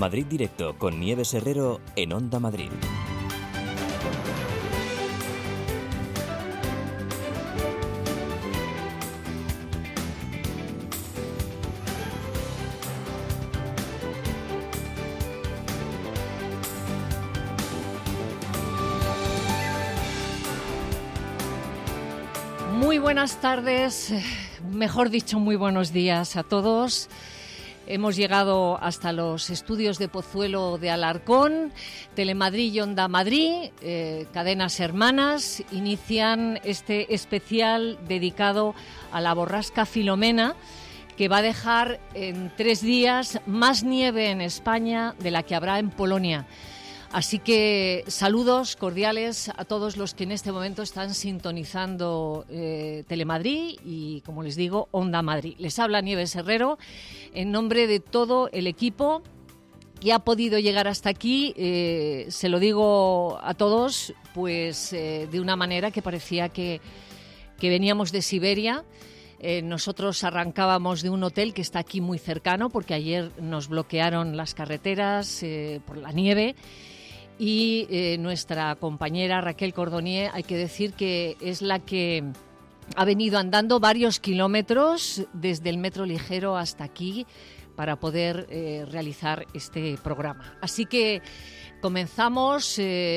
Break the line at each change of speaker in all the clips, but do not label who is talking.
Madrid Directo con Nieves Herrero en Onda Madrid.
Muy buenas tardes, mejor dicho, muy buenos días a todos. Hemos llegado hasta los estudios de Pozuelo de Alarcón. Telemadrid y Onda Madrid, cadenas hermanas, inician este especial dedicado a la borrasca Filomena, que va a dejar en 3 días más nieve en España de la que habrá en Polonia. Así que saludos cordiales a todos los que en este momento están sintonizando Telemadrid y, como les digo, Onda Madrid. Les habla Nieves Herrero en nombre de todo el equipo que ha podido llegar hasta aquí. Se lo digo a todos, pues de una manera que parecía que veníamos de Siberia. Nosotros arrancábamos de un hotel que está aquí muy cercano, porque ayer nos bloquearon las carreteras por la nieve. Y nuestra compañera Raquel Cordonier, hay que decir que es la que ha venido andando varios kilómetros desde el metro ligero hasta aquí para poder realizar este programa. Así que comenzamos,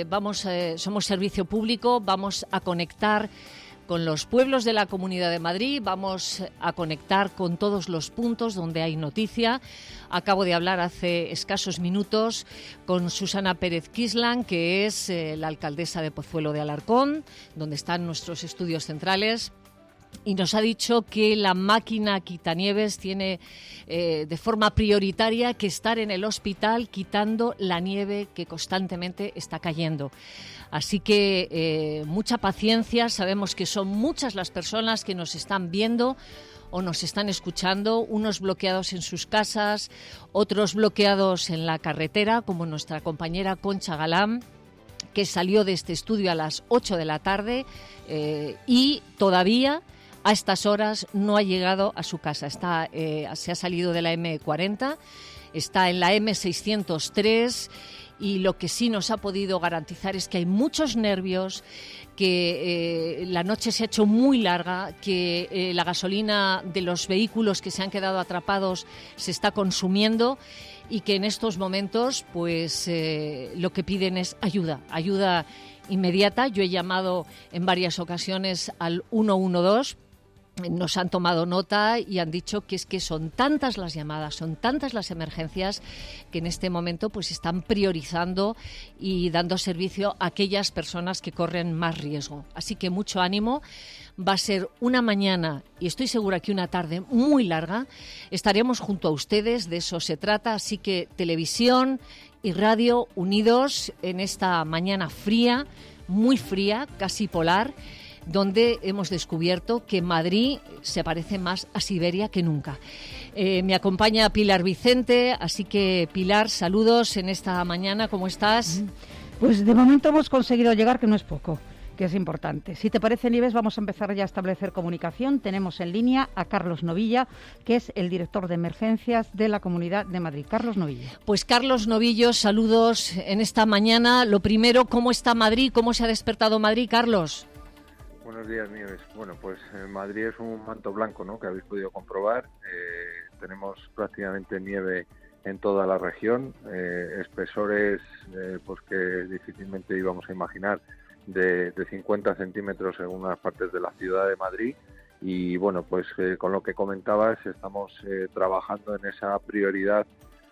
somos servicio público, vamos a conectar con los pueblos de la Comunidad de Madrid, vamos a conectar con todos los puntos donde hay noticia. Acabo de hablar hace escasos minutos con Susana Pérez Quislan, que es la alcaldesa de Pozuelo de Alarcón, donde están nuestros estudios centrales. Y nos ha dicho que la máquina quitanieves tiene de forma prioritaria que estar en el hospital quitando la nieve que constantemente está cayendo. Así que mucha paciencia, sabemos que son muchas las personas que nos están viendo o nos están escuchando, unos bloqueados en sus casas, otros bloqueados en la carretera, como nuestra compañera Concha Galán, que salió de este estudio a las 8 de la tarde y todavía a estas horas no ha llegado a su casa. Se ha salido de la M40, está en la M603 y lo que sí nos ha podido garantizar es que hay muchos nervios, que la noche se ha hecho muy larga, que la gasolina de los vehículos que se han quedado atrapados se está consumiendo y que en estos momentos pues lo que piden es ayuda inmediata. Yo he llamado en varias ocasiones al 112. Nos han tomado nota y han dicho que es que son tantas las llamadas, son tantas las emergencias que en este momento pues están priorizando y dando servicio a aquellas personas que corren más riesgo. Así que mucho ánimo. Va a ser una mañana y estoy segura que una tarde muy larga. Estaremos junto a ustedes, de eso se trata. Así que televisión y radio unidos en esta mañana fría, muy fría, casi polar, donde hemos descubierto que Madrid se parece más a Siberia que nunca. Me acompaña Pilar Vicente, así que Pilar, saludos en esta mañana, ¿cómo estás?
Pues de momento hemos conseguido llegar, que no es poco, que es importante. Si te parece, Nieves, vamos a empezar ya a establecer comunicación. Tenemos en línea a Carlos Novilla, que es el director de emergencias de la Comunidad de Madrid. Carlos Novilla.
Pues Carlos Novillo, saludos en esta mañana. Lo primero, ¿cómo está Madrid? ¿Cómo se ha despertado Madrid, Carlos?
Buenos días, Nieves. Bueno, pues Madrid es un manto blanco, ¿no?, que habéis podido comprobar. Tenemos prácticamente nieve en toda la región, espesores pues que difícilmente íbamos a imaginar, de 50 centímetros en unas partes de la ciudad de Madrid. Y bueno, pues con lo que comentabas, estamos trabajando en esa prioridad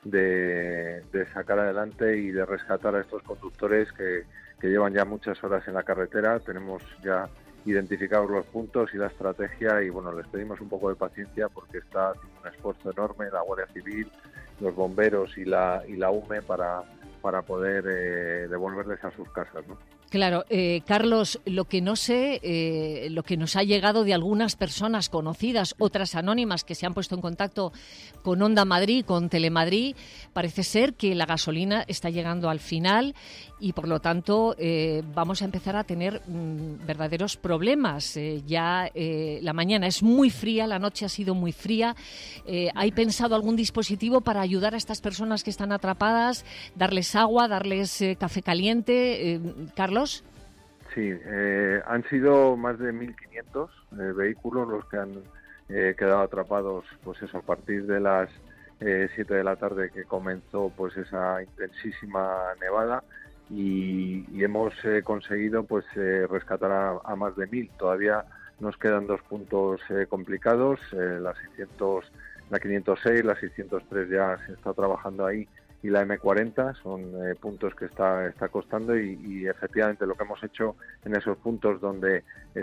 de sacar adelante y de rescatar a estos conductores que llevan ya muchas horas en la carretera. Tenemos ya identificados los puntos y la estrategia y bueno, les pedimos un poco de paciencia porque está haciendo un esfuerzo enorme la Guardia Civil, los bomberos y la UME para para poder devolverles a sus casas, ¿no?
Claro, Carlos, lo que no sé, lo que nos ha llegado de algunas personas conocidas, otras anónimas que se han puesto en contacto con Onda Madrid, con Telemadrid, parece ser que la gasolina está llegando al final y, por lo tanto, vamos a empezar a tener verdaderos problemas. La mañana es muy fría, la noche ha sido muy fría. ¿Hay pensado algún dispositivo para ayudar a estas personas que están atrapadas, darles agua, darles café caliente? Carlos.
Sí, han sido más de 1.500 vehículos los que han quedado atrapados, pues eso, a partir de las 7 de la tarde que comenzó pues esa intensísima nevada y hemos conseguido pues rescatar a más de 1.000. Todavía nos quedan 2 puntos complicados, la 506, la 603 ya se está trabajando ahí, y la M40 son puntos que está costando y efectivamente lo que hemos hecho en esos puntos donde se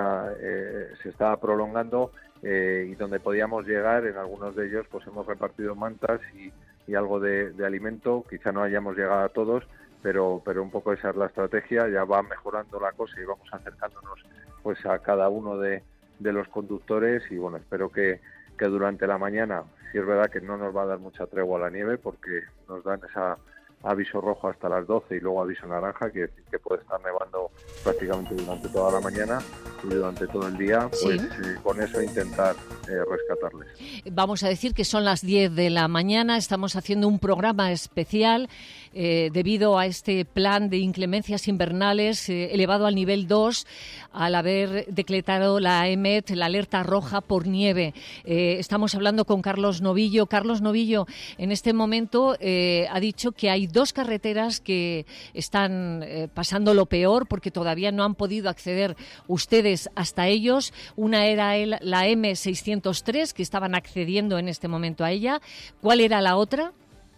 estaba prolongando y donde podíamos llegar, en algunos de ellos pues hemos repartido mantas y algo de alimento. Quizá no hayamos llegado a todos, pero un poco esa es la estrategia. Ya va mejorando la cosa y vamos acercándonos pues a cada uno de los conductores y bueno, espero que durante la mañana, sí es verdad que no nos va a dar mucha tregua a la nieve porque nos dan esa aviso rojo hasta las 12 y luego aviso naranja, que puede estar nevando prácticamente durante toda la mañana y durante todo el día, pues sí. Con eso intentar rescatarles.
Vamos a decir que son las 10 de la mañana, estamos haciendo un programa especial debido a este plan de inclemencias invernales elevado al nivel 2 al haber decretado la EMET, la alerta roja por nieve. Estamos hablando con Carlos Novillo. Carlos Novillo, en este momento ha dicho que hay 2 carreteras que están pasando lo peor porque todavía no han podido acceder ustedes hasta ellos. Una era la M603, que estaban accediendo en este momento a ella. ¿Cuál era la otra?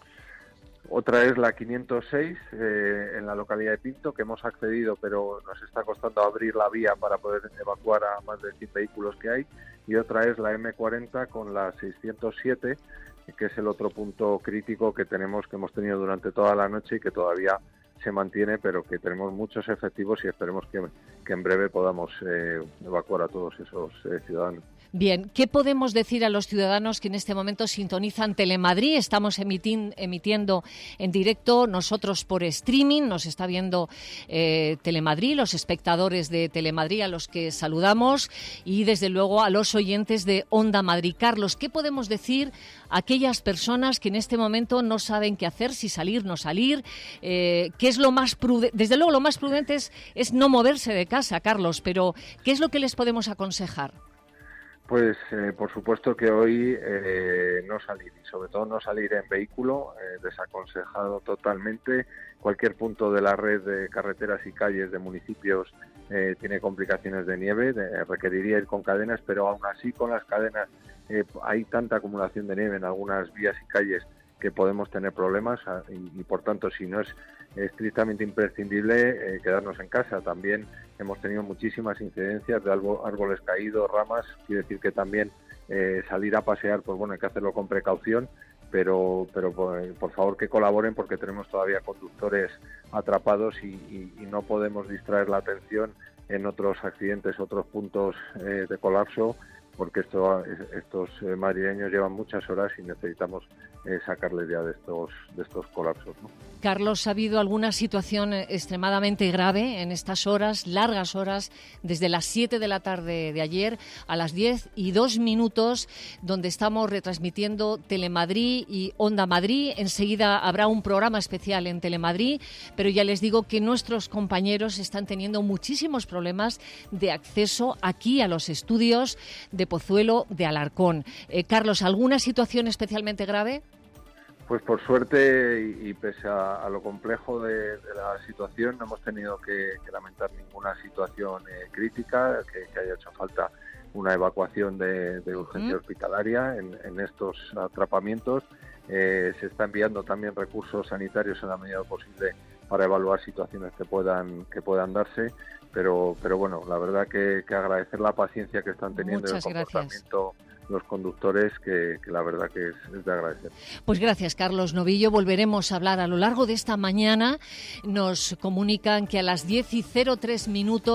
Otra es la 506 en la localidad de Pinto, que hemos accedido, pero nos está costando abrir la vía para poder evacuar a más de 100 vehículos que hay. Y otra es la M40 con la 607, que es el otro punto crítico que hemos tenido durante toda la noche y que todavía se mantiene, pero que tenemos muchos efectivos y esperemos que en breve podamos evacuar a todos esos ciudadanos.
Bien, ¿qué podemos decir a los ciudadanos que en este momento sintonizan Telemadrid? Estamos emitiendo en directo, nosotros por streaming, nos está viendo Telemadrid, los espectadores de Telemadrid a los que saludamos y desde luego a los oyentes de Onda Madrid. Carlos, ¿qué podemos decir a aquellas personas que en este momento no saben qué hacer, si salir, no salir? ¿Qué es lo más prudente? Desde luego lo más prudente es no moverse de casa, Carlos, pero ¿qué es lo que les podemos aconsejar?
Pues por supuesto que hoy no salir, y sobre todo no salir en vehículo, desaconsejado totalmente. Cualquier punto de la red de carreteras y calles de municipios tiene complicaciones de nieve, requeriría ir con cadenas, pero aún así con las cadenas hay tanta acumulación de nieve en algunas vías y calles que podemos tener problemas y por tanto, si no es estrictamente imprescindible, quedarnos en casa. También hemos tenido muchísimas incidencias de árboles caídos, ramas. Quiere decir que también salir a pasear, pues bueno, hay que hacerlo con precaución, pero por favor que colaboren porque tenemos todavía conductores atrapados y no podemos distraer la atención en otros accidentes, otros puntos de colapso, porque estos madrileños llevan muchas horas y necesitamos sacarles ya de estos colapsos, ¿no?
Carlos, ¿ha habido alguna situación extremadamente grave en estas horas, largas horas, desde las 7 de la tarde de ayer a las 10:02, donde estamos retransmitiendo Telemadrid y Onda Madrid? Enseguida habrá un programa especial en Telemadrid, pero ya les digo que nuestros compañeros están teniendo muchísimos problemas de acceso aquí a los estudios de Pozuelo de Alarcón. Carlos, ¿alguna situación especialmente grave?
Pues por suerte y pese a lo complejo de la situación, no hemos tenido que lamentar ninguna situación crítica, que haya hecho falta una evacuación de urgencia hospitalaria en estos atrapamientos. Se está enviando también recursos sanitarios en la medida de lo posible para evaluar situaciones que puedan darse, pero bueno, la verdad que agradecer la paciencia que están teniendo y el comportamiento los conductores, que la verdad que es de agradecer.
Pues gracias, Carlos Novillo. Volveremos a hablar a lo largo de esta mañana. Nos comunican que a las 10:03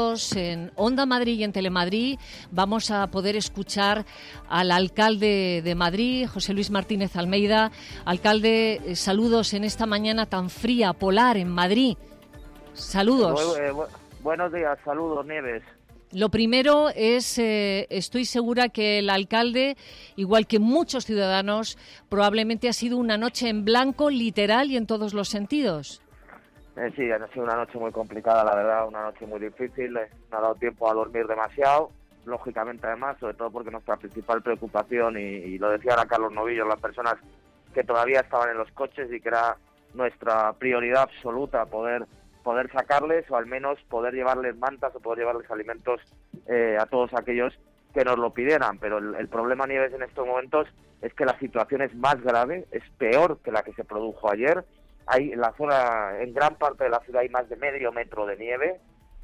en Onda Madrid y en Telemadrid vamos a poder escuchar al alcalde de Madrid, José Luis Martínez Almeida. Alcalde, saludos en esta mañana tan fría, polar en Madrid. Saludos.
Buenos días, saludos, Nieves.
Lo primero es, estoy segura que el alcalde, igual que muchos ciudadanos, probablemente ha sido una noche en blanco, literal y en todos los sentidos.
Sí, ha sido una noche muy complicada, la verdad, una noche muy difícil. No ha dado tiempo a dormir demasiado, lógicamente además, sobre todo porque nuestra principal preocupación, y lo decía ahora Carlos Novillo, las personas que todavía estaban en los coches y que era nuestra prioridad absoluta poder sacarles, o al menos poder llevarles mantas o poder llevarles alimentos a todos aquellos que nos lo pidieran. Pero el problema, Nieves, en estos momentos es que la situación es más grave, es peor que la que se produjo ayer. Hay en la zona, en gran parte de la ciudad hay más de medio metro de nieve,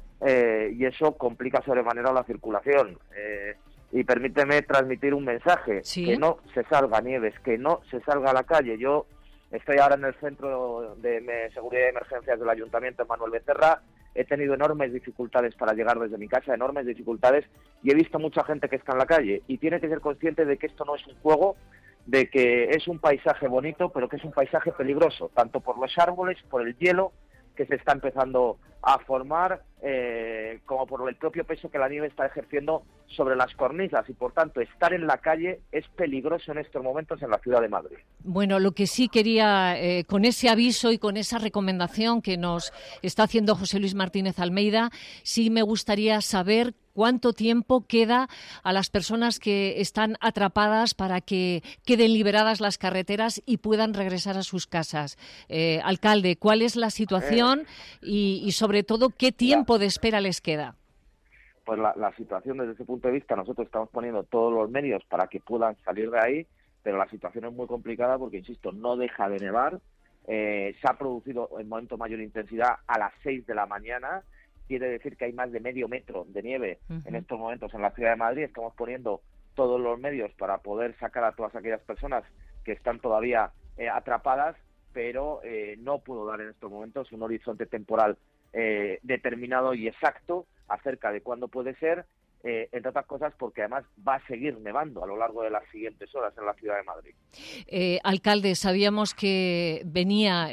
y eso complica sobremanera la circulación. Y permíteme transmitir un mensaje:
¿sí?
Que no se salga, Nieves, que no se salga a la calle. Yo estoy ahora en el Centro de Seguridad y Emergencias del Ayuntamiento en Manuel Becerra. He tenido enormes dificultades para llegar desde mi casa, enormes dificultades, y he visto mucha gente que está en la calle, y tiene que ser consciente de que esto no es un juego, de que es un paisaje bonito, pero que es un paisaje peligroso, tanto por los árboles, por el hielo que se está empezando a formar, como por el propio peso que la nieve está ejerciendo sobre las cornisas, y por tanto estar en la calle es peligroso en estos momentos en la ciudad de Madrid.
Bueno, lo que sí quería, con ese aviso y con esa recomendación que nos está haciendo José Luis Martínez Almeida, sí me gustaría saber cuánto tiempo queda a las personas que están atrapadas para que queden liberadas las carreteras y puedan regresar a sus casas. Alcalde, ¿cuál es la situación y sobre todo qué tiempo de espera les queda?
Pues la situación desde ese punto de vista, nosotros estamos poniendo todos los medios para que puedan salir de ahí, pero la situación es muy complicada porque, insisto, no deja de nevar. Se ha producido en momento mayor intensidad a las 6 de la mañana. Quiere decir que hay más de medio metro de nieve en estos momentos en la ciudad de Madrid. Estamos poniendo todos los medios para poder sacar a todas aquellas personas que están todavía atrapadas, pero no puedo dar en estos momentos un horizonte temporal determinado y exacto acerca de cuándo puede ser, entre otras cosas porque además va a seguir nevando a lo largo de las siguientes horas en la ciudad de Madrid.
Alcalde, sabíamos que venía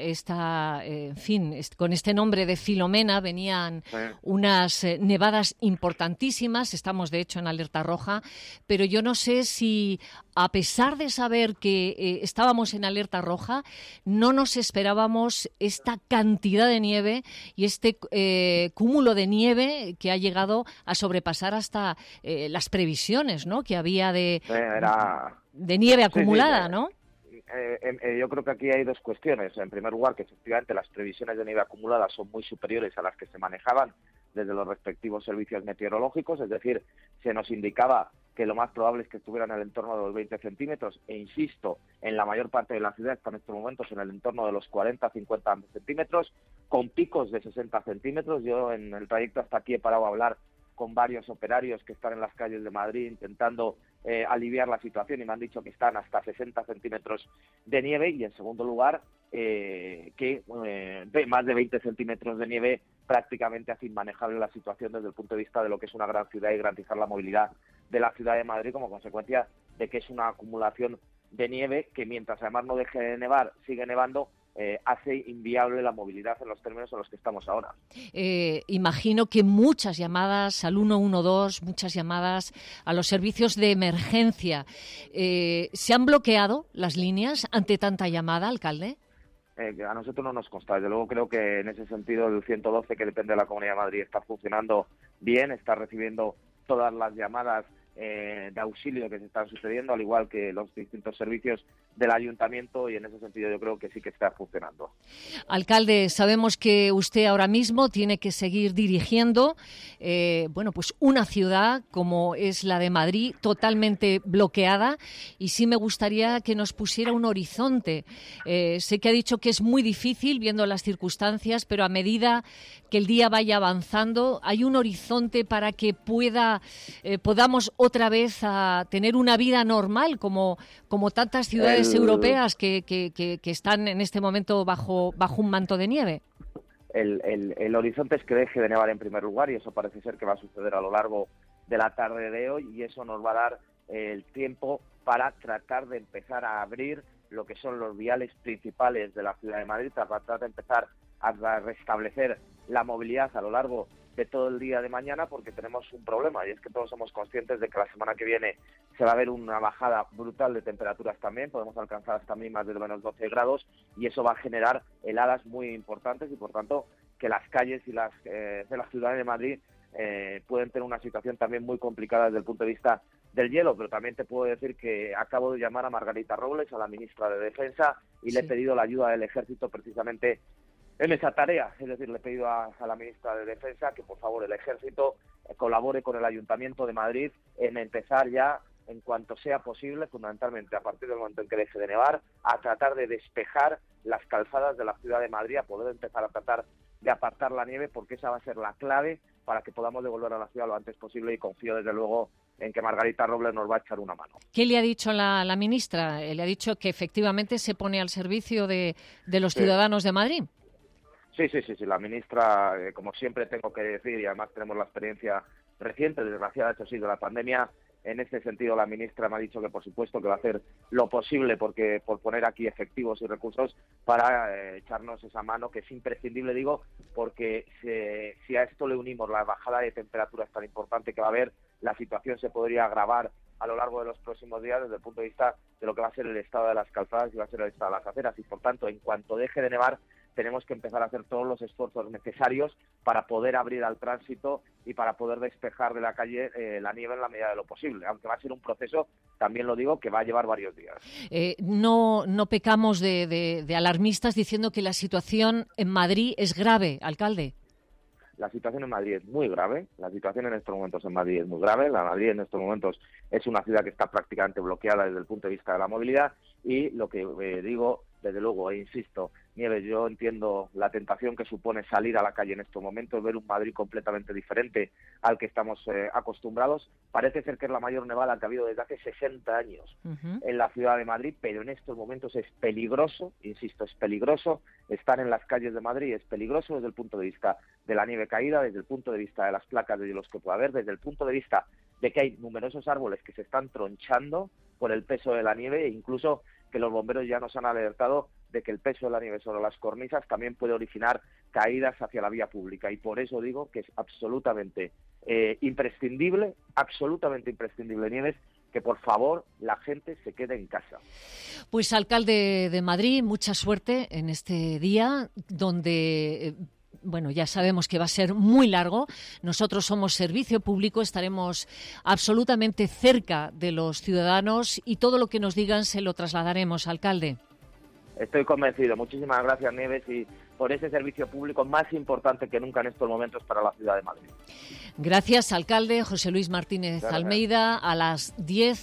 con este nombre de Filomena, venían unas nevadas importantísimas, estamos de hecho en alerta roja, pero yo no sé si, a pesar de saber que estábamos en alerta roja, no nos esperábamos esta cantidad de nieve y este cúmulo de nieve que ha llegado a sobrepasar hasta las previsiones, ¿no?, que había de nieve acumulada, ¿no?
Yo creo que aquí hay dos cuestiones. En primer lugar, que efectivamente las previsiones de nieve acumulada son muy superiores a las que se manejaban desde los respectivos servicios meteorológicos, es decir, se nos indicaba que lo más probable es que estuvieran en el entorno de los 20 centímetros, e insisto, en la mayor parte de la ciudad está en estos momentos en el entorno de los 40-50 centímetros, con picos de 60 centímetros. Yo en el trayecto hasta aquí he parado a hablar con varios operarios que están en las calles de Madrid intentando aliviar la situación, y me han dicho que están hasta 60 centímetros de nieve, y en segundo lugar que más de 20 centímetros de nieve prácticamente hace inmanejable la situación desde el punto de vista de lo que es una gran ciudad y garantizar la movilidad de la ciudad de Madrid, como consecuencia de que es una acumulación de nieve que, mientras además no deje de nevar, sigue nevando, hace inviable la movilidad en los términos en los que estamos ahora.
Imagino que muchas llamadas al 112, muchas llamadas a los servicios de emergencia. ¿Se han bloqueado las líneas ante tanta llamada, alcalde?
A nosotros no nos consta. Desde luego creo que en ese sentido el 112, que depende de la Comunidad de Madrid, está funcionando bien, está recibiendo todas las llamadas de auxilio que se están sucediendo, al igual que los distintos servicios del ayuntamiento, y en ese sentido yo creo que sí que está funcionando.
Alcalde, sabemos que usted ahora mismo tiene que seguir dirigiendo pues una ciudad como es la de Madrid, totalmente bloqueada, y sí me gustaría que nos pusiera un horizonte. Sé que ha dicho que es muy difícil viendo las circunstancias, pero a medida que el día vaya avanzando, ¿hay un horizonte para que podamos otra vez a tener una vida normal como tantas ciudades europeas que están en este momento bajo un manto de nieve?
El horizonte es que deje de nevar en primer lugar, y eso parece ser que va a suceder a lo largo de la tarde de hoy, y eso nos va a dar el tiempo para tratar de empezar a abrir lo que son los viales principales de la ciudad de Madrid, para tratar de empezar a restablecer la movilidad a lo largo de todo el día de mañana, porque tenemos un problema, y es que todos somos conscientes de que la semana que viene se va a ver una bajada brutal de temperaturas también, podemos alcanzar hasta mínimas de menos 12 grados, y eso va a generar heladas muy importantes, y por tanto que las calles y de la ciudad de Madrid pueden tener una situación también muy complicada desde el punto de vista del hielo. Pero también te puedo decir que acabo de llamar a Margarita Robles, a la ministra de Defensa, y le he pedido la ayuda del Ejército precisamente en esa tarea. Es decir, le he pedido a la ministra de Defensa que por favor el Ejército colabore con el Ayuntamiento de Madrid en empezar ya, en cuanto sea posible, fundamentalmente a partir del momento en que deje de nevar, a tratar de despejar las calzadas de la ciudad de Madrid, a poder empezar a tratar de apartar la nieve, porque esa va a ser la clave para que podamos devolver a la ciudad lo antes posible, y confío desde luego en que Margarita Robles nos va a echar una mano. ¿Qué le ha dicho la ministra? Le ha dicho que efectivamente se pone al servicio de los ciudadanos de Madrid. Sí, la ministra, como siempre tengo que decir, y además tenemos la experiencia reciente, desgraciada, esto sí, de la pandemia. En este sentido, la ministra me ha dicho que, por supuesto, que va a hacer lo posible por poner aquí efectivos y recursos para echarnos esa mano, que es imprescindible, digo, porque si a esto le unimos la bajada de temperaturas tan importante que va a haber, la situación se podría agravar a lo largo de los próximos días desde el punto de vista de lo que va a ser el estado de las calzadas y va a ser el estado de las aceras. Y, por tanto, en cuanto deje de nevar, tenemos que empezar a hacer todos los esfuerzos necesarios para poder abrir al tránsito y para poder despejar de la calle la nieve en la medida de lo posible, aunque va a ser un proceso, también lo digo, que va a llevar varios días. No pecamos de alarmistas diciendo que la situación en Madrid es grave, alcalde. La situación en Madrid es muy grave, la situación en estos momentos en Madrid es muy grave. Madrid en estos momentos es una ciudad que está prácticamente bloqueada desde el punto de vista de la movilidad, y lo que digo, desde luego, e insisto, Nieves, yo entiendo la tentación que supone salir a la calle en estos momentos, ver un Madrid completamente diferente al que estamos acostumbrados. Parece ser que es la mayor nevada que ha habido desde hace 60 años en la ciudad de Madrid, pero en estos momentos es peligroso, insisto, es peligroso estar en las calles de Madrid, es peligroso desde el punto de vista de la nieve caída, desde el punto de vista de las placas de hielos que pueda haber, desde el punto de vista de que hay numerosos árboles que se están tronchando por el peso de la nieve, e incluso que los bomberos ya nos han alertado de que el peso de la nieve sobre las cornisas también puede originar caídas hacia la vía pública, y por eso digo que es absolutamente imprescindible, Nieves, que por favor la gente se quede en casa. Pues alcalde de Madrid, mucha suerte en este día donde ya sabemos que va a ser muy largo. Nosotros somos servicio público, estaremos absolutamente cerca de los ciudadanos y todo lo que nos digan se lo trasladaremos, alcalde. Estoy convencido. Muchísimas gracias, Nieves, y por ese servicio público más importante que nunca en estos momentos para la ciudad de Madrid. Gracias, alcalde. José Luis Martínez Almeida, a las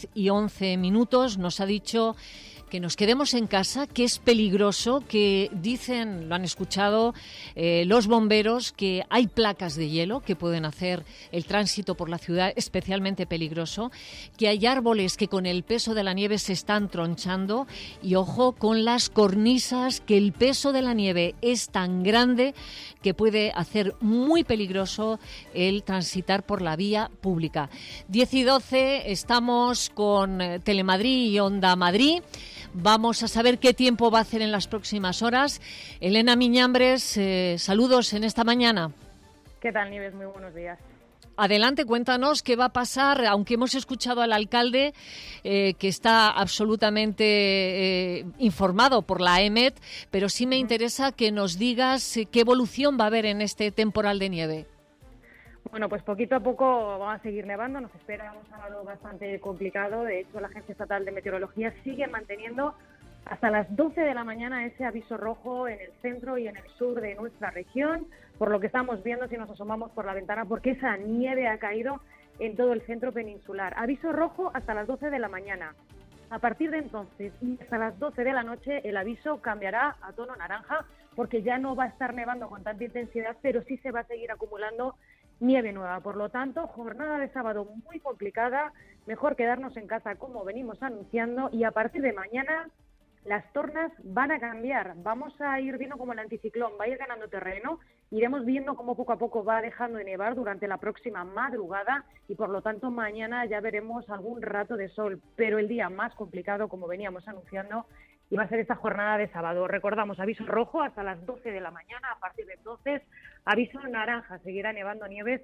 10:11 nos ha dicho que nos quedemos en casa, que es peligroso, que dicen, lo han escuchado los bomberos, que hay placas de hielo que pueden hacer el tránsito por la ciudad especialmente peligroso, que hay árboles que con el peso de la nieve se están tronchando, y ojo con las cornisas, que el peso de la nieve es tan grande que puede hacer muy peligroso el transitar por la vía pública. 10:12, estamos con Telemadrid y Onda Madrid. Vamos a saber qué tiempo va a hacer en las próximas horas. Elena Miñambres, saludos en esta mañana.
¿Qué tal, Nieves? Muy buenos días.
Adelante, cuéntanos qué va a pasar, aunque hemos escuchado al alcalde que está absolutamente informado por la EMET, pero sí me interesa que nos digas qué evolución va a haber en este temporal de nieve.
Bueno, pues poquito a poco va a seguir nevando, nos espera un sábado bastante complicado. De hecho, la Agencia Estatal de Meteorología sigue manteniendo Hasta las 12 de la mañana ese aviso rojo en el centro y en el sur de nuestra región, por lo que estamos viendo si nos asomamos por la ventana, porque esa nieve ha caído en todo el centro peninsular. Aviso rojo hasta las 12 de la mañana. A partir de entonces y hasta las 12 de la noche el aviso cambiará a tono naranja, porque ya no va a estar nevando con tanta intensidad, pero sí se va a seguir acumulando nieve nueva. Por lo tanto, jornada de sábado muy complicada, mejor quedarnos en casa como venimos anunciando, y a partir de mañana las tornas van a cambiar. Vamos a ir viendo cómo el anticiclón va a ir ganando terreno, iremos viendo cómo poco a poco va dejando de nevar durante la próxima madrugada y por lo tanto mañana ya veremos algún rato de sol, pero el día más complicado, como veníamos anunciando, iba a ser esta jornada de sábado. Recordamos, aviso rojo hasta las 12 de la mañana, a partir de entonces aviso naranja, seguirá nevando nieves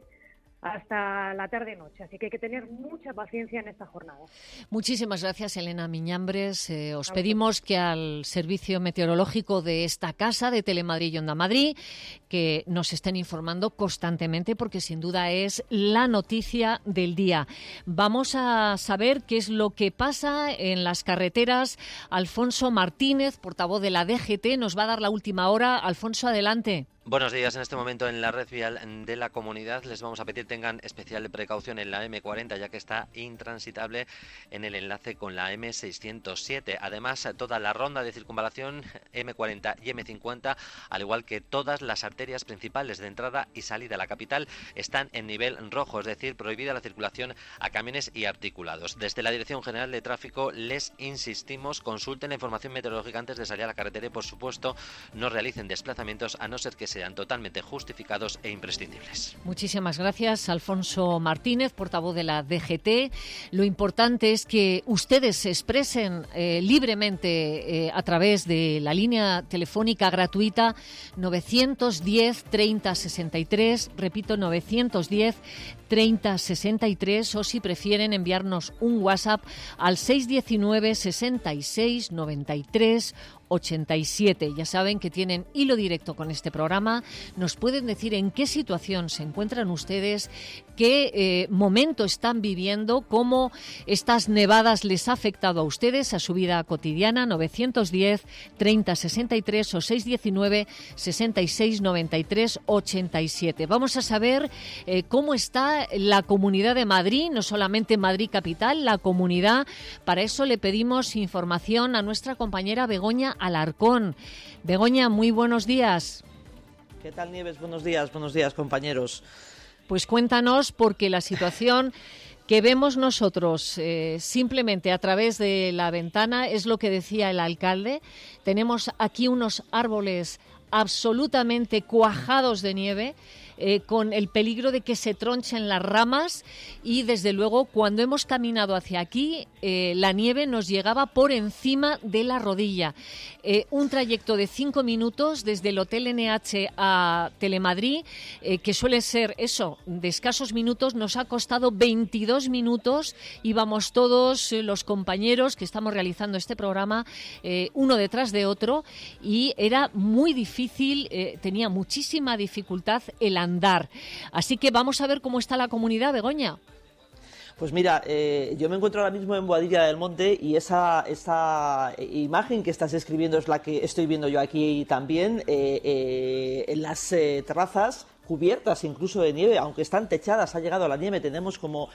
hasta la tarde-noche, así que hay que tener mucha paciencia en esta jornada.
Muchísimas gracias, Elena Miñambres. Os pedimos que al servicio meteorológico de esta casa, de Telemadrid y Onda Madrid, que nos estén informando constantemente, porque sin duda es la noticia del día. Vamos a saber qué es lo que pasa en las carreteras. Alfonso Martínez, portavoz de la DGT, nos va a dar la última hora. Alfonso, adelante.
Buenos días. En este momento en la red vial de la comunidad les vamos a pedir tengan especial precaución en la M40, ya que está intransitable en el enlace con la M607. Además, toda la ronda de circunvalación M40 y M50, al igual que todas las arterias principales de entrada y salida a la capital, están en nivel rojo, es decir, prohibida la circulación a camiones y articulados. Desde la Dirección General de Tráfico les insistimos, consulten la información meteorológica antes de salir a la carretera y, por supuesto, no realicen desplazamientos a no ser que sean totalmente justificados e imprescindibles.
Muchísimas gracias, Alfonso Martínez, portavoz de la DGT. Lo importante es que ustedes se expresen libremente a través de la línea telefónica gratuita 910 30 63, repito, 910 30 63, o si prefieren enviarnos un WhatsApp al 619 66 93 87. Ya saben que tienen hilo directo con este programa. Nos pueden decir en qué situación se encuentran ustedes, qué momento están viviendo, cómo estas nevadas les ha afectado a ustedes, a su vida cotidiana. 910 30 63 o 619 66 93 87. Vamos a saber cómo está la Comunidad de Madrid, no solamente Madrid Capital, la comunidad. Para eso le pedimos información a nuestra compañera Begoña Alarcón. Begoña, muy buenos días.
¿Qué tal, Nieves? Buenos días, compañeros.
Pues cuéntanos, porque la situación que vemos nosotros simplemente a través de la ventana es lo que decía el alcalde. Tenemos aquí unos árboles absolutamente cuajados de nieve, con el peligro de que se tronchen las ramas, y desde luego cuando hemos caminado hacia aquí la nieve nos llegaba por encima de la rodilla. Un trayecto de 5 minutos desde el Hotel NH a Telemadrid, que suele ser eso, de escasos minutos, nos ha costado 22 minutos. Íbamos todos los compañeros que estamos realizando este programa uno detrás de otro, y era muy difícil, tenía muchísima dificultad el andar. Así que vamos a ver cómo está la comunidad, Begoña.
Pues mira, yo me encuentro ahora mismo en Boadilla del Monte, y esa imagen que estás escribiendo es la que estoy viendo yo aquí también, en las terrazas cubiertas incluso de nieve, aunque están techadas, ha llegado la nieve, tenemos como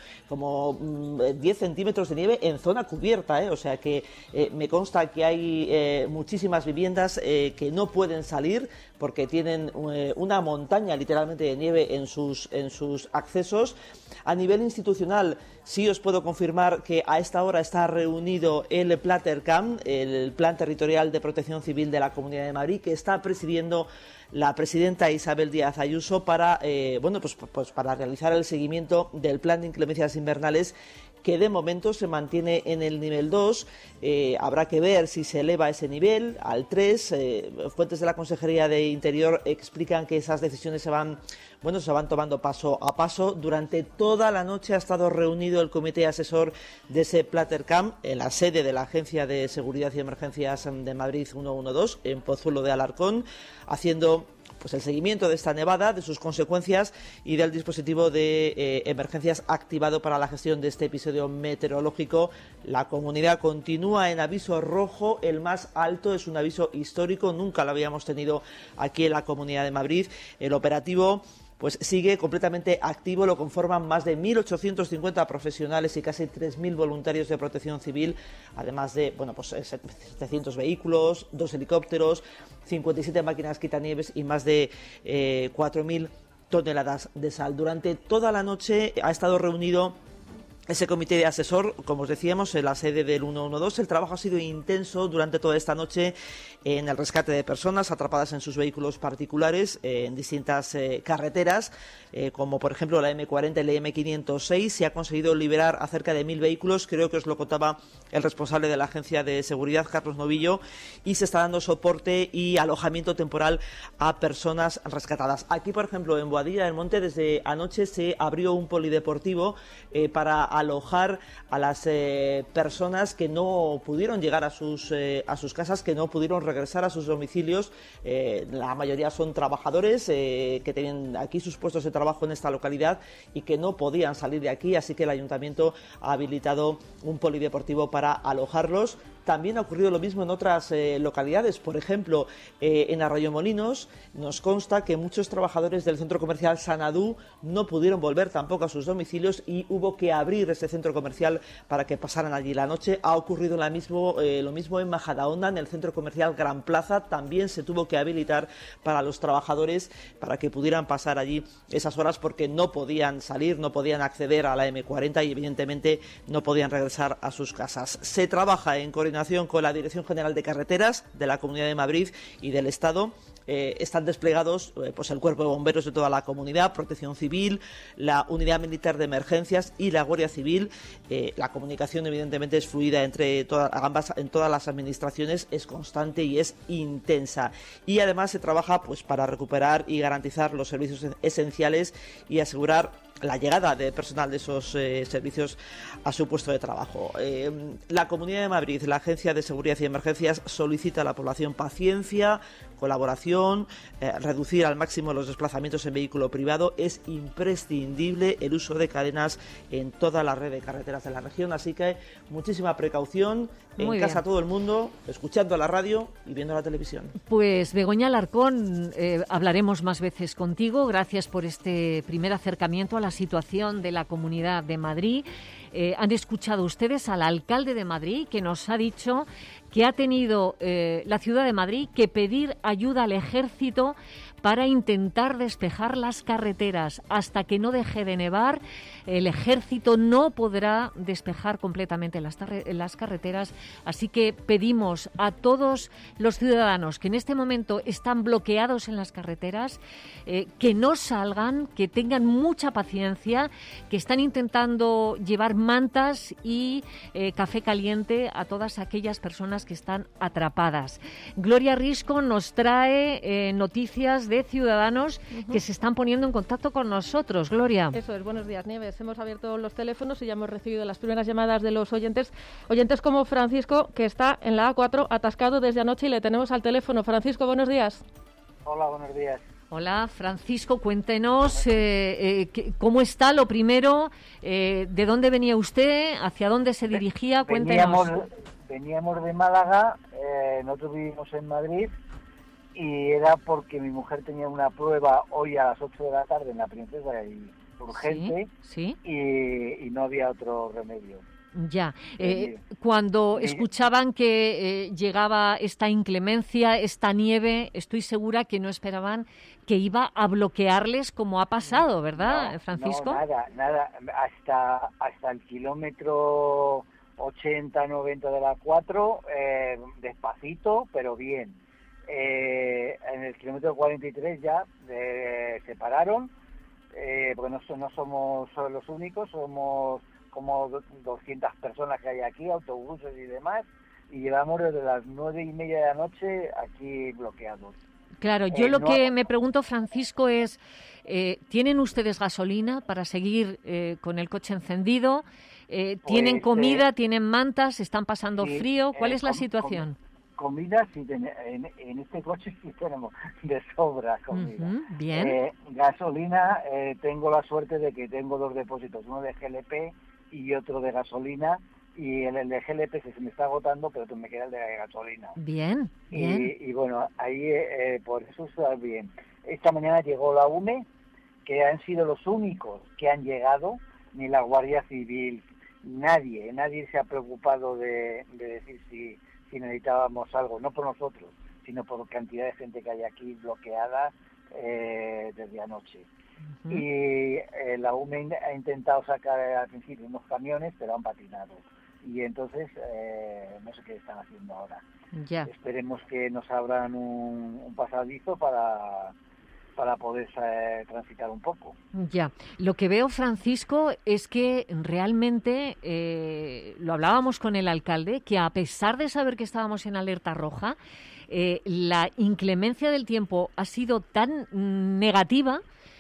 10 centímetros de nieve en zona cubierta, o sea que me consta que hay muchísimas viviendas que no pueden salir porque tienen una montaña literalmente de nieve en sus accesos. A nivel institucional, sí os puedo confirmar que a esta hora está reunido el Platercam, el Plan Territorial de Protección Civil de la Comunidad de Madrid, que está presidiendo la presidenta Isabel Díaz Ayuso para para realizar el seguimiento del plan de inclemencias invernales, que de momento se mantiene en el nivel 2. Habrá que ver si se eleva ese nivel al 3. Fuentes de la Consejería de Interior explican que esas decisiones se van tomando paso a paso. Durante toda la noche ha estado reunido el comité asesor de ese Platercam en la sede de la Agencia de Seguridad y Emergencias de Madrid 112, en Pozuelo de Alarcón, haciendo pues el seguimiento de esta nevada, de sus consecuencias y del dispositivo de emergencias activado para la gestión de este episodio meteorológico. La comunidad continúa en aviso rojo, el más alto, es un aviso histórico, nunca lo habíamos tenido aquí en la Comunidad de Madrid. El operativo pues sigue completamente activo, lo conforman más de 1.850 profesionales y casi 3.000 voluntarios de protección civil, además de 700 vehículos, 2 helicópteros, 57 máquinas quitanieves y más de 4.000 toneladas de sal. Durante toda la noche ha estado reunido ese comité de asesor, como os decíamos, en la sede del 112. El trabajo ha sido intenso durante toda esta noche en el rescate de personas atrapadas en sus vehículos particulares en distintas carreteras, como por ejemplo la M40 y la M506. Se ha conseguido liberar a cerca de 1.000 vehículos, creo que os lo contaba el responsable de la Agencia de Seguridad, Carlos Novillo, y se está dando soporte y alojamiento temporal a personas rescatadas. Aquí, por ejemplo, en Boadilla del Monte, desde anoche se abrió un polideportivo para alojar a las personas que no pudieron llegar a sus casas, que no pudieron regresar a sus domicilios. La mayoría son trabajadores que tenían aquí sus puestos de trabajo en esta localidad y que no podían salir de aquí, así que el Ayuntamiento ha habilitado un polideportivo para alojarlos. También ha ocurrido lo mismo en otras localidades. Por ejemplo, en Arroyomolinos nos consta que muchos trabajadores del centro comercial Sanadú no pudieron volver tampoco a sus domicilios y hubo que abrir ese centro comercial para que pasaran allí la noche. Ha ocurrido lo mismo en Majadahonda, en el centro comercial Gran Plaza. También se tuvo que habilitar para los trabajadores para que pudieran pasar allí esas horas, porque no podían salir, no podían acceder a la M40 y evidentemente no podían regresar a sus casas. Se trabaja en coordinación con la Dirección General de Carreteras de la Comunidad de Madrid y del Estado. Están desplegados el Cuerpo de Bomberos de toda la comunidad, Protección Civil, la Unidad Militar de Emergencias y la Guardia Civil. La comunicación evidentemente es fluida entre ambas, en todas las administraciones, es constante y es intensa. Y además se trabaja para recuperar y garantizar los servicios esenciales y asegurar la llegada de personal de esos servicios a su puesto de trabajo. La Comunidad de Madrid, la Agencia de Seguridad y Emergencias, solicita a la población paciencia, colaboración, reducir al máximo los desplazamientos en vehículo privado. Es imprescindible el uso de cadenas en toda la red de carreteras de la región, así que muchísima precaución.
Muy
en casa
bien.
todo el mundo, escuchando la radio y viendo la televisión.
Pues Begoña Alarcón, hablaremos más veces contigo. Gracias por este primer acercamiento a la situación de la Comunidad de Madrid. Han escuchado ustedes al alcalde de Madrid, que nos ha dicho que ha tenido la ciudad de Madrid que pedir ayuda al ejército para intentar despejar las carreteras. Hasta que no deje de nevar, el ejército no podrá despejar completamente las carreteras. Así que pedimos a todos los ciudadanos que en este momento están bloqueados en las carreteras que no salgan, que tengan mucha paciencia, que están intentando llevar mantas y café caliente a todas aquellas personas que están atrapadas. Gloria Risco nos trae noticias de ciudadanos que se están poniendo en contacto con nosotros. Gloria.
Eso es, buenos días, Nieves. Hemos abierto los teléfonos y ya hemos recibido las primeras llamadas de los oyentes como Francisco, que está en la A4 atascado desde anoche y le tenemos al teléfono. Francisco, buenos días.
Hola, buenos días.
Hola, Francisco, cuéntenos cómo está, lo primero, de dónde venía usted, hacia dónde se dirigía, cuéntenos.
Veníamos de Málaga, nosotros vivimos en Madrid y era porque mi mujer tenía una prueba hoy a las 8 de la tarde en la Princesa y urgente.
Sí.
Y no había otro remedio.
Ya, cuando escuchaban que llegaba esta inclemencia, esta nieve, estoy segura que no esperaban que iba a bloquearles como ha pasado, ¿verdad, Francisco?
No, nada, hasta el kilómetro 80-90 de la 4, despacito, pero bien. En el kilómetro 43 ya se pararon, porque no somos los únicos, somos como 200 personas que hay aquí, autobuses y demás, y llevamos desde las 9:30 de la noche aquí bloqueados.
Claro, yo lo que me pregunto, Francisco, es, ¿tienen ustedes gasolina para seguir con el coche encendido? ¿Tienen comida, tienen mantas, están pasando frío? ¿Cuál es la situación?
comida, sí en este coche sí tenemos de sobra comida.
Bien.
Gasolina, tengo la suerte de que tengo 2 depósitos, uno de GLP y otro de gasolina, y el de GLP se me está agotando, pero me queda el de gasolina.
Bien.
Y bueno, ahí por eso está bien. Esta mañana llegó la UME, que han sido los únicos que han llegado, ni la Guardia Civil, nadie se ha preocupado de decir si necesitábamos algo, no por nosotros, sino por cantidad de gente que hay aquí bloqueada desde anoche. Y la UME ha intentado sacar al principio unos camiones, pero han patinado. Y entonces no sé qué están haciendo ahora.
Ya.
Esperemos que nos abran un pasadizo para poder transitar un poco.
Ya. Lo que veo, Francisco, es que realmente, lo hablábamos con el alcalde, que a pesar de saber que estábamos en alerta roja, la inclemencia del tiempo ha sido tan negativa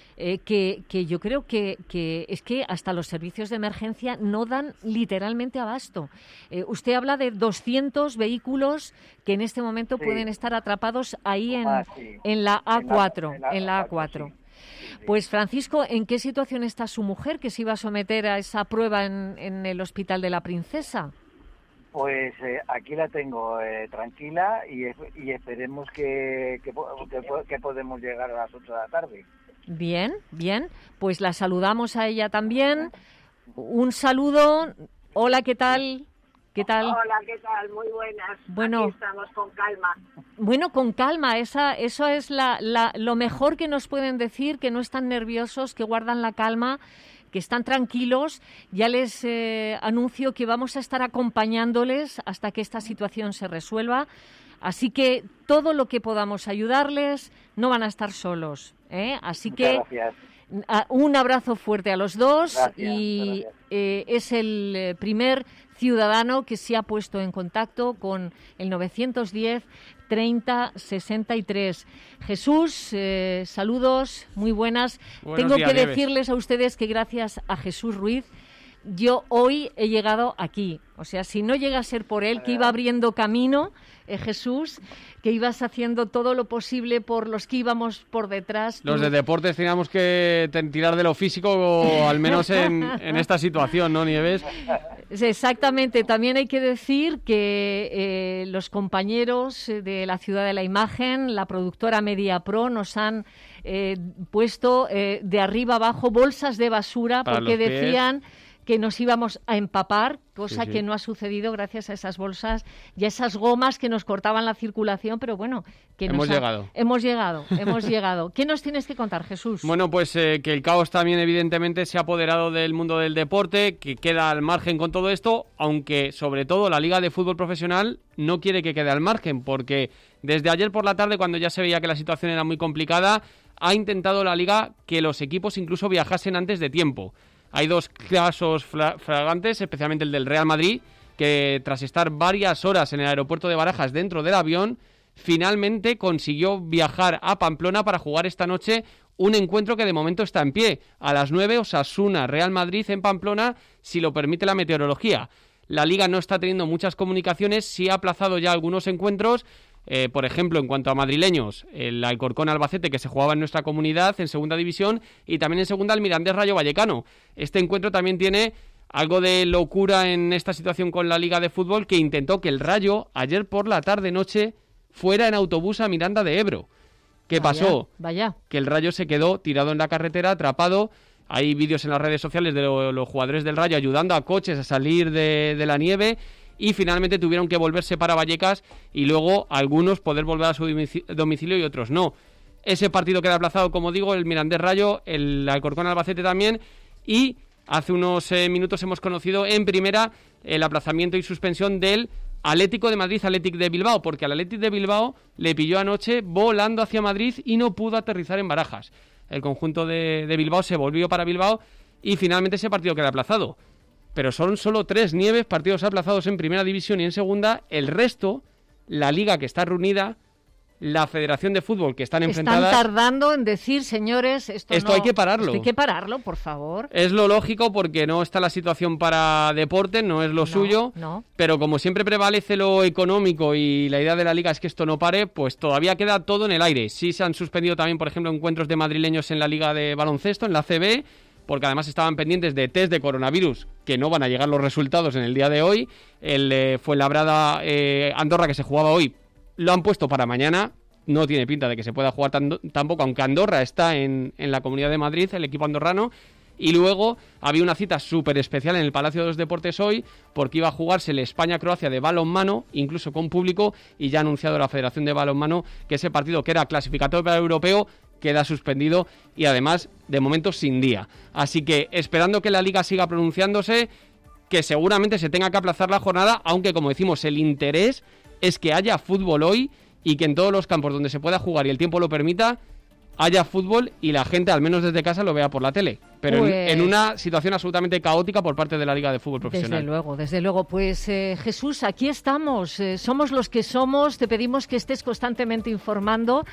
que yo creo que es que hasta los servicios de emergencia no dan literalmente abasto. Usted habla de 200 vehículos que en este momento pueden estar atrapados ahí en la A4. En la A4. Sí. Pues, Francisco, ¿en qué situación está su mujer que se iba a someter a esa prueba en el Hospital de la Princesa?
Pues aquí la tengo tranquila y esperemos que podemos llegar a las 8 de la tarde.
Bien, pues la saludamos a ella también. Un saludo. Hola, ¿qué tal?
Hola, ¿qué tal? Muy buenas.
Bueno,
aquí estamos con calma.
Bueno, con calma. Eso es lo mejor que nos pueden decir, que no están nerviosos, que guardan la calma, que están tranquilos. Ya les anuncio que vamos a estar acompañándoles hasta que esta situación se resuelva. Así que todo lo que podamos ayudarles, no van a estar solos. Así
Muchas
que
gracias.
Un abrazo fuerte a los dos.
Gracias.
Es el primer ciudadano que se ha puesto en contacto con el 910 30 63. Jesús, saludos, muy buenas. Tengo que decirles a ustedes que gracias a Jesús Ruiz yo hoy he llegado aquí. O sea, si no llega a ser por él, que iba abriendo camino, Jesús, que ibas haciendo todo lo posible por los que íbamos por detrás.
Los de deportes teníamos que tirar de lo físico, o al menos en esta situación, ¿no, Nieves?
Exactamente. También hay que decir que los compañeros de la Ciudad de la Imagen, la productora MediaPro, nos han puesto de arriba abajo bolsas de basura porque decían que nos íbamos a empapar, cosa que no ha sucedido gracias a esas bolsas y a esas gomas que nos cortaban la circulación, pero bueno, que hemos llegado. ¿Qué nos tienes que contar, Jesús?
Bueno, pues que el caos también evidentemente se ha apoderado del mundo del deporte, que queda al margen con todo esto, aunque sobre todo la Liga de Fútbol Profesional no quiere que quede al margen, porque desde ayer por la tarde, cuando ya se veía que la situación era muy complicada, ha intentado la Liga que los equipos incluso viajasen antes de tiempo. Hay 2 casos flagrantes, especialmente el del Real Madrid, que tras estar varias horas en el aeropuerto de Barajas dentro del avión, finalmente consiguió viajar a Pamplona para jugar esta noche un encuentro que de momento está en pie. A las 9, Osasuna, Real Madrid en Pamplona, si lo permite la meteorología. La Liga no está teniendo muchas comunicaciones, sí ha aplazado ya algunos encuentros. Por ejemplo, en cuanto a madrileños, el Alcorcón Albacete, que se jugaba en nuestra comunidad en segunda división, y también en segunda el Mirandés Rayo Vallecano. Este encuentro también tiene algo de locura en esta situación con la Liga de Fútbol, que intentó que el Rayo ayer por la tarde-noche fuera en autobús a Miranda de Ebro. ¿Qué pasó? Que el Rayo se quedó tirado en la carretera, atrapado. Hay vídeos en las redes sociales de los jugadores del Rayo ayudando a coches a salir de la nieve, y finalmente tuvieron que volverse para Vallecas y luego algunos poder volver a su domicilio y otros no. Ese partido queda aplazado, como digo, el Mirandés Rayo, el Alcorcón Albacete también, y hace unos minutos hemos conocido en primera el aplazamiento y suspensión del Atlético de Madrid, Athletic de Bilbao, porque al Athletic de Bilbao le pilló anoche volando hacia Madrid y no pudo aterrizar en Barajas. El conjunto de Bilbao se volvió para Bilbao y finalmente ese partido queda aplazado. Pero son solo 3 partidos aplazados en primera división y en segunda. El resto, la Liga, que está reunida, la Federación de Fútbol, que están enfrentadas...
Están tardando en decir, señores, esto
hay que pararlo.
Esto hay que pararlo, por favor.
Es lo lógico porque no está la situación para deporte, no es lo suyo, pero como siempre prevalece lo económico y la idea de la Liga es que esto no pare, pues todavía queda todo en el aire. Sí se han suspendido también, por ejemplo, encuentros de madrileños en la Liga de Baloncesto, en la ACB, porque además estaban pendientes de test de coronavirus, que no van a llegar los resultados en el día de hoy. El Fuenlabrada Andorra, que se jugaba hoy, lo han puesto para mañana. No tiene pinta de que se pueda jugar tampoco, aunque Andorra está en la Comunidad de Madrid, el equipo andorrano. Y luego había una cita súper especial en el Palacio de los Deportes hoy, porque iba a jugarse el España-Croacia de balonmano, incluso con público, y ya ha anunciado la Federación de Balonmano que ese partido, que era clasificatorio para el europeo, queda suspendido y además, de momento, sin día. Así que, esperando que la Liga siga pronunciándose, que seguramente se tenga que aplazar la jornada, aunque, como decimos, el interés es que haya fútbol hoy y que en todos los campos donde se pueda jugar y el tiempo lo permita, haya fútbol y la gente, al menos desde casa, lo vea por la tele. Pero pues... en una situación absolutamente caótica por parte de la Liga de Fútbol Profesional.
Desde luego. Pues Jesús, aquí estamos. Somos los que somos. Te pedimos que estés constantemente informando.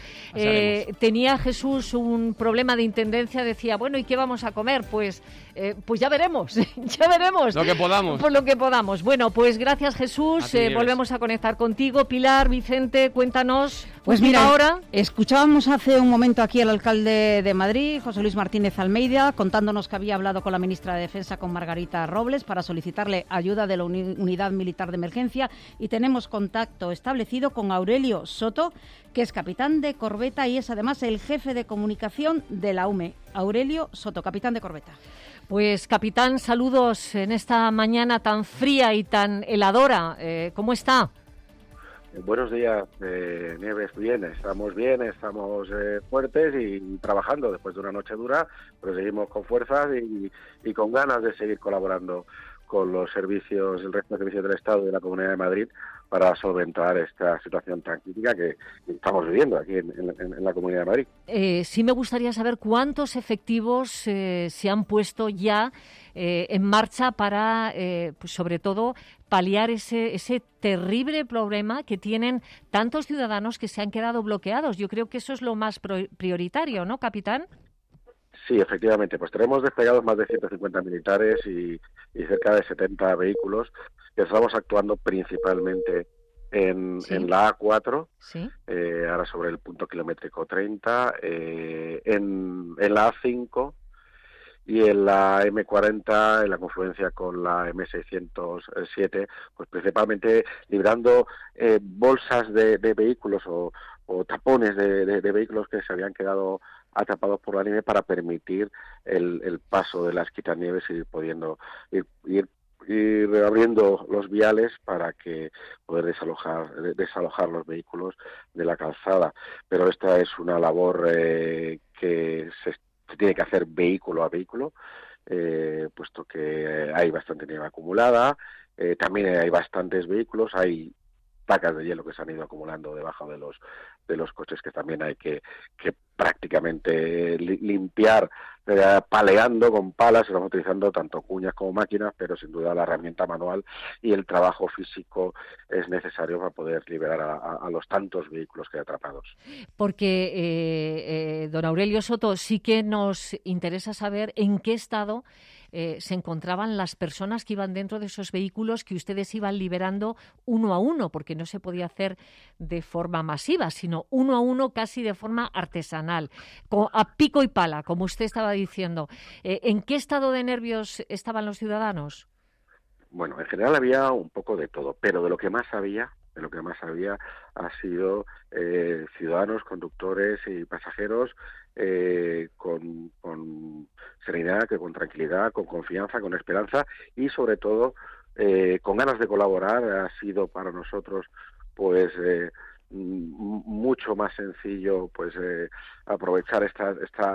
Tenía Jesús un problema de intendencia. Decía, bueno, ¿y qué vamos a comer? Pues ya veremos. Ya veremos.
Lo que podamos.
Por lo que podamos. Bueno, pues gracias, Jesús. Volvemos a conectar contigo. Pilar, Vicente, cuéntanos.
Pues mira, ahora escuchábamos hace un momento aquí al alcalde de Madrid, José Luis Martínez Almeida, contándonos que había hablado con la ministra de Defensa, con Margarita Robles, para solicitarle ayuda de la Unidad Militar de Emergencia, y tenemos contacto establecido con Aurelio Soto, que es capitán de corbeta y es además el jefe de comunicación de la UME. Aurelio Soto, capitán de corbeta.
Pues capitán, saludos en esta mañana tan fría y tan heladora. ¿Cómo está?
Buenos días, Nieves. Bien, estamos fuertes y trabajando después de una noche dura, pero seguimos con fuerzas y con ganas de seguir colaborando con los servicios, el resto de servicios del Estado y de la Comunidad de Madrid para solventar esta situación tan crítica que estamos viviendo aquí en la Comunidad de Madrid.
Sí me gustaría saber cuántos efectivos se han puesto ya en marcha para, pues sobre todo, paliar ese terrible problema que tienen tantos ciudadanos que se han quedado bloqueados. Yo creo que eso es lo más prioritario, ¿no, capitán?
Sí, efectivamente. Pues tenemos desplegados más de 150 militares y cerca de 70 vehículos, que estamos actuando principalmente en la A4, ahora sobre el punto kilométrico 30, en la A5 y en la M40, en la confluencia con la M607, pues principalmente librando bolsas de vehículos o tapones de vehículos que se habían quedado atrapados por la nieve para permitir el paso de las quitanieves y pudiendo ir abriendo los viales para que poder desalojar los vehículos de la calzada. Pero esta es una labor que se tiene que hacer vehículo a vehículo, puesto que hay bastante nieve acumulada, también hay bastantes vehículos, hay placas de hielo que se han ido acumulando debajo de los coches, que también hay que prácticamente limpiar paleando con palas. Estamos utilizando tanto cuñas como máquinas, pero sin duda la herramienta manual y el trabajo físico es necesario para poder liberar a los tantos vehículos que hay atrapados.
Porque, don Aurelio Soto, sí que nos interesa saber en qué estado se encontraban las personas que iban dentro de esos vehículos que ustedes iban liberando uno a uno, porque no se podía hacer de forma masiva, sino uno a uno, casi de forma artesanal, a pico y pala, como usted estaba diciendo. ¿En qué estado de nervios estaban los ciudadanos?
Bueno, en general había un poco de todo, pero de lo que más había ha sido ciudadanos, conductores y pasajeros con serenidad, con tranquilidad, con confianza, con esperanza y sobre todo con ganas de colaborar. Ha sido para nosotros pues mucho más sencillo pues aprovechar esta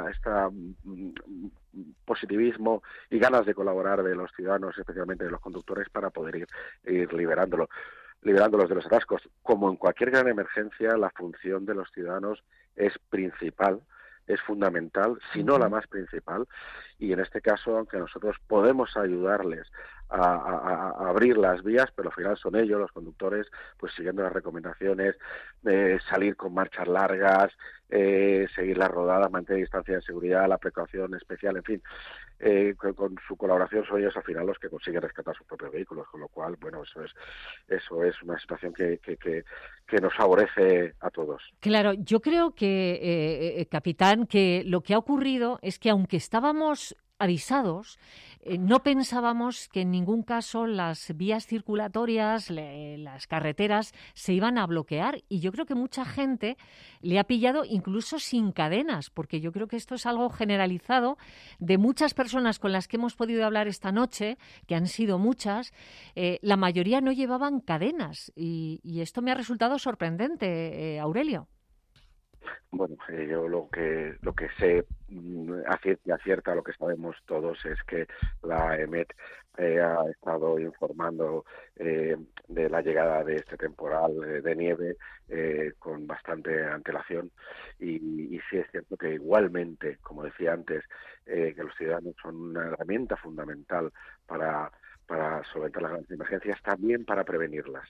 positivismo y ganas de colaborar de los ciudadanos, especialmente de los conductores, para poder ir liberándolos de los atascos. Como en cualquier gran emergencia, la función de los ciudadanos es principal es fundamental, si no la más principal, y en este caso, aunque nosotros podemos ayudarles a abrir las vías, pero al final son ellos, los conductores, pues siguiendo las recomendaciones, salir con marchas largas, seguir las rodadas, mantener distancia de seguridad, la precaución especial, en fin, con su colaboración son ellos al final los que consiguen rescatar sus propios vehículos, con lo cual, bueno, eso es una situación que nos favorece a todos.
Claro, yo creo que, capitán, que lo que ha ocurrido es que aunque estábamos avisados, no pensábamos que en ningún caso las vías circulatorias, las carreteras, se iban a bloquear. Y yo creo que mucha gente le ha pillado incluso sin cadenas, porque yo creo que esto es algo generalizado de muchas personas con las que hemos podido hablar esta noche, que han sido muchas. La mayoría no llevaban cadenas y esto me ha resultado sorprendente, Aurelio.
Bueno, yo lo que sé acierta lo que sabemos todos es que la EMET ha estado informando de la llegada de este temporal de nieve con bastante antelación y sí es cierto que igualmente, como decía antes, que los ciudadanos son una herramienta fundamental para solventar las grandes emergencias, también para prevenirlas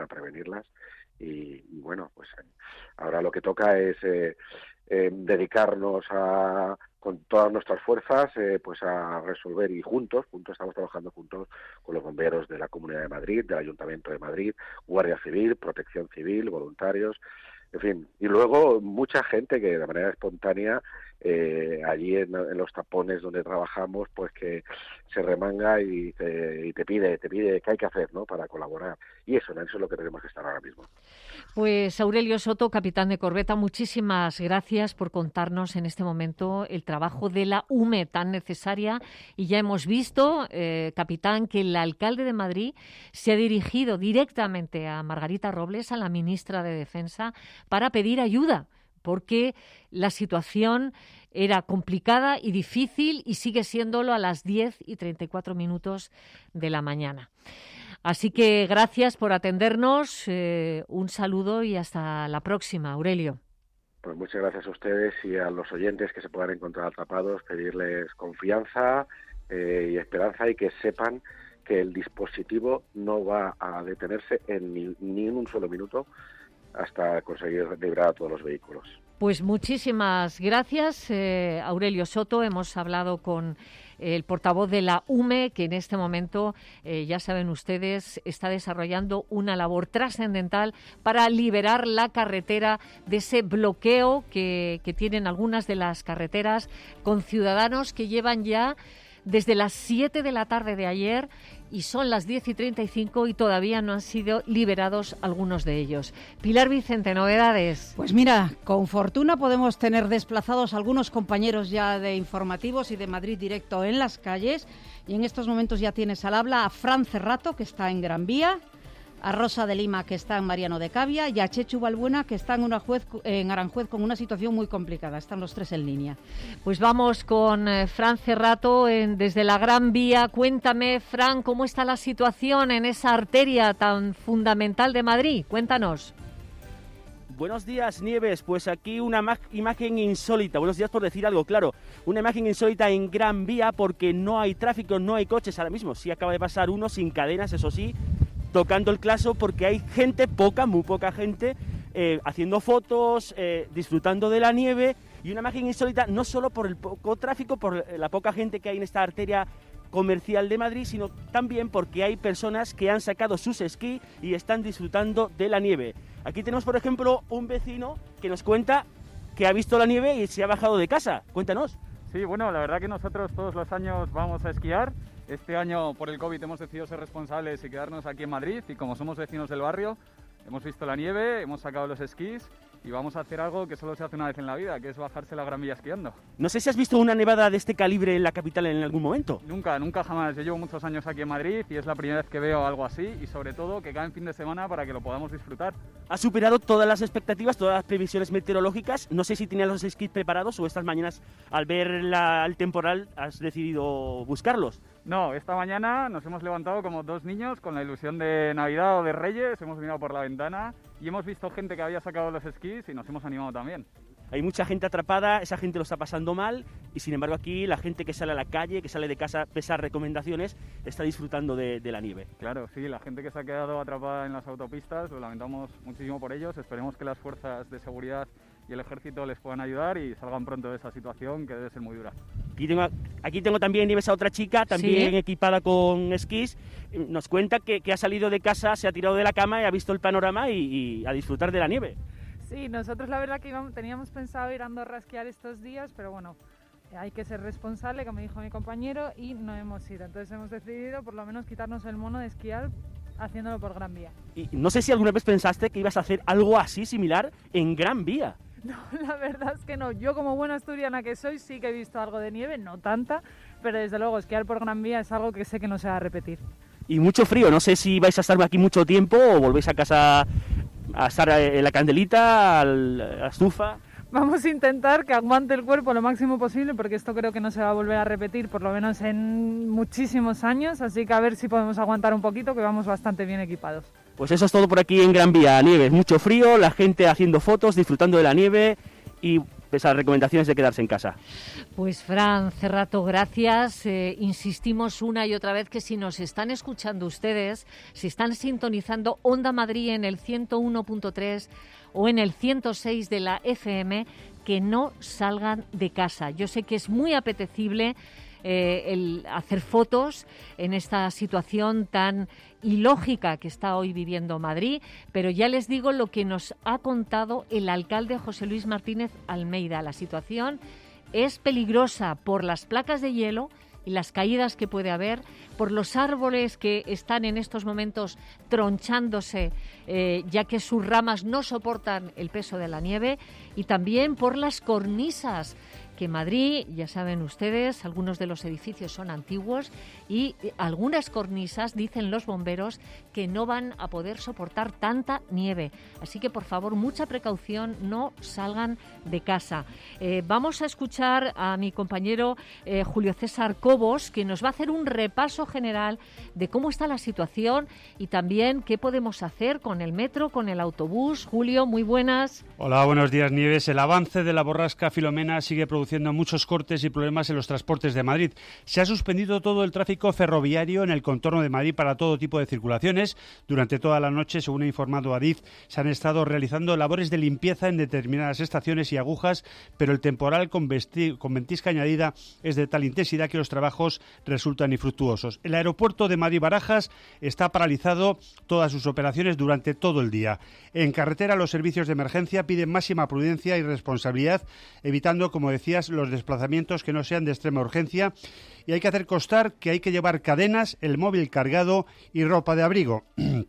y bueno, pues ahora lo que toca es dedicarnos con todas nuestras fuerzas pues a resolver y juntos estamos trabajando juntos con los bomberos de la Comunidad de Madrid, del Ayuntamiento de Madrid, Guardia Civil, Protección Civil, voluntarios, en fin, y luego mucha gente que de manera espontánea allí en los tapones donde trabajamos, pues que se remanga y te pide qué hay que hacer, ¿no?, para colaborar. Y eso es lo que tenemos que estar ahora mismo.
Pues Aurelio Soto, capitán de corbeta, muchísimas gracias por contarnos en este momento el trabajo de la UME tan necesaria. Y ya hemos visto, capitán, que el alcalde de Madrid se ha dirigido directamente a Margarita Robles, a la ministra de Defensa, para pedir ayuda, porque la situación era complicada y difícil y sigue siéndolo a las 10:34 de la mañana. Así que gracias por atendernos, un saludo y hasta la próxima, Aurelio.
Pues muchas gracias a ustedes y a los oyentes que se puedan encontrar atrapados, pedirles confianza y esperanza y que sepan que el dispositivo no va a detenerse ni en un solo minuto hasta conseguir librar a todos los vehículos.
Pues muchísimas gracias, Aurelio Soto. Hemos hablado con el portavoz de la UME, que en este momento, ya saben ustedes, está desarrollando una labor trascendental para liberar la carretera de ese bloqueo que tienen algunas de las carreteras, con ciudadanos que llevan ya desde las 7 de la tarde de ayer y son las 10:35 y todavía no han sido liberados algunos de ellos. Pilar Vicente, novedades.
Pues mira, con fortuna podemos tener desplazados algunos compañeros ya de informativos y de Madrid Directo en las calles, y en estos momentos ya tienes al habla a Fran Cerrato, que está en Gran Vía, a Rosa de Lima, que está en Mariano de Cavia, y a Chechu Balbuena, que está en Aranjuez con una situación muy complicada. Están los tres en línea.
Pues vamos con Fran Cerrato desde la Gran Vía. Cuéntame, Fran, ¿cómo está la situación en esa arteria tan fundamental de Madrid? Cuéntanos.
Buenos días, Nieves. Pues aquí una imagen insólita. Buenos días por decir algo, claro. Una imagen insólita en Gran Vía porque no hay tráfico, no hay coches ahora mismo. Sí acaba de pasar uno sin cadenas, eso sí, tocando el claxon porque hay gente, muy poca gente, haciendo fotos, disfrutando de la nieve, y una imagen insólita no solo por el poco tráfico, por la poca gente que hay en esta arteria comercial de Madrid, sino también porque hay personas que han sacado sus esquí y están disfrutando de la nieve. Aquí tenemos, por ejemplo, un vecino que nos cuenta que ha visto la nieve y se ha bajado de casa. Cuéntanos.
Sí, bueno, la verdad que nosotros todos los años vamos a esquiar. Este año, por el COVID, hemos decidido ser responsables y quedarnos aquí en Madrid. Y como somos vecinos del barrio, hemos visto la nieve, hemos sacado los esquís y vamos a hacer algo que solo se hace una vez en la vida, que es bajarse la Gran Vía esquiando.
No sé si has visto una nevada de este calibre en la capital en algún momento.
Nunca jamás. Yo llevo muchos años aquí en Madrid y es la primera vez que veo algo así, y sobre todo que cae en fin de semana para que lo podamos disfrutar.
Ha superado todas las expectativas, todas las previsiones meteorológicas. No sé si tenías los esquís preparados o estas mañanas, al ver el temporal, has decidido buscarlos.
No, esta mañana nos hemos levantado como dos niños con la ilusión de Navidad o de Reyes, hemos mirado por la ventana y hemos visto gente que había sacado los esquís y nos hemos animado también.
Hay mucha gente atrapada, esa gente lo está pasando mal y sin embargo aquí la gente que sale a la calle, que sale de casa pese a recomendaciones, está disfrutando de la nieve.
Claro, sí, la gente que se ha quedado atrapada en las autopistas, lo lamentamos muchísimo por ellos, esperemos que las fuerzas de seguridad y el ejército les puedan ayudar y salgan pronto de esa situación que debe ser muy dura.
Aquí tengo también, Nieves, a otra chica, también equipada con esquís. Nos cuenta que ha salido de casa, se ha tirado de la cama y ha visto el panorama y a disfrutar de la nieve.
Sí, nosotros la verdad que teníamos pensado ir a Andorra a esquiar estos días, pero bueno, hay que ser responsable, como dijo mi compañero, y no hemos ido. Entonces hemos decidido por lo menos quitarnos el mono de esquiar haciéndolo por Gran Vía.
Y no sé si alguna vez pensaste que ibas a hacer algo así similar en Gran Vía.
No, la verdad es que no. Yo como buena asturiana que soy sí que he visto algo de nieve, no tanta, pero desde luego esquiar por Gran Vía es algo que sé que no se va a repetir.
Y mucho frío, no sé si vais a estar aquí mucho tiempo o volvéis a casa a estar en la candelita, a la estufa.
Vamos a intentar que aguante el cuerpo lo máximo posible porque esto creo que no se va a volver a repetir por lo menos en muchísimos años, así que a ver si podemos aguantar un poquito, que vamos bastante bien equipados.
Pues eso es todo por aquí en Gran Vía, Nieves, mucho frío, la gente haciendo fotos, disfrutando de la nieve y esas recomendaciones de quedarse en casa.
Pues Fran Cerrato, gracias. Insistimos una y otra vez que si nos están escuchando ustedes, si están sintonizando Onda Madrid en el 101.3 o en el 106 de la FM, que no salgan de casa. Yo sé que es muy apetecible el hacer fotos en esta situación tan ilógica que está hoy viviendo Madrid, pero ya les digo lo que nos ha contado el alcalde José Luis Martínez Almeida. La situación es peligrosa por las placas de hielo y las caídas que puede haber, por los árboles que están en estos momentos tronchándose, ya que sus ramas no soportan el peso de la nieve, y también por las cornisas que Madrid, ya saben ustedes, algunos de los edificios son antiguos y algunas cornisas, dicen los bomberos, que no van a poder soportar tanta nieve. Así que, por favor, mucha precaución, no salgan de casa. Vamos a escuchar a mi compañero Julio César Cobos, que nos va a hacer un repaso general de cómo está la situación y también qué podemos hacer con el metro, con el autobús. Julio, muy buenas.
Hola, buenos días, Nieves. El avance de la borrasca Filomena sigue produciendo muchos cortes y problemas en los transportes de Madrid. Se ha suspendido todo el tráfico ferroviario en el contorno de Madrid para todo tipo de circulaciones. Durante toda la noche, según ha informado Adif, se han estado realizando labores de limpieza en determinadas estaciones y agujas, pero el temporal con ventisca añadida es de tal intensidad que los trabajos resultan infructuosos. El aeropuerto de Madrid-Barajas está paralizado todas sus operaciones durante todo el día. En carretera, los servicios de emergencia piden máxima prudencia y responsabilidad, evitando, como decías, los desplazamientos que no sean de extrema urgencia, y hay que hacer constar que hay que llevar cadenas, el móvil cargado y ropa de abrigo.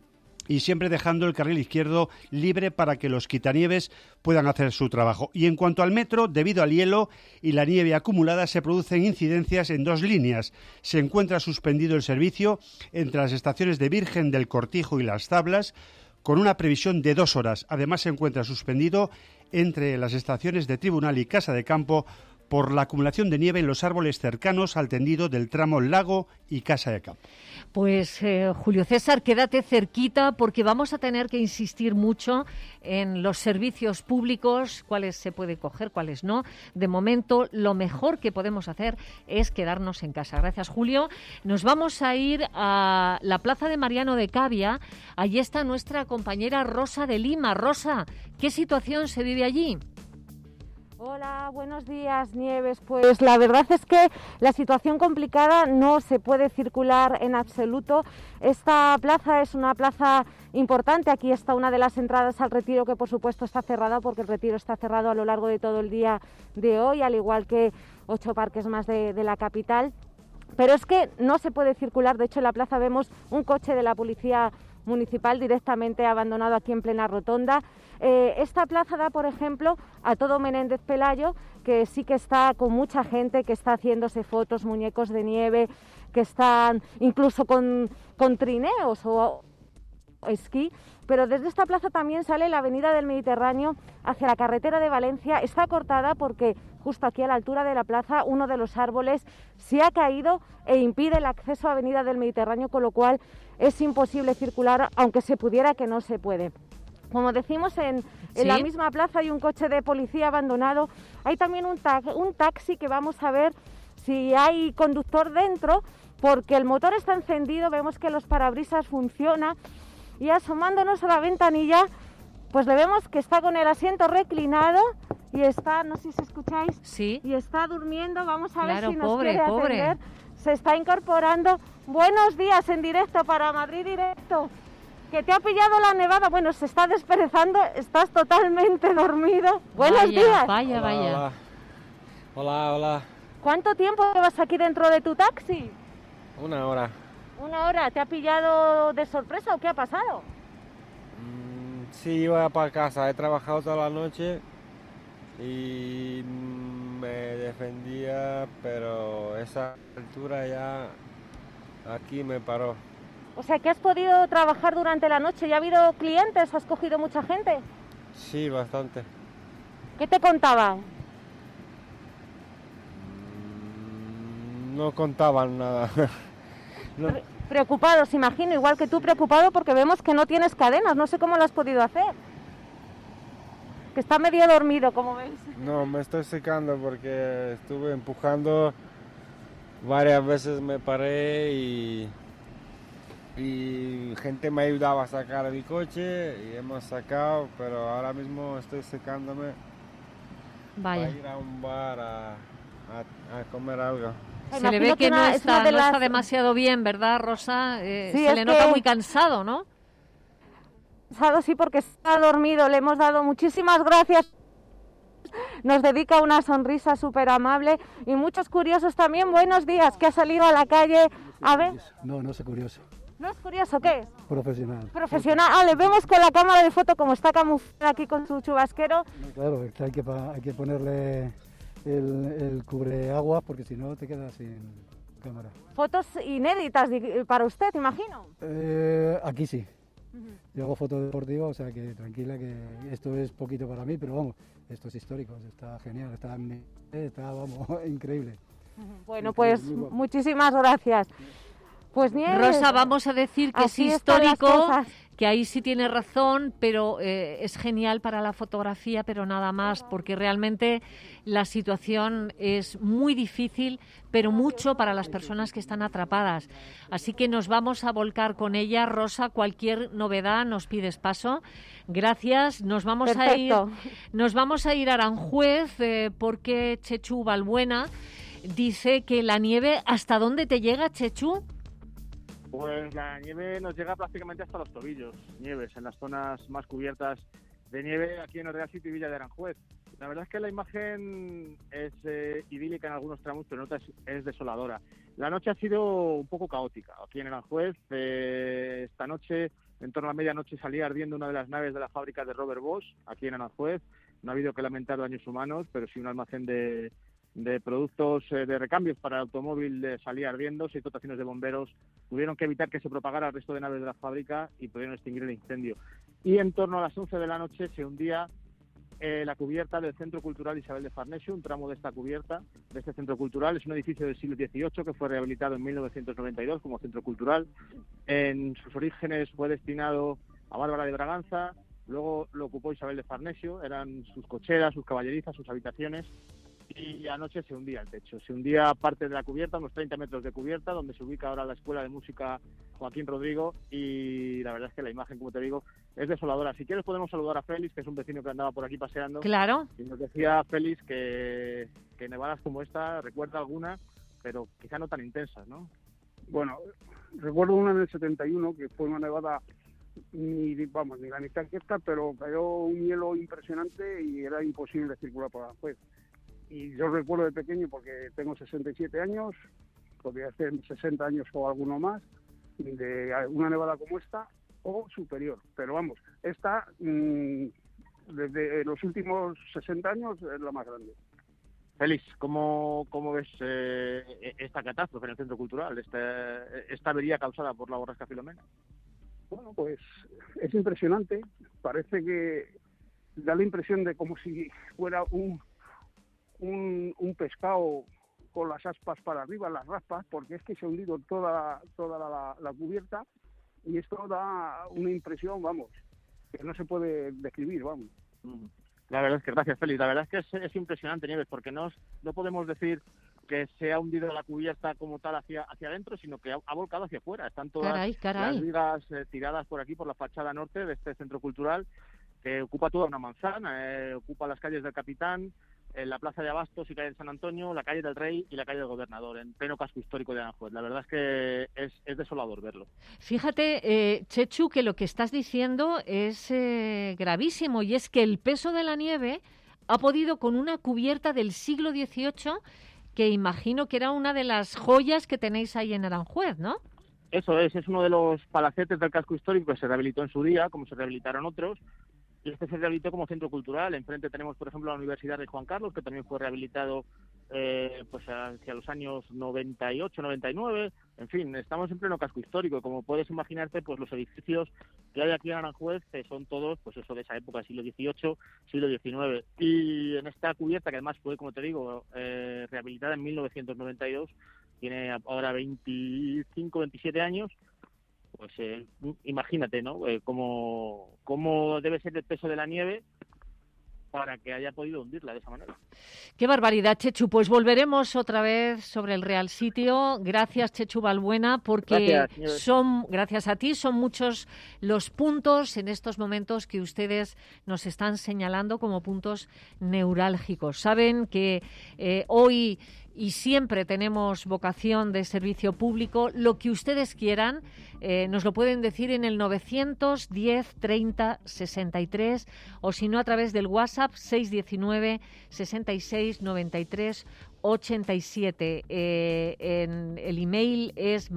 Y siempre dejando el carril izquierdo libre para que los quitanieves puedan hacer su trabajo. Y en cuanto al metro, debido al hielo y la nieve acumulada, se producen incidencias en dos líneas. Se encuentra suspendido el servicio entre las estaciones de Virgen del Cortijo y Las Tablas, con una previsión de 2 horas. Además, se encuentra suspendido entre las estaciones de Tribunal y Casa de Campo por la acumulación de nieve en los árboles cercanos al tendido del tramo Lago y Casa de Campo.
Pues Julio César, quédate cerquita porque vamos a tener que insistir mucho en los servicios públicos, cuáles se puede coger, cuáles no. De momento, lo mejor que podemos hacer es quedarnos en casa. Gracias, Julio. Nos vamos a ir a la Plaza de Mariano de Cavia. Allí está nuestra compañera Rosa de Lima. Rosa, ¿qué situación se vive allí?
Hola, buenos días, Nieves. Pues la verdad es que la situación complicada, no se puede circular en absoluto. Esta plaza es una plaza importante. Aquí está una de las entradas al Retiro, que por supuesto está cerrada porque el Retiro está cerrado a lo largo de todo el día de hoy, al igual que 8 parques más de la capital. Pero es que no se puede circular. De hecho, en la plaza vemos un coche de la policía municipal directamente abandonado aquí en plena rotonda. Esta plaza da, por ejemplo, a todo Menéndez Pelayo, que sí que está con mucha gente, que está haciéndose fotos, muñecos de nieve, que están incluso con trineos o esquí. Pero desde esta plaza también sale la avenida del Mediterráneo hacia la carretera de Valencia. Está cortada porque justo aquí a la altura de la plaza uno de los árboles se ha caído e impide el acceso a avenida del Mediterráneo, con lo cual es imposible circular, aunque se pudiera, que no se puede. Como decimos, en
¿Sí?
la misma plaza hay un coche de policía abandonado. Hay también un taxi que vamos a ver si hay conductor dentro, porque el motor está encendido, vemos que los parabrisas funcionan y asomándonos a la ventanilla, pues le vemos que está con el asiento reclinado y está, no sé si escucháis,
sí,
y está durmiendo. Vamos a ver si nos
pobre,
quiere atender. Se está incorporando. Buenos días en directo para Madrid Directo. Que te ha pillado la nevada. Bueno, se está desperezando, estás totalmente dormido. Buenos días.
Vaya, vaya.
Hola.
¿Cuánto tiempo llevas aquí dentro de tu taxi?
1 hora.
1 hora. ¿Te ha pillado de sorpresa o qué ha pasado?
Sí, iba para casa. He trabajado toda la noche y me defendía, pero esa altura ya aquí me paró.
O sea, que has podido trabajar durante la noche. ¿Ya ha habido clientes? ¿Has cogido mucha gente?
Sí, bastante.
¿Qué te contaban?
No contaban nada. No.
Preocupados, imagino, igual que tú, preocupado porque vemos que no tienes cadenas. No sé cómo lo has podido hacer. Que está medio dormido, como veis.
No, me estoy secando porque estuve empujando. Varias veces me paré y gente me ayudaba a sacar el coche y hemos sacado, pero ahora mismo estoy secándome.
Vaya.
Para ir a un bar a comer algo.
Se le ve que no está demasiado bien, ¿verdad, Rosa?
Sí,
se le nota muy cansado, ¿no?
Cansado, sí, porque está dormido. Le hemos dado muchísimas gracias. Nos dedica una sonrisa súper amable y muchos curiosos también. Buenos días, que ha salido a la calle. A ver.
No soy curioso.
¿No es curioso? ¿Qué es?
Profesional.
Profesional. Ah, le vemos con la cámara de foto como está camuflada aquí con su chubasquero.
No, claro, hay que ponerle el cubreaguas porque si no te quedas sin cámara.
Fotos inéditas para usted, imagino.
Aquí sí. Yo hago fotos deportivas, o sea que tranquila, que esto es poquito para mí, pero vamos, esto es histórico, está genial, está vamos, increíble.
Bueno, pues muchísimas gracias. Pues Nieves,
Rosa, vamos a decir que es histórico, que ahí sí tiene razón, pero es genial para la fotografía, pero nada más, porque realmente la situación es muy difícil, pero mucho para las personas que están atrapadas. Así que nos vamos a volcar con ella. Rosa, cualquier novedad nos pides paso. Gracias. Nos vamos a ir a Aranjuez porque Chechu Balbuena dice que la nieve, ¿hasta dónde te llega, Chechu?
Pues la nieve nos llega prácticamente hasta los tobillos, nieves en las zonas más cubiertas de nieve aquí en el Real Sitio y Villa de Aranjuez. La verdad es que la imagen es idílica en algunos tramos, pero en otras es desoladora. La noche ha sido un poco caótica aquí en Aranjuez. Esta noche, en torno a medianoche, salía ardiendo una de las naves de la fábrica de Robert Bosch aquí en Aranjuez. No ha habido que lamentar daños humanos, pero sí un almacén de productos de recambios para el automóvil salía ardiendo. 6 dotaciones de bomberos tuvieron que evitar que se propagara el resto de naves de la fábrica y pudieron extinguir el incendio. Y en torno a las 11 de la noche se hundía la cubierta del Centro Cultural Isabel de Farnesio. Un tramo de esta cubierta, de este centro cultural, es un edificio del siglo XVIII que fue rehabilitado en 1992 como centro cultural. En sus orígenes fue destinado a Bárbara de Braganza, luego lo ocupó Isabel de Farnesio, eran sus cocheras, sus caballerizas, sus habitaciones. Y anoche se hundía el techo, se hundía parte de la cubierta, unos 30 metros de cubierta, donde se ubica ahora la Escuela de Música Joaquín Rodrigo, y la verdad es que la imagen, como te digo, es desoladora. Si quieres podemos saludar a Félix, que es un vecino que andaba por aquí paseando.
Claro.
Y nos decía Félix que nevadas como esta recuerda alguna, pero quizá no tan intensas, ¿no?
Bueno, recuerdo una en el 71, que fue una nevada ni la mitad que esta, pero cayó un hielo impresionante y era imposible circular por Aranjuez. Y yo recuerdo de pequeño, porque tengo 67 años, podría ser 60 años o alguno más, de una nevada como esta o superior. Pero vamos, esta desde los últimos 60 años es la más grande.
Félix, ¿cómo ves esta catástrofe en el Centro Cultural, esta avería causada por la borrasca Filomena?
Bueno, pues es impresionante. Parece que da la impresión de como si fuera un pescado con las aspas para arriba, las raspas, porque es que se ha hundido toda la cubierta, y esto da una impresión, vamos, que no se puede describir, vamos.
La verdad es que, gracias Félix, la verdad es que es impresionante, Nieves, porque no podemos decir que se ha hundido la cubierta como tal hacia adentro, sino que ha volcado hacia afuera. Están todas las vigas tiradas por aquí, por la fachada norte de este centro cultural, que ocupa toda una manzana, ocupa las calles del Capitán, la plaza de Abastos y calle de San Antonio, la calle del Rey y la calle del Gobernador, en pleno casco histórico de Aranjuez. La verdad es que es desolador verlo.
Fíjate, Chechu, que lo que estás diciendo es gravísimo, y es que el peso de la nieve ha podido, con una cubierta del siglo XVIII, que imagino que era una de las joyas que tenéis ahí en Aranjuez, ¿no?
Eso es uno de los palacetes del casco histórico que se rehabilitó en su día, como se rehabilitaron otros, y este se rehabilitó como centro cultural. Enfrente tenemos, por ejemplo, la Universidad de Juan Carlos, que también fue rehabilitado pues hacia los años 98, 99. En fin, estamos en pleno casco histórico. Como puedes imaginarte, pues los edificios que hay aquí en Aranjuez son todos, pues eso, de esa época, siglo XVIII, siglo XIX. Y en esta cubierta, que además fue, como te digo, rehabilitada en 1992, tiene ahora 25, 27 años, pues imagínate, ¿no? Cómo debe ser el peso de la nieve para que haya podido hundirla de esa manera.
Qué barbaridad, Chechu. Pues volveremos otra vez sobre el Real Sitio. Gracias, Chechu Balbuena, porque gracias a ti, son muchos los puntos en estos momentos que ustedes nos están señalando como puntos neurálgicos. Saben que hoy y siempre tenemos vocación de servicio público. Lo que ustedes quieran nos lo pueden decir en el 910 30 63, o si no a través del WhatsApp 619 66 93 87. En el email es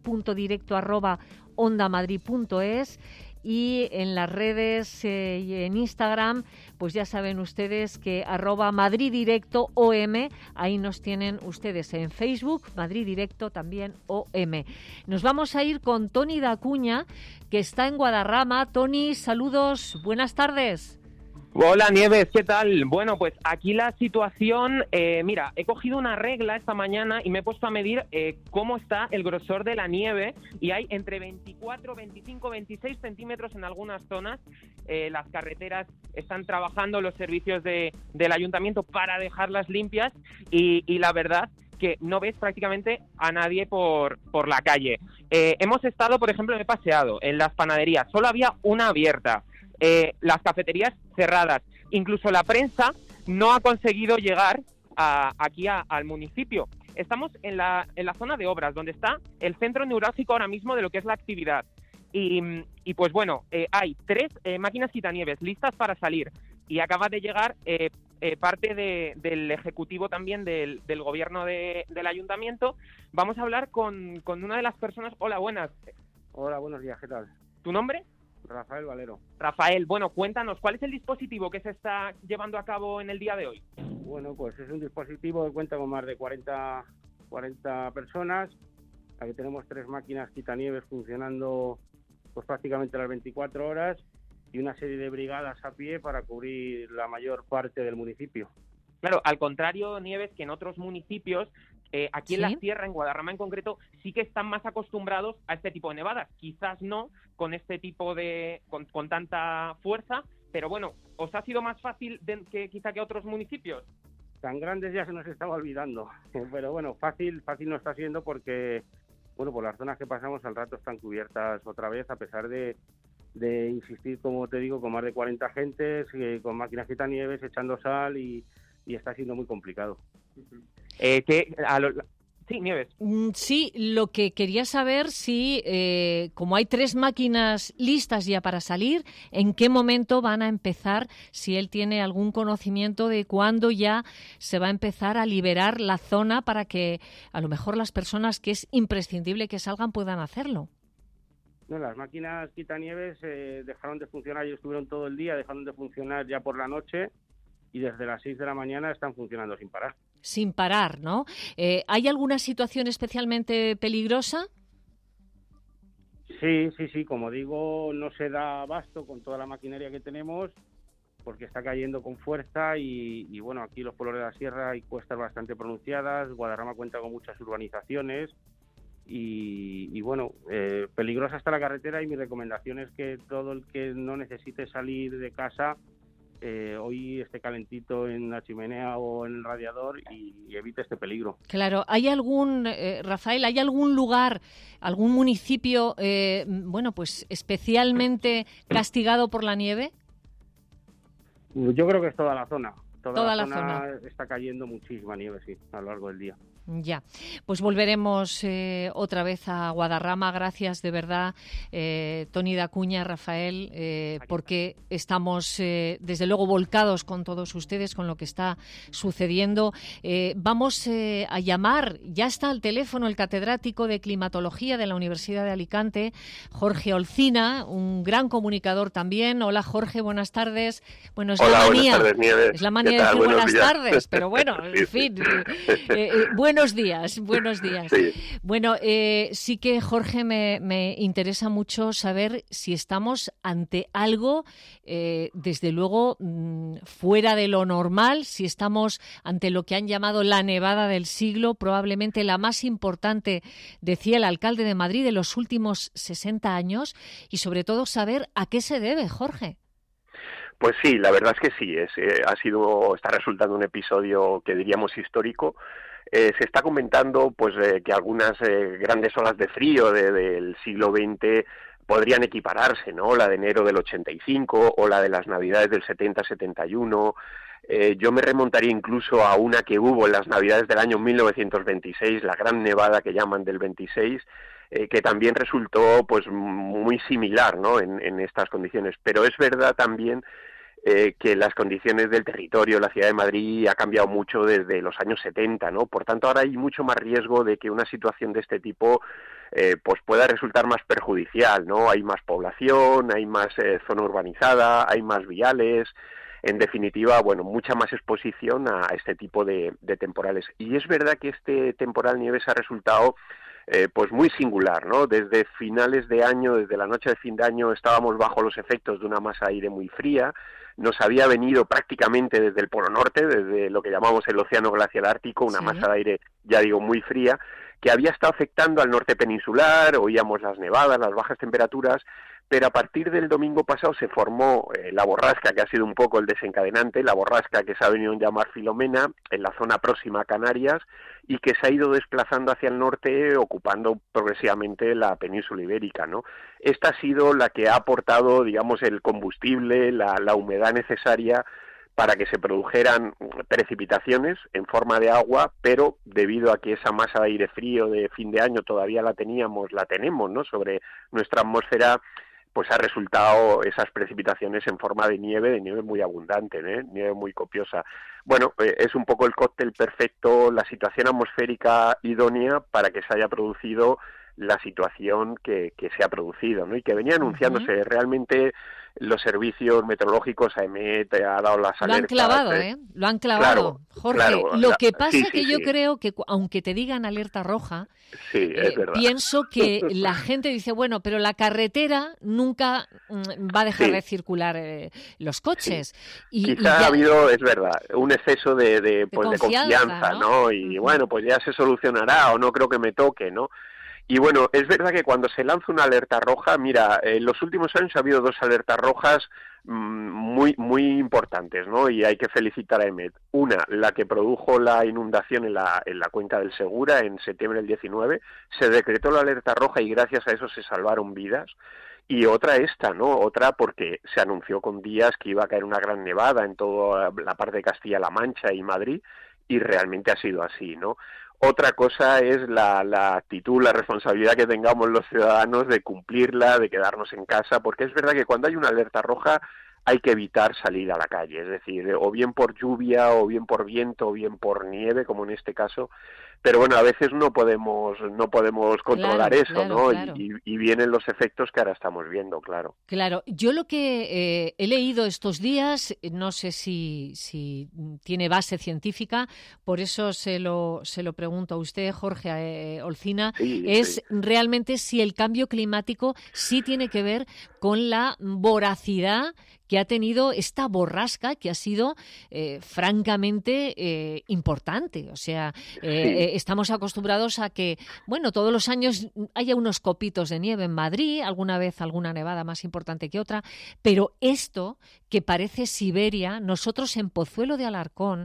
madrid.directo@ondamadrid.es. Y en las redes y en Instagram, pues ya saben ustedes que @MadridDirectoOM, ahí nos tienen ustedes en Facebook, Madrid Directo también OM. Nos vamos a ir con Toni Dacuña, que está en Guadarrama. Toni, saludos, buenas tardes.
Hola Nieves, ¿qué tal? Bueno, pues aquí la situación, mira, he cogido una regla esta mañana y me he puesto a medir cómo está el grosor de la nieve, y hay entre 24, 25, 26 centímetros en algunas zonas. Las carreteras están trabajando, los servicios del ayuntamiento, para dejarlas limpias, y la verdad que no ves prácticamente a nadie por la calle. Hemos estado, por ejemplo, me he paseado en las panaderías, solo había una abierta. Las cafeterías cerradas, incluso la prensa no ha conseguido llegar aquí al municipio. Estamos en la zona de obras, donde está el centro neurálgico ahora mismo de lo que es la actividad. Y pues bueno, hay 3 máquinas quitanieves listas para salir, y acaba de llegar parte del ejecutivo también del gobierno del ayuntamiento. Vamos a hablar con una de las personas. Hola, buenas.
Hola, buenos días, ¿qué tal?
¿Tu nombre?
Rafael Valero.
Rafael, bueno, cuéntanos, ¿cuál es el dispositivo que se está llevando a cabo en el día de hoy?
Bueno, pues es un dispositivo que cuenta con más de 40 personas. Aquí tenemos 3 máquinas quitanieves funcionando pues prácticamente las 24 horas, y una serie de brigadas a pie para cubrir la mayor parte del municipio.
Claro, al contrario, Nieves, que en otros municipios, aquí en la sierra, en Guadarrama en concreto, sí que están más acostumbrados a este tipo de nevadas. Quizás no con este tipo con tanta fuerza, pero bueno, ¿os ha sido más fácil quizá que otros municipios?
Tan grandes ya se nos estaba olvidando, pero bueno, fácil no está siendo, porque bueno, por las zonas que pasamos al rato están cubiertas otra vez, a pesar de insistir, como te digo, con más de 40 agentes, con máquinas quitanieves, echando sal, y está siendo muy complicado.
Sí, Nieves.
Sí, lo que quería saber, si como hay 3 máquinas listas ya para salir, ¿en qué momento van a empezar? Si él tiene algún conocimiento de cuándo ya se va a empezar a liberar la zona, para que a lo mejor las personas que es imprescindible que salgan puedan hacerlo.
No, las máquinas quitanieves dejaron de funcionar, y estuvieron todo el día, dejaron de funcionar ya por la noche, y desde las 6 de la mañana están funcionando sin parar.
Sin parar, ¿no? ¿Hay alguna situación especialmente peligrosa?
Sí, como digo, no se da abasto con toda la maquinaria que tenemos, porque está cayendo con fuerza, y bueno, aquí los pueblos de la sierra hay cuestas bastante pronunciadas. Guadarrama cuenta con muchas urbanizaciones, y bueno, peligrosa está la carretera, y mi recomendación es que todo el que no necesite salir de casa hoy esté calentito en la chimenea o en el radiador y evite este peligro.
Claro, ¿hay algún, Rafael, hay algún lugar, algún municipio, bueno, pues especialmente castigado por la nieve?
Yo creo que es toda la zona.
Toda la zona
está cayendo muchísima nieve, sí, a lo largo del día.
Ya, pues volveremos otra vez a Guadarrama. Gracias de verdad, Toni Dacuña, Rafael, porque estamos desde luego volcados con todos ustedes, con lo que está sucediendo. Vamos a llamar, ya está al teléfono el catedrático de climatología de la Universidad de Alicante, Jorge Olcina, un gran comunicador también. Hola Jorge, buenas tardes. Bueno, es
Hola,
la manía,
buenas tardes, Nieves.
es la manía de decir buenas tardes, pero bueno, en fin. Buenos días, buenos días.
Sí.
Bueno, sí que, Jorge, me interesa mucho saber si estamos ante algo, desde luego, fuera de lo normal, si estamos ante lo que han llamado la nevada del siglo, probablemente la más importante, decía el alcalde de Madrid, de los últimos 60 años, y sobre todo saber a qué se debe, Jorge.
Pues sí, la verdad es que sí, está resultando un episodio que diríamos histórico. Se está comentando pues que algunas grandes olas de frío del siglo XX podrían equipararse, ¿no? La de enero del 85 o la de las Navidades del 70-71. Yo me remontaría incluso a una que hubo en las Navidades del año 1926, la gran nevada que llaman del 26, que también resultó pues muy similar, ¿no? en estas condiciones. Pero es verdad también que las condiciones del territorio, la ciudad de Madrid, ha cambiado mucho desde los años 70, ¿no? Por tanto, ahora hay mucho más riesgo de que una situación de este tipo pues pueda resultar más perjudicial, ¿no? Hay más población, hay más zona urbanizada, hay más viales, en definitiva, bueno, mucha más exposición a este tipo de temporales. Y es verdad que este temporal Nieves ha resultado pues muy singular, ¿no? Desde finales de año, desde la noche de fin de año, estábamos bajo los efectos de una masa de aire muy fría. Nos había venido prácticamente desde el Polo Norte, desde lo que llamamos el Océano Glacial Ártico, una masa de aire, ya digo, muy fría, que había estado afectando al norte peninsular. Oíamos las nevadas, las bajas temperaturas, pero a partir del domingo pasado se formó la borrasca, que ha sido un poco el desencadenante, la borrasca que se ha venido a llamar Filomena, en la zona próxima a Canarias, y que se ha ido desplazando hacia el norte, ocupando progresivamente la península ibérica, ¿no? Esta ha sido la que ha aportado, digamos, el combustible, la humedad necesaria para que se produjeran precipitaciones en forma de agua, pero debido a que esa masa de aire frío de fin de año todavía la tenemos, ¿no? Sobre nuestra atmósfera, pues ha resultado esas precipitaciones en forma de nieve muy abundante, nieve muy copiosa. Bueno, es un poco el cóctel perfecto, la situación atmosférica idónea para que se haya producido la situación que se ha producido, ¿no? Y que venía anunciándose. Realmente los servicios meteorológicos, AEMET ha dado las alertas.
Lo han clavado, Lo han clavado,
claro,
Jorge.
Claro,
lo que pasa es que yo creo que, aunque te digan alerta roja,
es verdad.
Pienso que la gente dice, bueno, pero la carretera nunca va a dejar de circular los coches. Y
Quizá ha habido, es verdad, un exceso de confianza, ¿no? Y bueno, pues ya se solucionará, o no creo que me toque, ¿no? Y bueno, es verdad que cuando se lanza una alerta roja, mira, en los últimos años ha habido dos alertas rojas muy importantes, ¿no? Y hay que felicitar a EMET. Una, la que produjo la inundación en la cuenca del Segura en septiembre del 19, se decretó la alerta roja y gracias a eso se salvaron vidas. Y otra esta, ¿no? Otra porque se anunció con días que iba a caer una gran nevada en toda la parte de Castilla-La Mancha y Madrid, y realmente ha sido así, ¿no? Otra cosa es la actitud, la responsabilidad que tengamos los ciudadanos de cumplirla, de quedarnos en casa, porque es verdad que cuando hay una alerta roja hay que evitar salir a la calle, es decir, o bien por lluvia, o bien por viento, o bien por nieve, como en este caso. Pero bueno, a veces no podemos controlar eso, ¿no? Claro. Y vienen los efectos que ahora estamos viendo, claro.
Claro, yo lo que he leído estos días, no sé si tiene base científica, por eso se lo pregunto a usted, Jorge Olcina, realmente si el cambio climático sí tiene que ver con la voracidad que ha tenido esta borrasca que ha sido francamente importante. O sea, estamos acostumbrados a que, bueno, todos los años haya unos copitos de nieve en Madrid, alguna vez alguna nevada más importante que otra, pero esto que parece Siberia, nosotros en Pozuelo de Alarcón,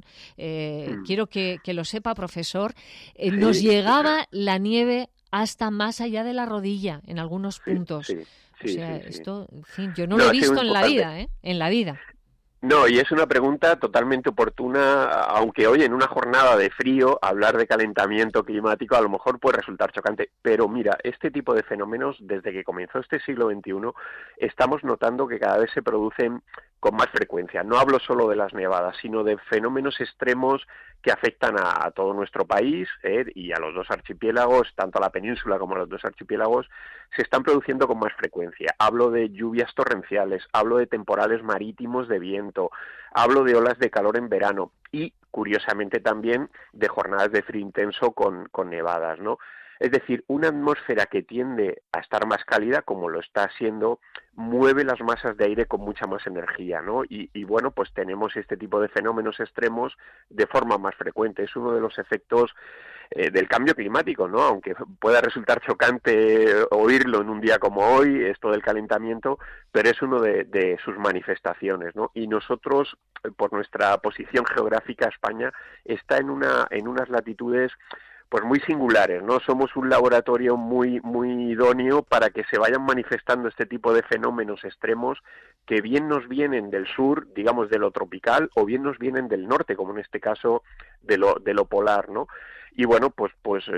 quiero que lo sepa, profesor, nos llegaba la nieve hasta más allá de la rodilla en algunos puntos. O sea, esto, en fin, yo no lo he visto en la vida, en la vida.
No, y es una pregunta totalmente oportuna, aunque hoy en una jornada de frío hablar de calentamiento climático a lo mejor puede resultar chocante, pero mira, este tipo de fenómenos desde que comenzó este siglo XXI estamos notando que cada vez se producen con más frecuencia. No hablo solo de las nevadas, sino de fenómenos extremos que afectan a todo nuestro país y a los dos archipiélagos, tanto a la península como a los dos archipiélagos, se están produciendo con más frecuencia. Hablo de lluvias torrenciales, hablo de temporales marítimos de viento, hablo de olas de calor en verano y, curiosamente, también de jornadas de frío intenso con nevadas, ¿no? Es decir, una atmósfera que tiende a estar más cálida, como lo está haciendo, mueve las masas de aire con mucha más energía, ¿no? Y bueno, pues tenemos este tipo de fenómenos extremos de forma más frecuente. Es uno de los efectos del cambio climático, ¿no? Aunque pueda resultar chocante oírlo en un día como hoy, esto del calentamiento, pero es uno de sus manifestaciones, ¿no? Y nosotros, por nuestra posición geográfica, España está en unas latitudes pues muy singulares, ¿no? Somos un laboratorio muy idóneo para que se vayan manifestando este tipo de fenómenos extremos que bien nos vienen del sur, digamos de lo tropical, o bien nos vienen del norte, como en este caso de lo polar, ¿no? Y bueno, pues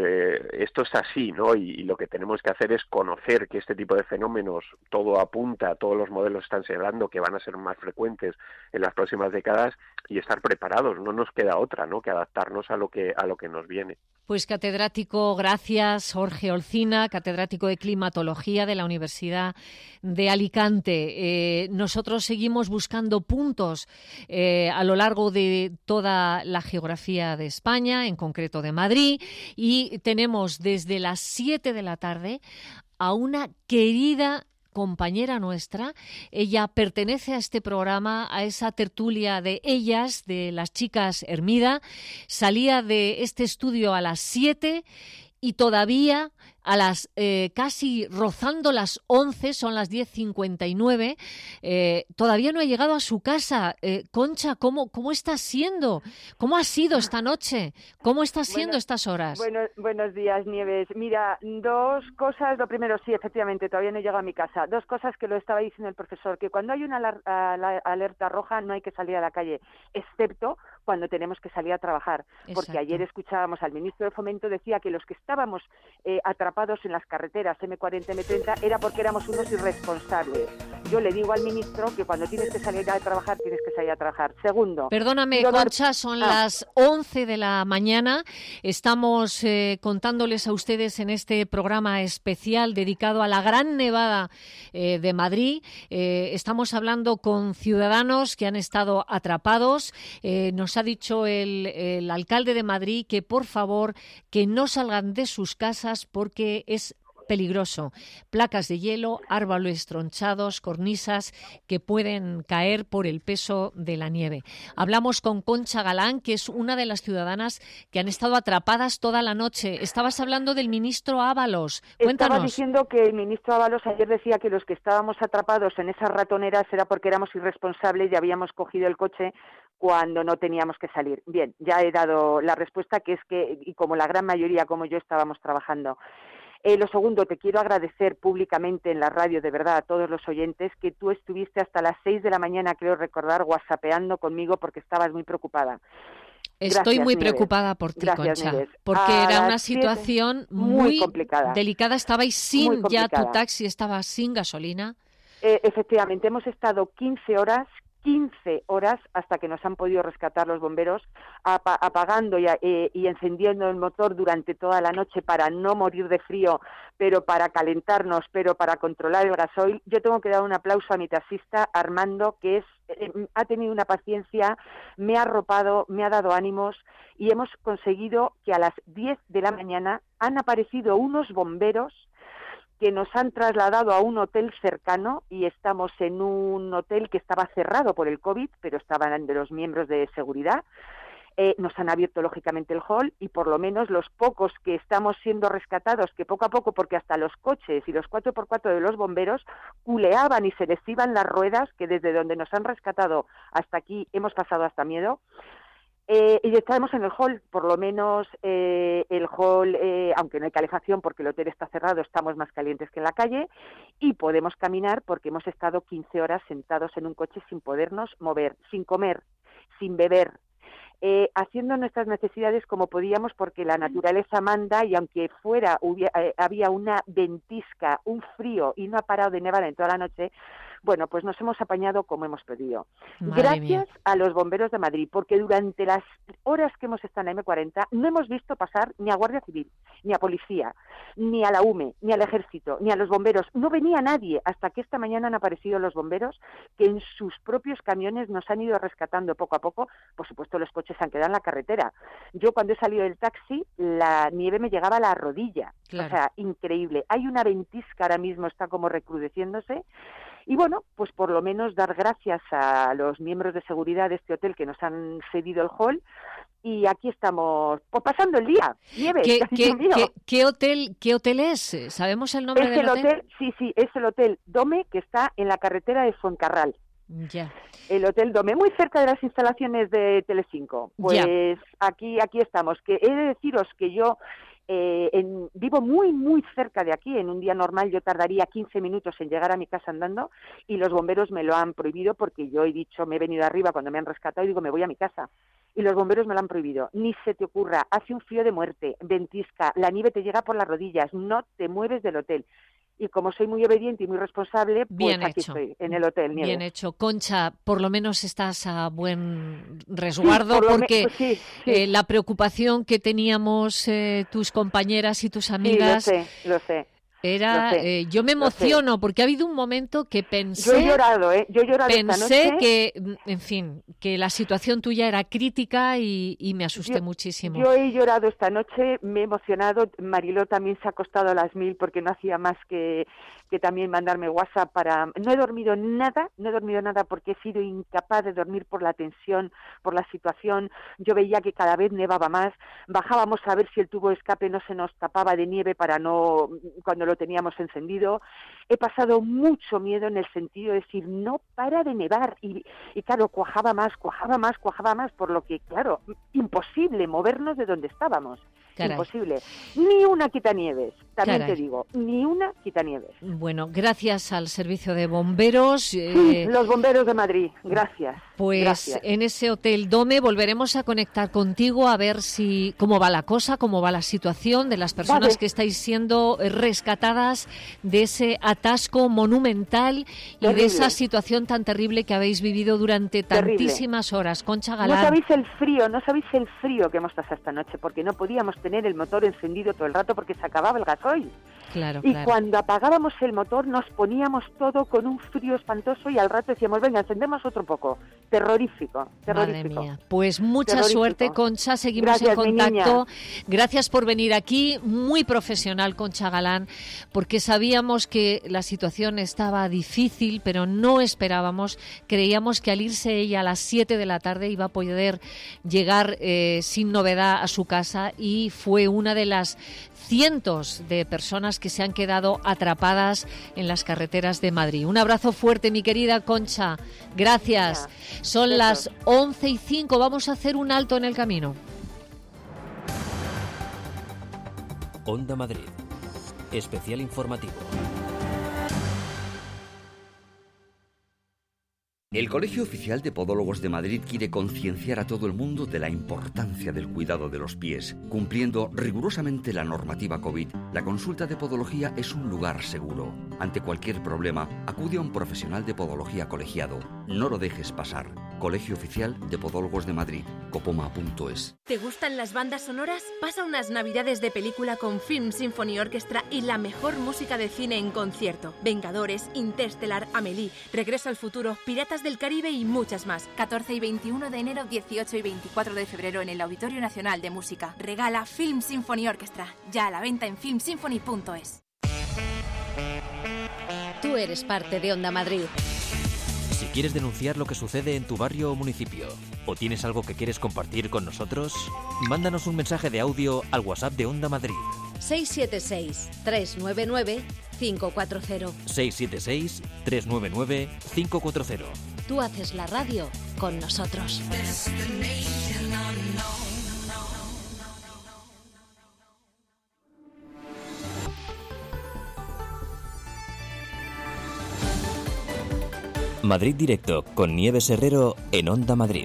esto es así, ¿no? Y lo que tenemos que hacer es conocer que este tipo de fenómenos, todo apunta, todos los modelos están señalando que van a ser más frecuentes en las próximas décadas y estar preparados. No nos queda otra, ¿no? Que adaptarnos a lo que nos viene.
Pues catedrático, gracias, Jorge Olcina, catedrático de Climatología de la Universidad de Alicante. Nosotros seguimos buscando puntos a lo largo de toda la geografía de España, en concreto de Madrid, y tenemos desde las 7 de la tarde a una querida compañera nuestra. Ella pertenece a este programa, a esa tertulia de ellas, de las chicas Hermida. Salía de este estudio a las 7 y todavía a las casi rozando las 11, son las 10:59, todavía no ha llegado a su casa. Concha, ¿cómo está siendo? ¿Cómo ha sido esta noche? ¿Cómo está siendo estas horas?
Buenos días, Nieves. Mira, dos cosas. Lo primero, sí, efectivamente, todavía no he llegado a mi casa. Dos cosas que lo estaba diciendo el profesor, que cuando hay una alerta roja no hay que salir a la calle, excepto cuando tenemos que salir a trabajar. Porque
Exacto.
ayer escuchábamos al ministro de Fomento, decía que los que estábamos atrapados en las carreteras M40, M30 era porque éramos unos irresponsables. Yo le digo al ministro que cuando tienes que salir a trabajar, tienes que salir a trabajar. Segundo.
Perdóname, Concha, son las 11 de la mañana. Estamos contándoles a ustedes en este programa especial dedicado a la gran nevada de Madrid. Estamos hablando con ciudadanos que han estado atrapados. Nos ha dicho el alcalde de Madrid que, por favor, que no salgan de sus casas porque es peligroso. Placas de hielo, árboles tronchados, cornisas que pueden caer por el peso de la nieve. Hablamos con Concha Galán, que es una de las ciudadanas que han estado atrapadas toda la noche. Estabas hablando del ministro Ábalos. Cuéntanos.
Estaba diciendo que el ministro Ábalos ayer decía que los que estábamos atrapados en esas ratoneras era porque éramos irresponsables y habíamos cogido el coche cuando no teníamos que salir. Bien, ya he dado la respuesta, que es que, y como la gran mayoría, como yo, estábamos trabajando. Lo segundo, te quiero agradecer públicamente en la radio, de verdad, a todos los oyentes, que tú estuviste hasta las 6 de la mañana, creo recordar, whatsappeando conmigo porque estabas muy preocupada.
Estoy muy preocupada por ti, Concha, porque era una situación muy
complicada,
delicada. Estabais sin, ya tu taxi estaba sin gasolina.
Efectivamente, hemos estado 15 horas hasta que nos han podido rescatar los bomberos, apagando y encendiendo el motor durante toda la noche para no morir de frío, pero para calentarnos, pero para controlar el gasoil. Yo tengo que dar un aplauso a mi taxista, Armando, que ha tenido una paciencia, me ha arropado, me ha dado ánimos y hemos conseguido que a las 10 de la mañana han aparecido unos bomberos que nos han trasladado a un hotel cercano y estamos en un hotel que estaba cerrado por el COVID, pero estaban de los miembros de seguridad. Nos han abierto lógicamente el hall y por lo menos los pocos que estamos siendo rescatados, que poco a poco, porque hasta los coches y los 4x4 de los bomberos culeaban y se les iban las ruedas, que desde donde nos han rescatado hasta aquí hemos pasado hasta miedo. Y estamos en el hall, por lo menos el hall, aunque no hay calefacción porque el hotel está cerrado, estamos más calientes que en la calle y podemos caminar porque hemos estado 15 horas sentados en un coche sin podernos mover, sin comer, sin beber, haciendo nuestras necesidades como podíamos porque la naturaleza manda y aunque fuera había una ventisca, un frío y no ha parado de nevar en toda la noche, bueno, pues nos hemos apañado como hemos podido. Gracias a los bomberos de Madrid, porque durante las horas que hemos estado en la M40 no hemos visto pasar ni a Guardia Civil, ni a Policía, ni a la UME, ni al Ejército, ni a los bomberos. No venía nadie hasta que esta mañana han aparecido los bomberos que en sus propios camiones nos han ido rescatando poco a poco. Por supuesto, los coches se han quedado en la carretera. Yo cuando he salido del taxi, la nieve me llegaba a la rodilla. Claro. O sea, increíble. Hay una ventisca ahora mismo, está como recrudeciéndose. Y bueno, pues por lo menos dar gracias a los miembros de seguridad de este hotel que nos han cedido el hall y aquí estamos pues, pasando el día. Nieves,
¿Qué hotel es? ¿Sabemos el nombre del hotel?
Sí, es el Hotel Dome que está en la carretera de Fuencarral.
Ya.
El Hotel Dome, muy cerca de las instalaciones de Telecinco. Pues aquí estamos. Que he de deciros que yo vivo muy cerca de aquí. En un día normal yo tardaría 15 minutos en llegar a mi casa andando y los bomberos me lo han prohibido porque yo he dicho, me he venido arriba cuando me han rescatado y digo, me voy a mi casa. Y los bomberos me lo han prohibido. Ni se te ocurra, hace un frío de muerte, ventisca, la nieve te llega por las rodillas, no te mueves del hotel. Y como soy muy obediente y muy responsable, pues aquí estoy, en el hotel. Nieves.
Bien hecho. Concha, por lo menos estás a buen resguardo, porque la preocupación que teníamos tus compañeras y tus amigas...
Sí, lo sé.
Yo me emociono porque ha habido un momento que pensé...
Yo he llorado,
pensé
esta noche.
que, en fin, que la situación tuya era crítica y me asusté muchísimo.
Yo he llorado esta noche, me he emocionado. Mariló también se ha acostado a las 1000 porque no hacía más que también mandarme WhatsApp para... No he dormido nada porque he sido incapaz de dormir por la tensión, por la situación. Yo veía que cada vez nevaba más. Bajábamos a ver si el tubo de escape no se nos tapaba de nieve para no... cuando lo teníamos encendido. He pasado mucho miedo en el sentido de decir, no para de nevar. Y claro, cuajaba más, por lo que, claro, imposible movernos de donde estábamos. Caray. Imposible. Ni una quitanieves, también te digo, ni una quitanieves.
Bueno, gracias al servicio de bomberos.
Los bomberos de Madrid, gracias.
Pues gracias. En ese Hotel Dome volveremos a conectar contigo a ver cómo va la cosa, cómo va la situación de las personas que estáis siendo rescatadas de ese atasco monumental y de esa situación tan terrible que habéis vivido durante tantísimas horas. Concha Galán.
No sabéis el frío que hemos pasado esta noche, porque no podíamos tener el motor encendido todo el rato porque se acababa el gasoil.
Claro.
Cuando apagábamos el motor nos poníamos todo con un frío espantoso y al rato decíamos, venga, encendemos otro poco. Terrorífico.
Madre mía. Pues mucha suerte, Concha. Seguimos en contacto. Gracias por venir aquí. Muy profesional, Concha Galán, porque sabíamos que la situación estaba difícil, pero no esperábamos. Creíamos que al irse ella a las 7 de la tarde iba a poder llegar sin novedad a su casa y fue una de las cientos de personas que se han quedado atrapadas en las carreteras de Madrid. Un abrazo fuerte, mi querida Concha. Gracias. Son las 11:05. Vamos a hacer un alto en el camino.
Onda Madrid. Especial informativo. El Colegio Oficial de Podólogos de Madrid quiere concienciar a todo el mundo de la importancia del cuidado de los pies. Cumpliendo rigurosamente la normativa COVID, la consulta de podología es un lugar seguro. Ante cualquier problema, acude a un profesional de podología colegiado. No lo dejes pasar. Colegio Oficial de Podólogos de Madrid, copoma.es.
¿Te gustan las bandas sonoras? Pasa unas navidades de película con Film Symphony Orchestra y la mejor música de cine en concierto. Vengadores, Interstellar, Amélie, Regreso al futuro, Piratas del Caribe y muchas más. 14 y 21 de enero, 18 y 24 de febrero en el Auditorio Nacional de Música. Regala Film Symphony Orchestra. Ya a la venta en filmsymphony.es.
eres parte de Onda Madrid.
Si quieres denunciar lo que sucede en tu barrio o municipio, o tienes algo que quieres compartir con nosotros, mándanos un mensaje de audio al WhatsApp de Onda Madrid.
676-399-540.
676-399-540.
Tú haces la radio con nosotros.
Madrid Directo con Nieves Herrero en Onda Madrid.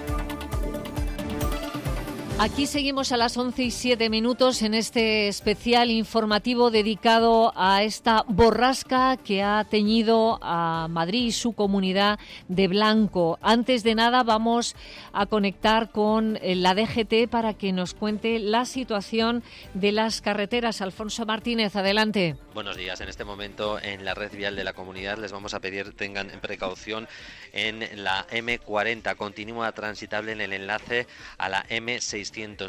Aquí seguimos a las 11:07 en este especial informativo dedicado a esta borrasca que ha teñido a Madrid y su comunidad de blanco. Antes de nada vamos a conectar con la DGT para que nos cuente la situación de las carreteras. Alfonso Martínez, adelante.
Buenos días. En este momento en la red vial de la comunidad les vamos a pedir tengan precaución en la M40. Continúa transitable en el enlace a la M607.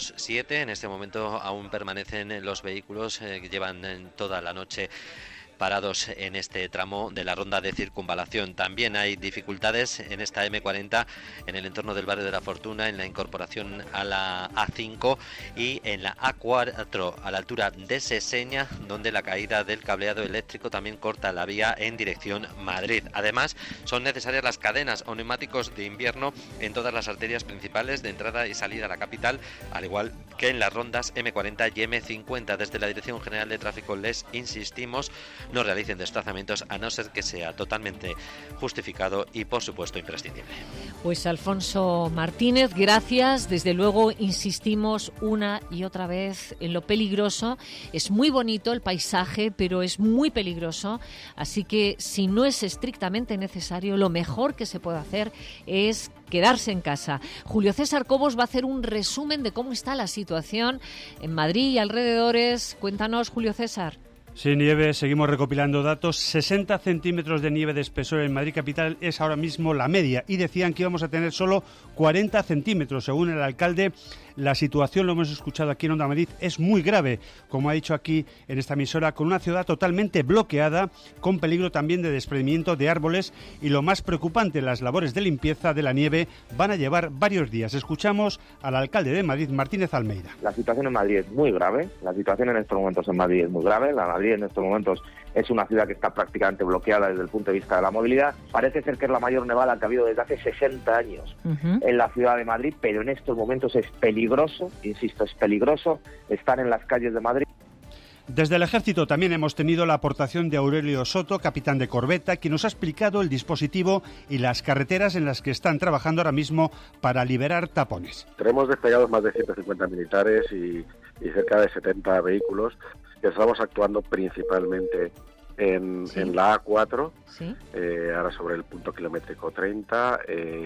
En este momento aún permanecen los vehículos que llevan toda la noche parados en este tramo de la ronda de circunvalación. También hay dificultades en esta M40 en el entorno del barrio de la Fortuna, en la incorporación a la A5 y en la A4 a la altura de Seseña, donde la caída del cableado eléctrico también corta la vía en dirección Madrid. Además, son necesarias las cadenas o neumáticos de invierno en todas las arterias principales de entrada y salida a la capital, al igual que en las rondas M40 y M50. Desde la Dirección General de Tráfico les insistimos, no realicen desplazamientos a no ser que sea totalmente justificado y, por supuesto, imprescindible.
Pues Alfonso Martínez, gracias. Desde luego insistimos una y otra vez en lo peligroso. Es muy bonito el paisaje, pero es muy peligroso. Así que si no es estrictamente necesario, lo mejor que se puede hacer es quedarse en casa. Julio César Cobos va a hacer un resumen de cómo está la situación en Madrid y alrededores. Cuéntanos, Julio César.
Sí, Nieves, seguimos recopilando datos. 60 centímetros de nieve de espesor en Madrid capital es ahora mismo la media y decían que íbamos a tener solo 40 centímetros. Según el alcalde, la situación, lo hemos escuchado aquí en Onda Madrid, es muy grave, como ha dicho aquí en esta emisora, con una ciudad totalmente bloqueada, con peligro también de desprendimiento de árboles y lo más preocupante, las labores de limpieza de la nieve van a llevar varios días. Escuchamos al alcalde de Madrid, Martínez Almeida.
La situación en Madrid es muy grave, la situación en estos momentos en Madrid es muy grave, Madrid en estos momentos es una ciudad que está prácticamente bloqueada desde el punto de vista de la movilidad. Parece ser que es la mayor nevada que ha habido desde hace 60 años en la ciudad de Madrid, pero en estos momentos es peligroso, insisto, es peligroso estar en las calles de Madrid.
Desde el Ejército también hemos tenido la aportación de Aurelio Soto, capitán de corbeta, quien nos ha explicado el dispositivo y las carreteras en las que están trabajando ahora mismo para liberar tapones.
Tenemos desplegados más de 150 militares y cerca de 70 vehículos, que estamos actuando principalmente en la A4, ¿sí? Ahora sobre el punto kilométrico 30,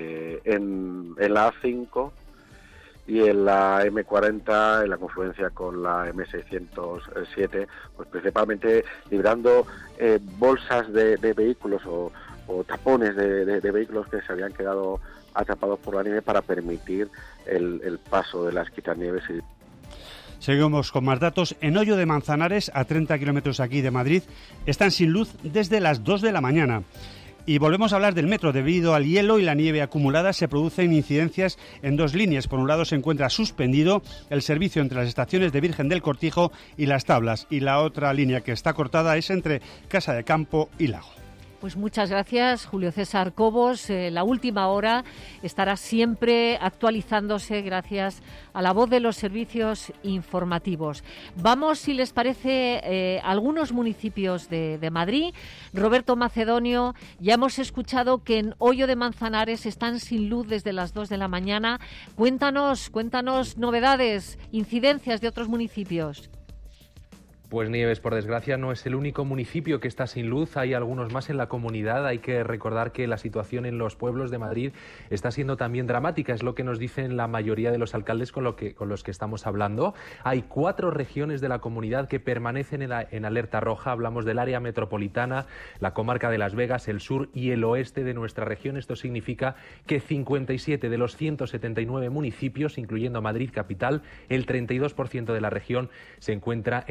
en la A5 y en la M40, en la confluencia con la M607, pues principalmente librando bolsas de vehículos o tapones de vehículos que se habían quedado atrapados por la nieve para permitir el paso de las quitanieves.
Seguimos con más datos. En Hoyo de Manzanares, a 30 kilómetros aquí de Madrid, están sin luz desde las 2 de la mañana. Y volvemos a hablar del metro. Debido al hielo y la nieve acumulada, se producen incidencias en dos líneas. Por un lado, se encuentra suspendido el servicio entre las estaciones de Virgen del Cortijo y Las Tablas. Y la otra línea que está cortada es entre Casa de Campo y Lago.
Pues muchas gracias, Julio César Cobos. La última hora estará siempre actualizándose gracias a la voz de los servicios informativos. Vamos, si les parece, a algunos municipios de Madrid. Roberto Macedonio, ya hemos escuchado que en Hoyo de Manzanares están sin luz desde las 2 de la mañana. Cuéntanos novedades, incidencias de otros municipios.
Pues Nieves, por desgracia, no es el único municipio que está sin luz, hay algunos más en la comunidad. Hay que recordar que la situación en los pueblos de Madrid está siendo también dramática, es lo que nos dicen la mayoría de los alcaldes con los que estamos hablando. Hay 4 regiones de la comunidad que permanecen en alerta roja, hablamos del área metropolitana, la comarca de Las Vegas, el sur y el oeste de nuestra región. Esto significa que 57 de los 179 municipios, incluyendo Madrid capital, el 32% de la región se encuentra en alerta roja.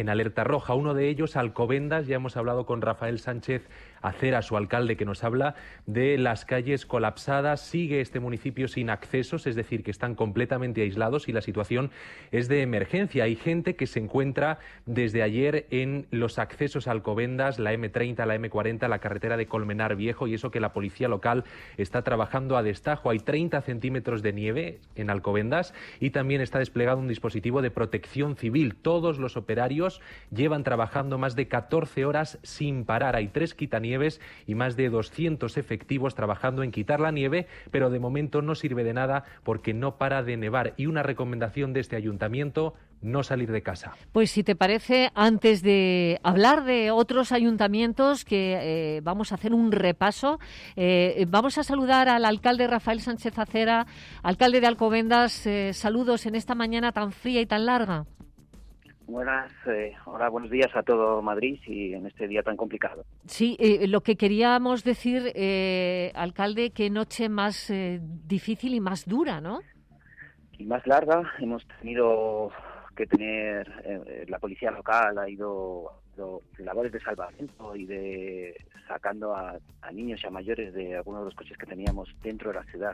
roja. Uno de ellos, Alcobendas. Ya hemos hablado con Rafael Sánchez Acera, su alcalde, que nos habla de las calles colapsadas. Sigue este municipio sin accesos, es decir, que están completamente aislados y la situación es de emergencia. Hay gente que se encuentra desde ayer en los accesos a Alcobendas, la M30, la M40, la carretera de Colmenar Viejo, y eso que la policía local está trabajando a destajo. Hay 30 centímetros de nieve en Alcobendas y también está desplegado un dispositivo de protección civil. Todos los operarios llevan trabajando más de 14 horas sin parar. Hay 3 quitanieves y más de 200 efectivos trabajando en quitar la nieve, pero de momento no sirve de nada porque no para de nevar. Y una recomendación de este ayuntamiento: no salir de casa.
Pues si te parece, antes de hablar de otros ayuntamientos, que vamos a hacer un repaso, vamos a saludar al alcalde Rafael Sánchez Acera, alcalde de Alcobendas. Saludos en esta mañana tan fría y tan larga.
Hola, buenos días a todo Madrid y en este día tan complicado.
Sí, lo que queríamos decir, alcalde, qué noche más difícil y más dura, ¿no?
Y más larga. Hemos tenido que tener, la policía local ha ido labores de salvamento y de sacando a niños y a mayores de algunos de los coches que teníamos dentro de la ciudad,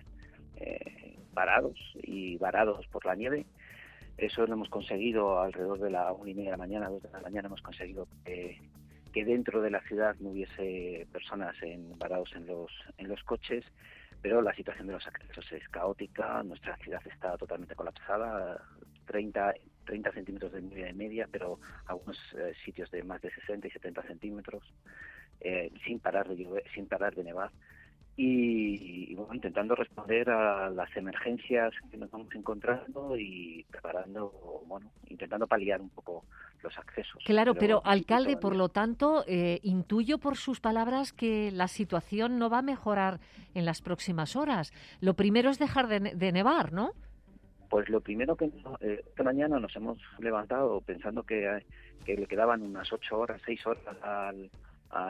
varados por la nieve. Eso lo hemos conseguido alrededor de la 1:30 de la mañana, 2 de la mañana. Hemos conseguido que dentro de la ciudad no hubiese personas varados en los coches, pero la situación de los accesos es caótica. Nuestra ciudad está totalmente colapsada, 30 centímetros de nieve de media, pero algunos sitios de más de 60 y 70 centímetros, sin parar de llover, sin parar de nevar. Y bueno, intentando responder a las emergencias que nos vamos encontrando y intentando paliar un poco los accesos.
Claro, pero alcalde, por lo tanto, intuyo por sus palabras que la situación no va a mejorar en las próximas horas. Lo primero es dejar de nevar, ¿no?
Pues lo primero que esta mañana nos hemos levantado pensando que le quedaban unas 8 horas, 6 horas a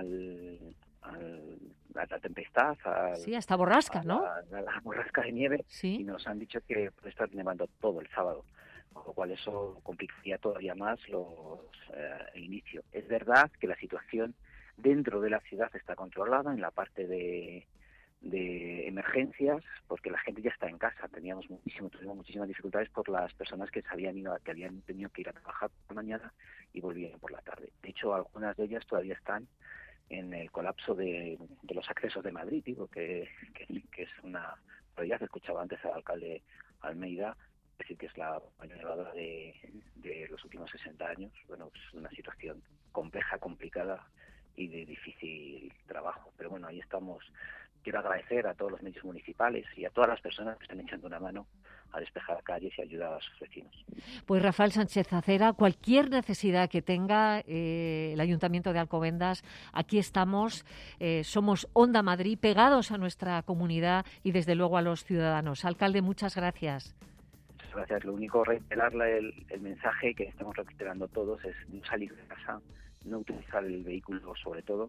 la tempestad,
sí, hasta borrasca, ¿no?
A la borrasca de nieve,
sí.
Y nos han dicho que puede estar nevando todo el sábado, con lo cual eso complicaría todavía más el inicio. Es verdad que la situación dentro de la ciudad está controlada en la parte de emergencias, porque la gente ya está en casa. Tuvimos muchísimas dificultades por las personas que habían tenido que ir a trabajar por la mañana y volvían por la tarde. De hecho, algunas de ellas todavía están en el colapso de los accesos de Madrid, digo que es una realidad. Escuchaba antes al alcalde Almeida decir que es la mayor nevadora de los últimos 60 años. Bueno, es una situación compleja, complicada y de difícil trabajo. Pero bueno, ahí estamos. Quiero agradecer a todos los medios municipales y a todas las personas que están echando una mano a despejar calles y ayudar a sus vecinos.
Pues Rafael Sánchez Acera, cualquier necesidad que tenga el Ayuntamiento de Alcobendas, aquí estamos, somos Onda Madrid, pegados a nuestra comunidad y desde luego a los ciudadanos. Alcalde, muchas gracias.
Muchas gracias. Lo único, reiterarle el mensaje que estamos reiterando todos es no salir de casa, no utilizar el vehículo sobre todo,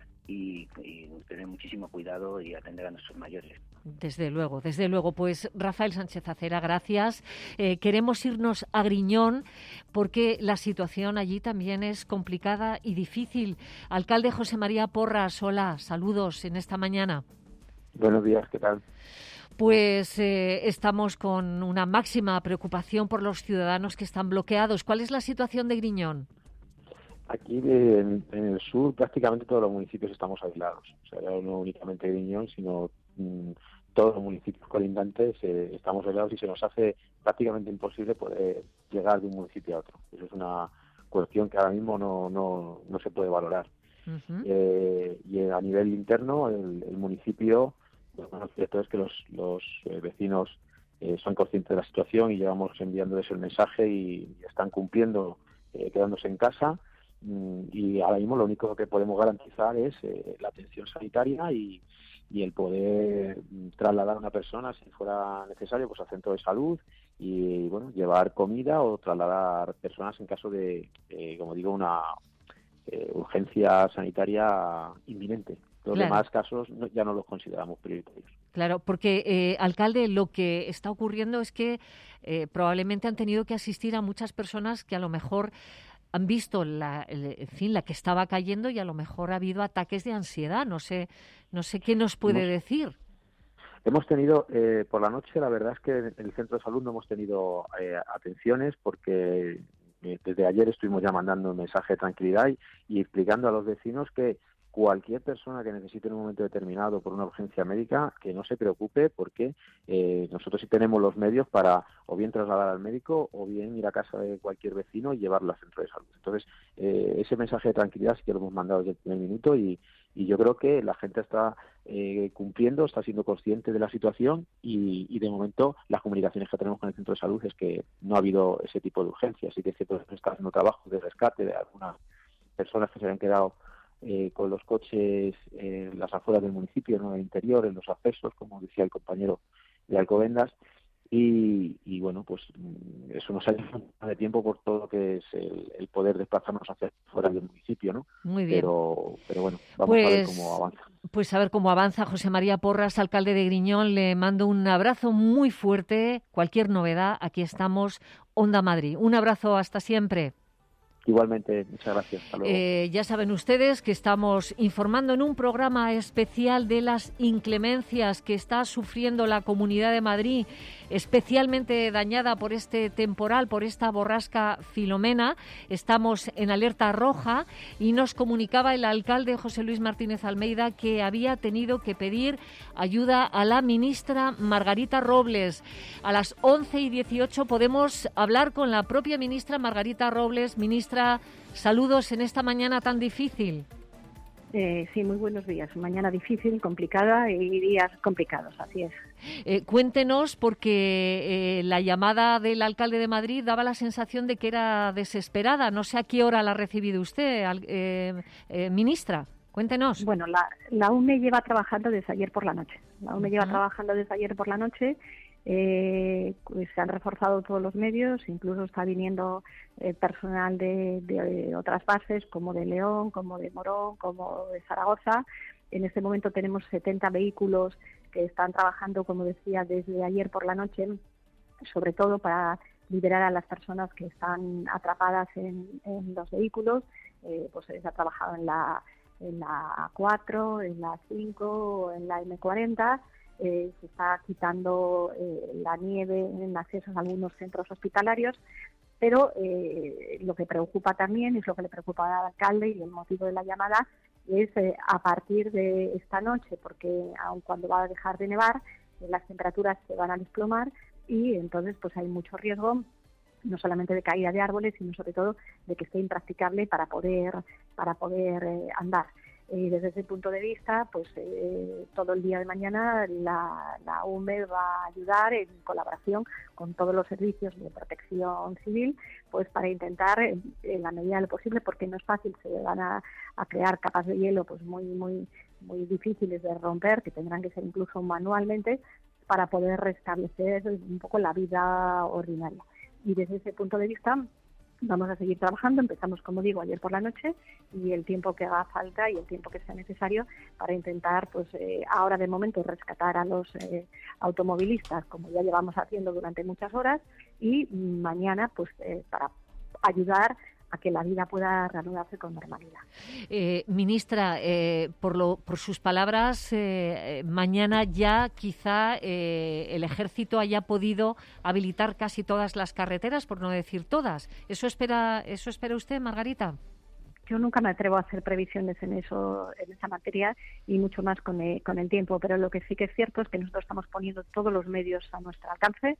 y tener muchísimo cuidado y atender a nuestros mayores.
Desde luego. Pues Rafael Sánchez Acera, gracias. Queremos irnos a Griñón porque la situación allí también es complicada y difícil. Alcalde José María Porras, hola, saludos en esta mañana.
Buenos días, ¿qué tal?
Pues estamos con una máxima preocupación por los ciudadanos que están bloqueados. ¿Cuál es la situación de Griñón?
Aquí en el sur prácticamente todos los municipios estamos aislados. O sea, no únicamente Griñón, sino todos los municipios colindantes estamos aislados y se nos hace prácticamente imposible poder llegar de un municipio a otro. Eso es una cuestión que ahora mismo no se puede valorar. Uh-huh. Y a nivel interno, el municipio, lo cierto es que los vecinos son conscientes de la situación y llevamos enviándoles el mensaje y están cumpliendo, quedándose en casa. Y ahora mismo lo único que podemos garantizar es la atención sanitaria y el poder trasladar a una persona, si fuera necesario, pues al centro de salud y bueno, llevar comida o trasladar personas en caso de, como digo, una urgencia sanitaria inminente. Los demás casos ya no los consideramos prioritarios.
Claro, porque, alcalde, lo que está ocurriendo es que probablemente han tenido que asistir a muchas personas que a lo mejor han visto la que estaba cayendo y a lo mejor ha habido ataques de ansiedad. No sé qué nos puede decir.
Hemos tenido, por la noche, la verdad es que en el centro de salud no hemos tenido atenciones porque desde ayer estuvimos ya mandando un mensaje de tranquilidad y explicando a los vecinos que cualquier persona que necesite en un momento determinado por una urgencia médica, que no se preocupe porque nosotros sí tenemos los medios para o bien trasladar al médico o bien ir a casa de cualquier vecino y llevarlo al centro de salud. Entonces, ese mensaje de tranquilidad sí que lo hemos mandado desde el primer minuto y yo creo que la gente está cumpliendo, está siendo consciente de la situación y de momento las comunicaciones que tenemos con el centro de salud es que no ha habido ese tipo de urgencias. Así que se está haciendo trabajo de rescate de algunas personas que se habían quedado con los coches en las afueras del municipio, no en el interior, en los accesos, como decía el compañero de Alcobendas. Y bueno, pues eso nos ha llevado de tiempo por todo lo que es el poder desplazarnos hacia fuera del municipio, ¿no?
Muy bien.
Pero bueno, vamos a ver cómo avanza.
Pues a ver cómo avanza. José María Porras, alcalde de Griñón, le mando un abrazo muy fuerte. Cualquier novedad, aquí estamos, Onda Madrid. Un abrazo, hasta siempre.
Igualmente, muchas gracias. Hasta luego.
Ya saben ustedes que estamos informando en un programa especial de las inclemencias que está sufriendo la Comunidad de Madrid, especialmente dañada por este temporal, por esta borrasca Filomena. Estamos en alerta roja y nos comunicaba el alcalde José Luis Martínez Almeida que había tenido que pedir ayuda a la ministra Margarita Robles. A las 11:18 podemos hablar con la propia ministra Margarita Robles. Ministra, saludos en esta mañana tan difícil.
Sí, muy buenos días. Mañana difícil, complicada y días complicados, así es.
Cuéntenos, porque la llamada del alcalde de Madrid daba la sensación de que era desesperada. No sé a qué hora la ha recibido usted, ministra. Cuéntenos.
Bueno, la UME lleva trabajando desde ayer por la noche. Pues se han reforzado todos los medios, incluso está viniendo personal de otras bases, como de León, como de Morón, como de Zaragoza. En este momento tenemos 70 vehículos que están trabajando, como decía, desde ayer por la noche, sobre todo para liberar a las personas que están atrapadas en los vehículos. Pues se ha trabajado en la A4, en la A5, en la M40. Se está quitando la nieve en accesos a algunos centros hospitalarios, pero lo que preocupa también, es lo que le preocupa al alcalde y el motivo de la llamada, es a partir de esta noche, porque aun cuando va a dejar de nevar, las temperaturas se van a desplomar y entonces pues hay mucho riesgo, no solamente de caída de árboles, sino sobre todo de que esté impracticable para poder andar. Desde ese punto de vista, pues todo el día de mañana la UME va a ayudar en colaboración con todos los servicios de protección civil, pues para intentar, en la medida de lo posible, porque no es fácil, se van a crear capas de hielo pues muy difíciles de romper, que tendrán que ser incluso manualmente, para poder restablecer un poco la vida ordinaria. Y desde ese punto de vista vamos a seguir trabajando. Empezamos, como digo, ayer por la noche, y el tiempo que haga falta y el tiempo que sea necesario para intentar, pues ahora de momento, rescatar a los automovilistas, como ya llevamos haciendo durante muchas horas, y mañana pues para ayudar a que la vida pueda reanudarse con normalidad.
Ministra, por sus palabras, mañana ya quizá el Ejército haya podido habilitar casi todas las carreteras, por no decir todas. ¿Eso espera usted, Margarita?
Yo nunca me atrevo a hacer previsiones en esa materia, y mucho más con el tiempo, pero lo que sí que es cierto es que nosotros estamos poniendo todos los medios a nuestro alcance,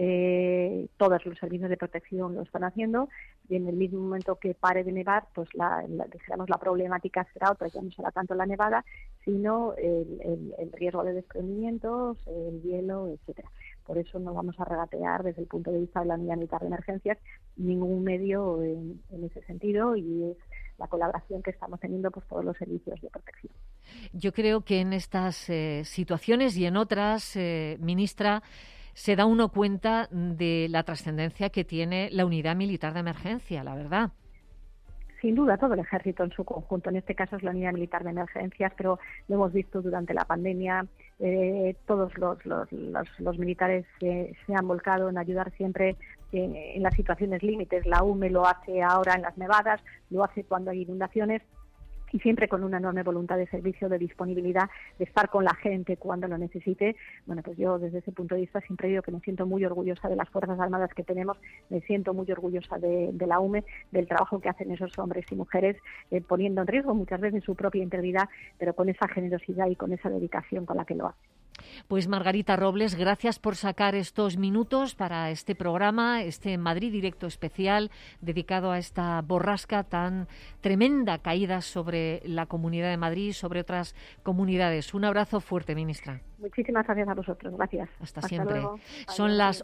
todos los servicios de protección lo están haciendo, y en el mismo momento que pare de nevar, pues dijéramos la problemática será otra, ya no será tanto la nevada, sino el riesgo de desprendimientos, el hielo, etcétera. Por eso no vamos a regatear desde el punto de vista de la unidad militar de emergencias ningún medio en ese sentido, y es la colaboración que estamos teniendo por todos los servicios de protección.
Yo creo que en estas situaciones y en otras, ministra, se da uno cuenta de la trascendencia que tiene la unidad militar de emergencia, la verdad.
Sin duda, todo el ejército en su conjunto. En este caso es la unidad militar de emergencias, pero lo hemos visto durante la pandemia. Todos los militares se han volcado en ayudar siempre en las situaciones límites. La UME lo hace ahora en las nevadas, lo hace cuando hay inundaciones, y siempre con una enorme voluntad de servicio, de disponibilidad, de estar con la gente cuando lo necesite. Bueno, pues yo desde ese punto de vista siempre digo que me siento muy orgullosa de las Fuerzas Armadas que tenemos, me siento muy orgullosa de la UME, del trabajo que hacen esos hombres y mujeres, poniendo en riesgo muchas veces su propia integridad, pero con esa generosidad y con esa dedicación con la que lo hacen.
Pues Margarita Robles, gracias por sacar estos minutos para este programa, este Madrid Directo especial dedicado a esta borrasca tan tremenda caída sobre la Comunidad de Madrid y sobre otras comunidades. Un abrazo fuerte, ministra.
Muchísimas gracias a vosotros. Gracias.
Hasta siempre.
Luego.
Son las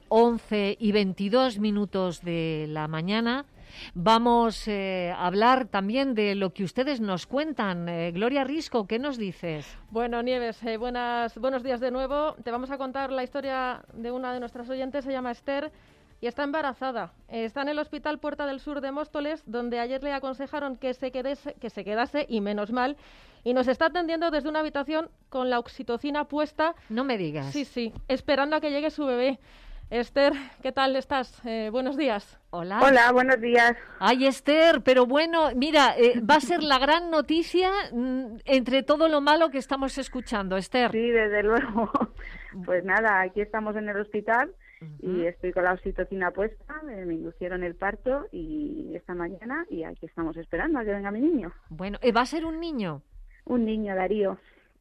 11:22 de la mañana. Vamos a hablar también de lo que ustedes nos cuentan. Gloria Risco, ¿qué nos dices?
Bueno, Nieves, buenos días de nuevo. Te vamos a contar la historia de una de nuestras oyentes, se llama Esther, y está embarazada. Está en el Hospital Puerta del Sur de Móstoles, donde ayer le aconsejaron que se quedase, y menos mal, y nos está atendiendo desde una habitación con la oxitocina puesta.
No me digas.
Sí, esperando a que llegue su bebé. Esther, ¿qué tal estás? Buenos días.
Hola.
Hola, buenos días.
Ay, Esther, pero bueno, mira, va a ser la gran noticia entre todo lo malo que estamos escuchando, Esther.
Sí, desde luego. Pues nada, aquí estamos en el hospital y estoy con la oxitocina puesta, me inducieron el parto y esta mañana y aquí estamos esperando a que venga mi niño.
Bueno, ¿va a ser un niño?
Un niño, Darío.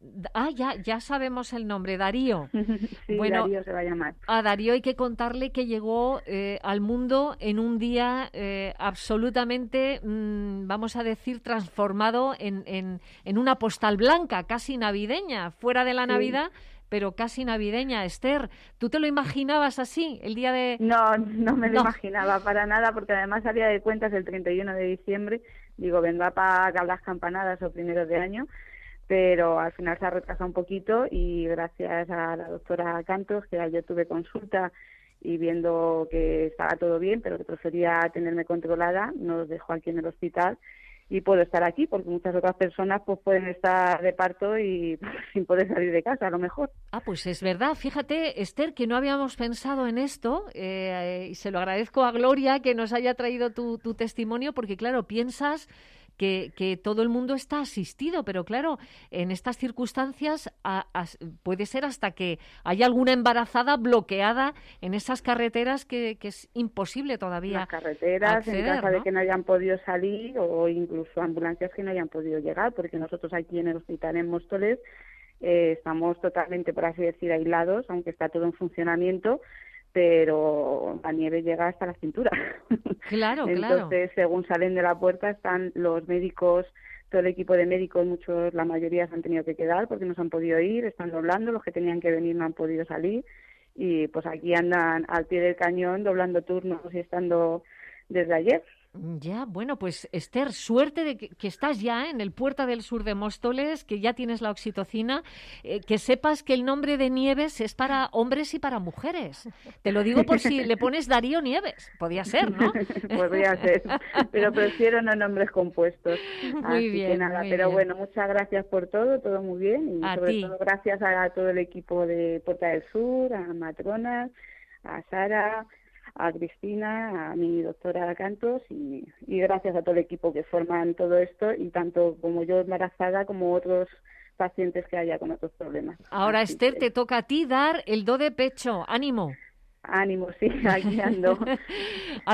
Ya sabemos el nombre, Darío.
Sí, bueno, Darío se va a llamar.
A Darío hay que contarle que llegó al mundo en un día absolutamente, vamos a decir, transformado en una postal blanca, casi navideña, fuera de la Navidad, pero casi navideña. Esther, ¿tú te lo imaginabas así, el día de...?
No me lo imaginaba para nada, porque además salía de cuentas el 31 de diciembre. Digo, vendrá para las campanadas o primeros de año, pero al final se ha retrasado un poquito y gracias a la doctora Cantos, que ayer tuve consulta y viendo que estaba todo bien, pero que prefería tenerme controlada, nos dejó aquí en el hospital y puedo estar aquí, porque muchas otras personas pues pueden estar de parto y sin poder salir de casa, a lo mejor.
Pues es verdad. Fíjate, Esther, que no habíamos pensado en esto, y se lo agradezco a Gloria que nos haya traído tu testimonio, porque claro, piensas que todo el mundo está asistido, pero claro, en estas circunstancias puede ser hasta que haya alguna embarazada bloqueada en esas carreteras que es imposible todavía.
Las carreteras, acceder, en caso de que no hayan podido salir, o incluso ambulancias que no hayan podido llegar, porque nosotros aquí en el hospital en Móstoles estamos totalmente, por así decir, aislados, aunque está todo en funcionamiento, pero la nieve llega hasta la cintura.
Claro,
Entonces, según salen de la puerta, están los médicos, todo el equipo de médicos, la mayoría se han tenido que quedar porque no se han podido ir, están doblando, los que tenían que venir no han podido salir, y pues aquí andan al pie del cañón doblando turnos y estando desde ayer.
Ya, bueno, pues Esther, suerte de que estás ya en el Puerta del Sur de Móstoles, que ya tienes la oxitocina, que sepas que el nombre de Nieves es para hombres y para mujeres. Te lo digo por si le pones Darío Nieves. Podría ser, ¿no?
Podría ser, pero prefiero no nombres compuestos.
Muy bien,
que nada, pero bien. Bueno, muchas gracias por todo muy bien. Y sobre todo gracias a todo el equipo de Puerta del Sur, a Matronas, a Sara, a Cristina, a mi doctora Cantos y gracias a todo el equipo que forman todo esto, y tanto como yo embarazada como otros pacientes que haya con otros problemas.
Ahora, así Esther, te toca a ti dar el do de pecho. ¡Ánimo!
Ánimo, sí, aquí ando.
A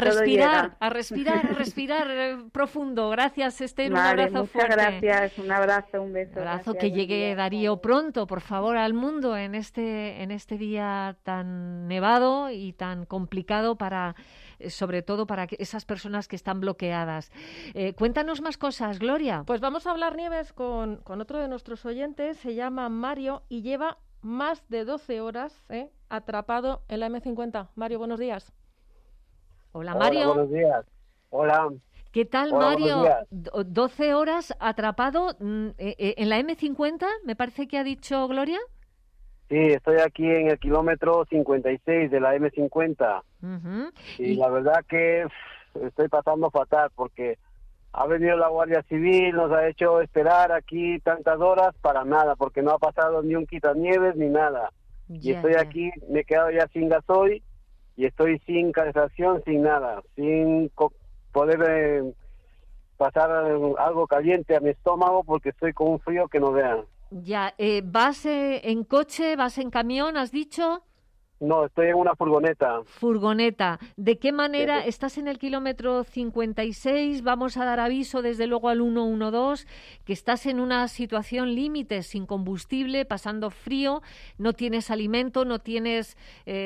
respirar profundo. Gracias, Esther, un abrazo fuerte.
Muchas gracias, un abrazo, un beso.
Un abrazo,
gracias,
que llegue Darío pronto, por favor, al mundo en este día tan nevado y tan complicado sobre todo para esas personas que están bloqueadas. Cuéntanos más cosas, Gloria.
Pues vamos a hablar, Nieves, con otro de nuestros oyentes, se llama Mario y lleva más de 12 horas atrapado en la M50. Mario, buenos días.
Hola, Mario.
Hola, buenos días. Hola.
¿Qué tal,
Hola,
Mario? 12 horas atrapado en la M50, me parece que ha dicho Gloria.
Sí, estoy aquí en el kilómetro 56 de la M50. Y la verdad que estoy pasando fatal porque ha venido la Guardia Civil, nos ha hecho esperar aquí tantas horas para nada, porque no ha pasado ni un quitanieves ni nada. Y estoy aquí, me he quedado ya sin gasoil y estoy sin calefacción, sin nada, sin poder pasar algo caliente a mi estómago porque estoy con un frío que no vean.
Ya, ¿vas en coche, vas en camión, has dicho?
No, estoy en una furgoneta.
Furgoneta. ¿De qué manera estás en el kilómetro 56? Vamos a dar aviso desde luego al 112 que estás en una situación límite, sin combustible, pasando frío, no tienes alimento, no tienes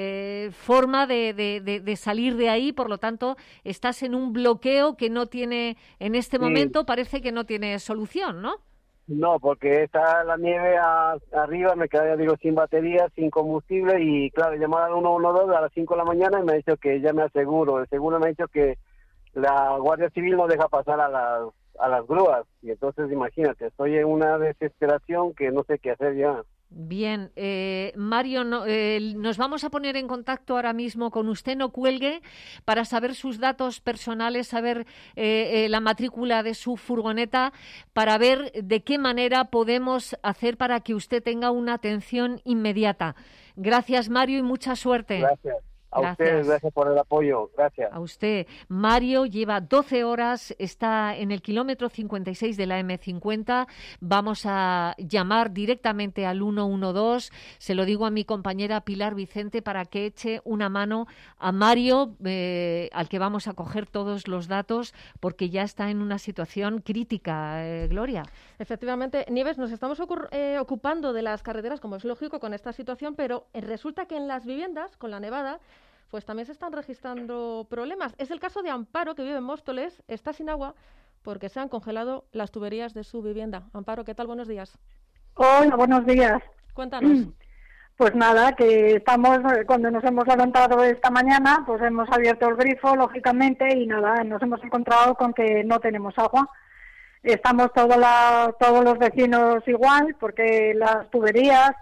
forma de salir de ahí, por lo tanto estás en un bloqueo que no tiene, en este momento parece que no tiene solución, ¿no?
No, porque está la nieve arriba, me quedé, sin batería, sin combustible y, claro, llamaba al 112 a las 5 de la mañana y me ha dicho que ya me aseguro. El seguro me ha dicho que la Guardia Civil no deja pasar a las grúas. Y entonces, imagínate, estoy en una desesperación que no sé qué hacer ya.
Bien, Mario, nos vamos a poner en contacto ahora mismo con usted, no cuelgue, para saber sus datos personales, saber la matrícula de su furgoneta, para ver de qué manera podemos hacer para que usted tenga una atención inmediata. Gracias, Mario, y mucha suerte.
Gracias. A ustedes, gracias por el apoyo, gracias.
A usted. Mario lleva 12 horas, está en el kilómetro 56 de la M50. Vamos a llamar directamente al 112. Se lo digo a mi compañera Pilar Vicente para que eche una mano a Mario, al que vamos a coger todos los datos, porque ya está en una situación crítica, Gloria.
Efectivamente, Nieves, nos estamos ocupando de las carreteras, como es lógico, con esta situación, pero resulta que en las viviendas, con la nevada, pues también se están registrando problemas. Es el caso de Amparo, que vive en Móstoles, está sin agua porque se han congelado las tuberías de su vivienda. Amparo, ¿qué tal? Buenos días.
Hola, buenos días.
Cuéntanos.
Pues nada, que estamos, cuando nos hemos levantado esta mañana, pues hemos abierto el grifo, lógicamente, y nada, nos hemos encontrado con que no tenemos agua. Estamos todos los vecinos igual, porque las tuberías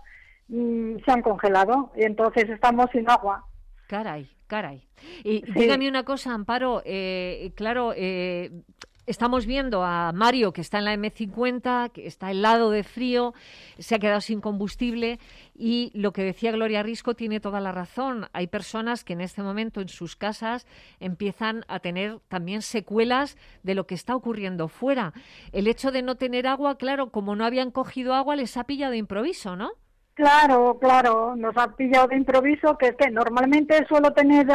se han congelado, y entonces estamos sin agua.
Caray. Y sí. Dígame una cosa, Amparo, estamos viendo a Mario, que está en la M50, que está helado de frío, se ha quedado sin combustible, y lo que decía Gloria Risco tiene toda la razón. Hay personas que en este momento en sus casas empiezan a tener también secuelas de lo que está ocurriendo fuera. El hecho de no tener agua, claro, como no habían cogido agua, les ha pillado de improviso, ¿no?
Claro, nos ha pillado de improviso, que es que normalmente suelo tener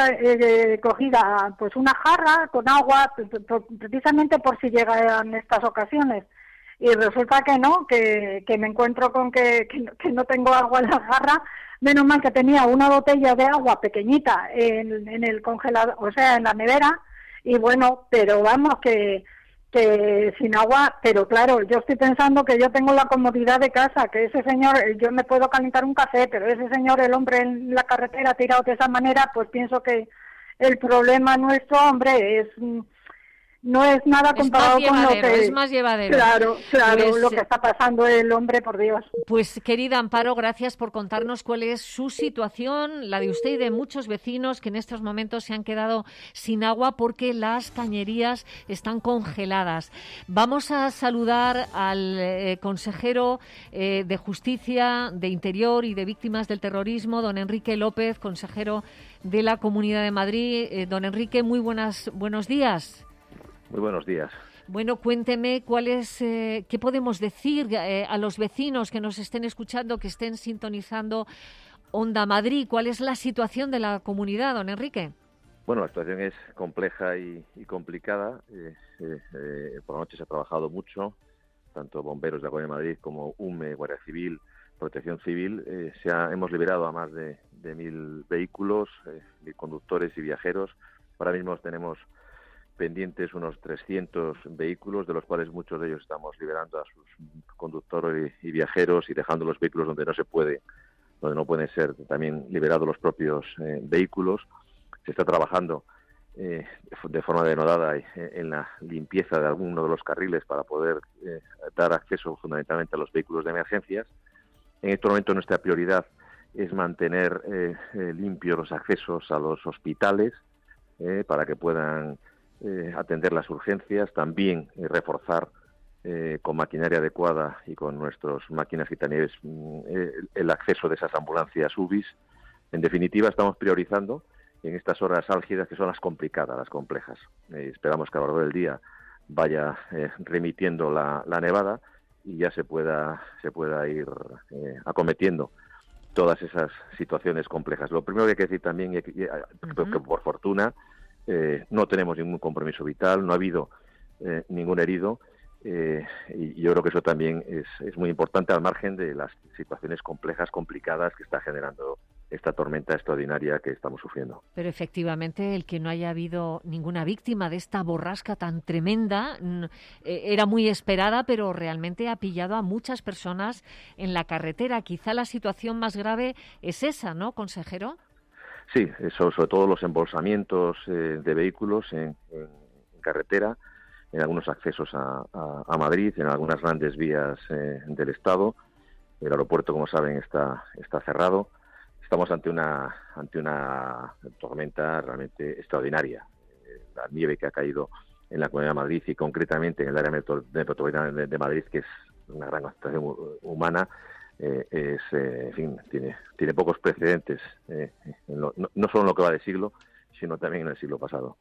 cogida pues una jarra con agua, precisamente por si llegan estas ocasiones. Y resulta que no, que me encuentro con que no tengo agua en la jarra. Menos mal que tenía una botella de agua pequeñita en el congelador, o sea, en la nevera, y bueno, pero vamos, que sin agua, pero claro, yo estoy pensando que yo tengo la comodidad de casa, que ese señor, yo me puedo calentar un café, pero ese señor, el hombre en la carretera tirado de esa manera, pues pienso que el problema nuestro, hombre, no es nada comparado con lo que
es más llevadero.
Claro, pues, lo que está pasando el hombre, por Dios.
Pues querida Amparo, gracias por contarnos cuál es su situación, la de usted y de muchos vecinos que en estos momentos se han quedado sin agua porque las cañerías están congeladas. Vamos a saludar al consejero de Justicia, de Interior y de Víctimas del Terrorismo, don Enrique López, consejero de la Comunidad de Madrid. Don Enrique, buenos días.
Muy buenos días.
Bueno, cuénteme qué podemos decir a los vecinos que nos estén escuchando, que estén sintonizando Onda Madrid. ¿Cuál es la situación de la comunidad, don Enrique?
Bueno, la situación es compleja y complicada. Por la noche se ha trabajado mucho, tanto bomberos de la Comunidad de Madrid como UME, Guardia Civil, Protección Civil. Hemos liberado a más de 1.000 vehículos, 1.000 conductores y viajeros. Ahora mismo tenemos pendientes unos 300 vehículos, de los cuales muchos de ellos estamos liberando a sus conductores y viajeros y dejando los vehículos donde no pueden ser también liberados los propios vehículos. Se está trabajando de forma denodada en la limpieza de alguno de los carriles para poder dar acceso fundamentalmente a los vehículos de emergencias. En este momento nuestra prioridad es mantener limpios los accesos a los hospitales para que puedan atender las urgencias, también reforzar con maquinaria adecuada y con nuestras máquinas quitanieves el acceso de esas ambulancias UBIs. En definitiva, estamos priorizando en estas horas álgidas que son las complicadas, las complejas. Esperamos que a lo largo del día vaya remitiendo la nevada y ya se pueda ir acometiendo todas esas situaciones complejas. Lo primero que hay que decir también es que por fortuna no tenemos ningún compromiso vital, no ha habido ningún herido, y yo creo que eso también es muy importante al margen de las situaciones complejas, complicadas que está generando esta tormenta extraordinaria que estamos sufriendo.
Pero efectivamente el que no haya habido ninguna víctima de esta borrasca tan tremenda era muy esperada, pero realmente ha pillado a muchas personas en la carretera. Quizá la situación más grave es esa, ¿no, consejero?
Sí, eso, sobre todo los embolsamientos de vehículos en carretera, en algunos accesos a Madrid, en algunas grandes vías del Estado. El aeropuerto, como saben, está cerrado. Estamos ante una tormenta realmente extraordinaria. La nieve que ha caído en la Comunidad de Madrid y concretamente en el área metropolitana de Madrid, que es una gran actuación humana, tiene pocos precedentes, no solo en lo que va de siglo, sino también en el siglo pasado.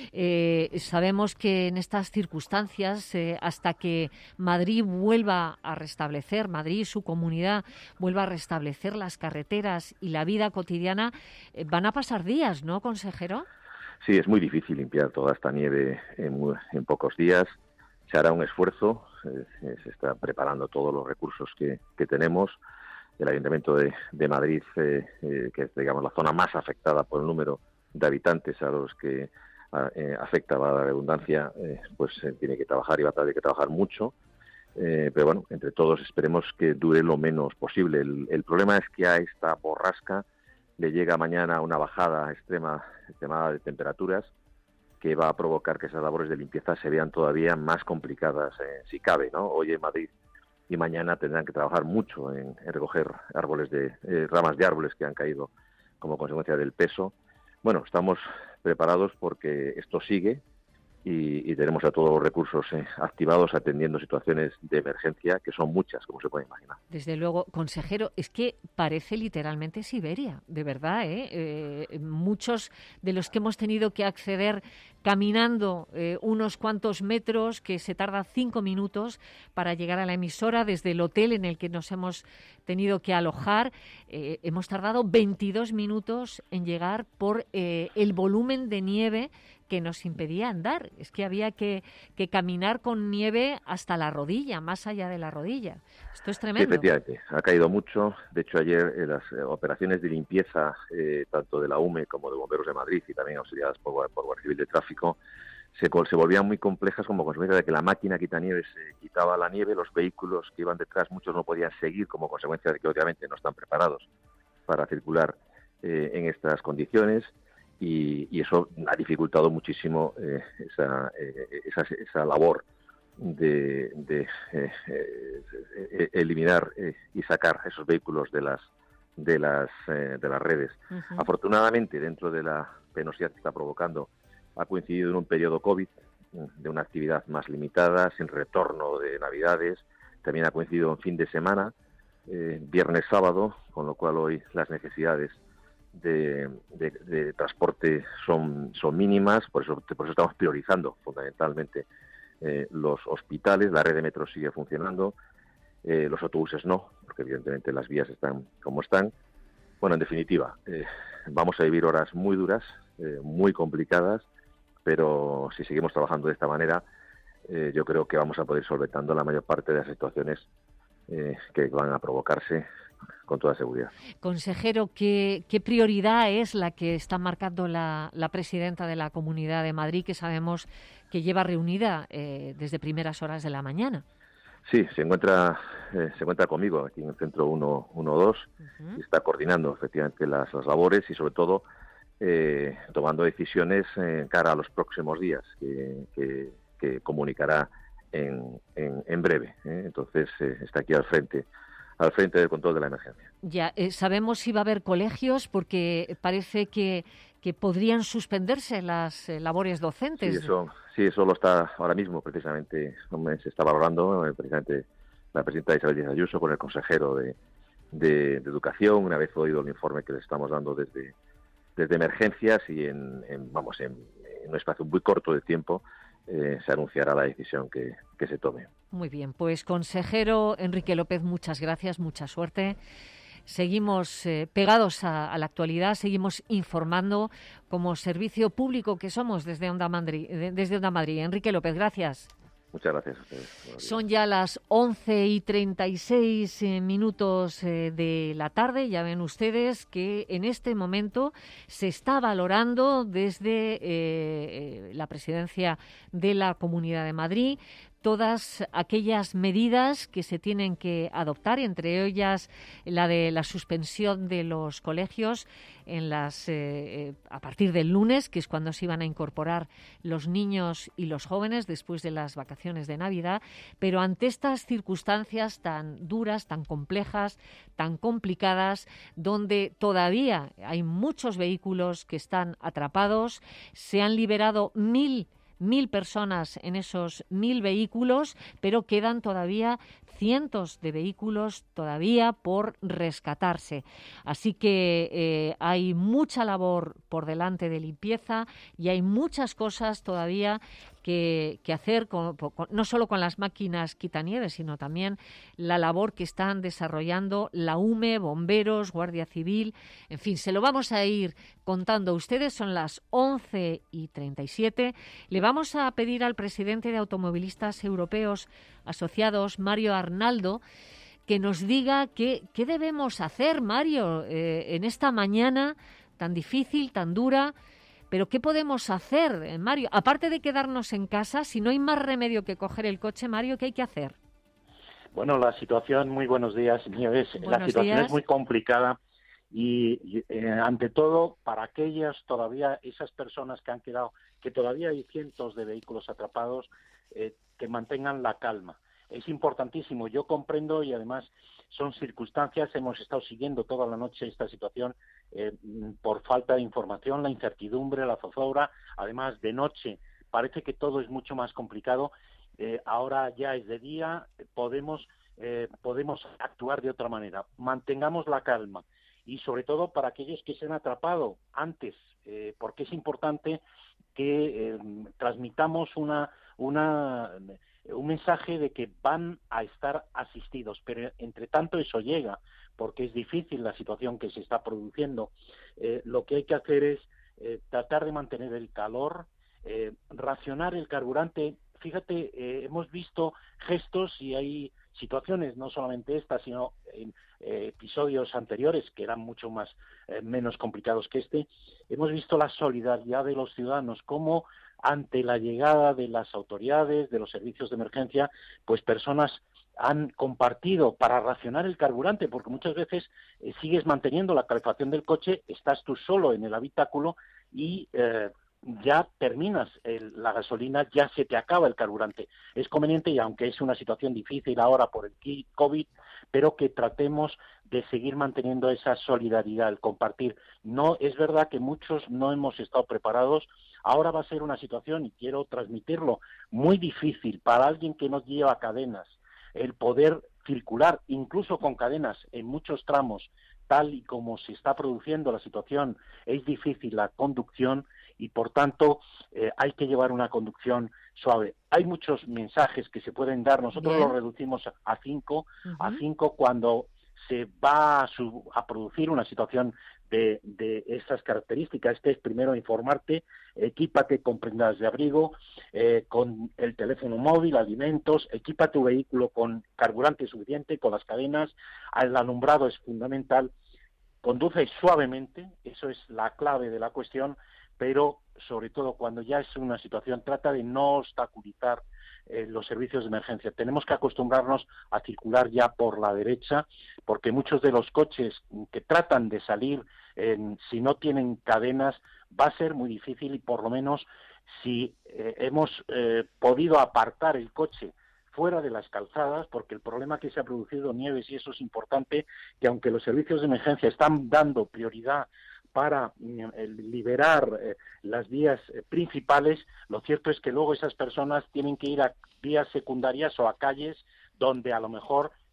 Sabemos que en estas circunstancias, hasta que Madrid vuelva a restablecer, Madrid y su comunidad vuelva a restablecer las carreteras y la vida cotidiana, van a pasar días, ¿no, consejero?
Sí, es muy difícil limpiar toda esta nieve en pocos días. Se hará un esfuerzo, se está preparando todos los recursos que tenemos. El Ayuntamiento de Madrid, que es, digamos, la zona más afectada por el número de habitantes a los que afecta la redundancia, tiene que trabajar y va a tener que trabajar mucho, pero bueno, entre todos esperemos que dure lo menos posible. El problema es que a esta borrasca le llega mañana una bajada extremada de temperaturas que va a provocar que esas labores de limpieza se vean todavía más complicadas, si cabe, ¿no? Hoy en Madrid y mañana tendrán que trabajar mucho en recoger ramas de árboles que han caído como consecuencia del peso. Bueno, estamos preparados porque esto sigue y tenemos a todos los recursos activados atendiendo situaciones de emergencia, que son muchas, como se puede imaginar.
Desde luego, consejero, es que parece literalmente Siberia, de verdad, muchos de los que hemos tenido que acceder caminando unos cuantos metros, que se tarda 5 minutos para llegar a la emisora desde el hotel en el que nos hemos tenido que alojar, hemos tardado 22 minutos en llegar por el volumen de nieve que nos impedía andar. Es que había que caminar con nieve hasta la rodilla, más allá de la rodilla. Esto es tremendo.
Sí, efectivamente, ha caído mucho. De hecho, ayer las operaciones de limpieza, tanto de la UME como de Bomberos de Madrid y también auxiliadas por Guardia Civil de Tráfico, se volvían muy complejas como consecuencia de que la máquina quitanieves quitaba la nieve, los vehículos que iban detrás, muchos no podían seguir como consecuencia de que obviamente no están preparados para circular en estas condiciones. Y eso ha dificultado muchísimo esa labor de eliminar y sacar esos vehículos de las redes. Uh-huh. Afortunadamente, dentro de la penosidad que está provocando, ha coincidido en un periodo COVID de una actividad más limitada, sin retorno de Navidades. También ha coincidido en fin de semana, viernes, sábado, con lo cual hoy las necesidades de transporte son mínimas, por eso estamos priorizando fundamentalmente los hospitales. La red de metro sigue funcionando, los autobuses no, porque evidentemente las vías están como están. Bueno, en definitiva, vamos a vivir horas muy duras, muy complicadas, pero si seguimos trabajando de esta manera, yo creo que vamos a poder ir solventando la mayor parte de las situaciones que van a provocarse con toda seguridad.
Consejero, ¿qué prioridad es la que está marcando la presidenta de la Comunidad de Madrid, que sabemos que lleva reunida desde primeras horas de la mañana?
Sí, se encuentra conmigo aquí en el Centro 112, uh-huh. Y está coordinando efectivamente las labores y sobre todo tomando decisiones en cara a los próximos días que comunicará en breve. Entonces está aquí al frente del control de la emergencia.
Ya, sabemos si va a haber colegios, porque parece que podrían suspenderse las labores docentes.
Sí, eso lo está ahora mismo, precisamente, se está valorando, precisamente la presidenta Isabel Díaz Ayuso con el consejero de Educación, una vez oído el informe que les estamos dando desde desde emergencias y en un espacio muy corto de tiempo se anunciará la decisión que se tome.
Muy bien, pues consejero Enrique López, muchas gracias, mucha suerte. Seguimos pegados a la actualidad, seguimos informando como servicio público que somos desde Onda Madrid. Enrique López, gracias.
Muchas gracias a ustedes.
Son ya las 11:36 minutos de la tarde. Ya ven ustedes que en este momento se está valorando desde la presidencia de la Comunidad de Madrid todas aquellas medidas que se tienen que adoptar, entre ellas la de la suspensión de los colegios a partir del lunes, que es cuando se iban a incorporar los niños y los jóvenes después de las vacaciones de Navidad. Pero ante estas circunstancias tan duras, tan complejas, tan complicadas, donde todavía hay muchos vehículos que están atrapados, se han liberado 1.000 personas en esos 1.000 vehículos, pero quedan todavía cientos de vehículos todavía por rescatarse. Así que hay mucha labor por delante de limpieza y hay muchas cosas todavía que hacer, no solo con las máquinas quitanieves, sino también la labor que están desarrollando la UME, bomberos, Guardia Civil, en fin, se lo vamos a ir contando a ustedes. Son las 11:37. Le vamos a pedir al presidente de Automovilistas Europeos Asociados, Mario Arnaldo, que nos diga qué debemos hacer, Mario, en esta mañana tan difícil, tan dura. Pero ¿qué podemos hacer, Mario? Aparte de quedarnos en casa, si no hay más remedio que coger el coche, Mario, ¿qué hay que hacer?
Bueno, la situación, muy buenos días, Nieves. La situación es muy complicada y ante todo, para aquellas todavía, esas personas que han quedado, que todavía hay cientos de vehículos atrapados, que mantengan la calma. Es importantísimo, yo comprendo y además son circunstancias, hemos estado siguiendo toda la noche esta situación por falta de información, la incertidumbre, la zozobra, además de noche parece que todo es mucho más complicado, ahora ya es de día, podemos actuar de otra manera, mantengamos la calma y sobre todo para aquellos que se han atrapado antes, porque es importante que transmitamos un mensaje de que van a estar asistidos, pero entre tanto eso llega, porque es difícil la situación que se está produciendo. Lo que hay que hacer es tratar de mantener el calor, racionar el carburante. Fíjate, hemos visto gestos y hay situaciones, no solamente esta, sino en episodios anteriores que eran mucho menos complicados que este. Hemos visto la solidaridad de los ciudadanos, cómo ante la llegada de las autoridades, de los servicios de emergencia, pues personas han compartido para racionar el carburante, porque muchas veces sigues manteniendo la calefacción del coche, estás tú solo en el habitáculo y ya terminas la gasolina, ya se te acaba el carburante. Es conveniente, y aunque es una situación difícil ahora por el COVID, pero que tratemos de seguir manteniendo esa solidaridad, el compartir. No, es verdad que muchos no hemos estado preparados. Ahora va a ser una situación, y quiero transmitirlo, muy difícil para alguien que no lleva cadenas, el poder circular, incluso con cadenas en muchos tramos, tal y como se está produciendo la situación, es difícil la conducción y, por tanto, hay que llevar una conducción suave. Hay muchos mensajes que se pueden dar. Nosotros lo reducimos a 5, a 5 cuando se va a producir una situación de estas características, que es primero informarte, equípate con prendas de abrigo, con el teléfono móvil, alimentos, equipa tu vehículo con carburante suficiente, con las cadenas, el alumbrado es fundamental, conduce suavemente, eso es la clave de la cuestión, pero sobre todo cuando ya es una situación, trata de no obstaculizar los servicios de emergencia. Tenemos que acostumbrarnos a circular ya por la derecha, porque muchos de los coches que tratan de salir, si no tienen cadenas, va a ser muy difícil, y por lo menos si hemos podido apartar el coche fuera de las calzadas, porque el problema que se ha producido, Nieves, y eso es importante, que aunque los servicios de emergencia están dando prioridad para liberar las vías principales, lo cierto es que luego esas personas tienen que ir a vías secundarias o a calles donde a lo mejor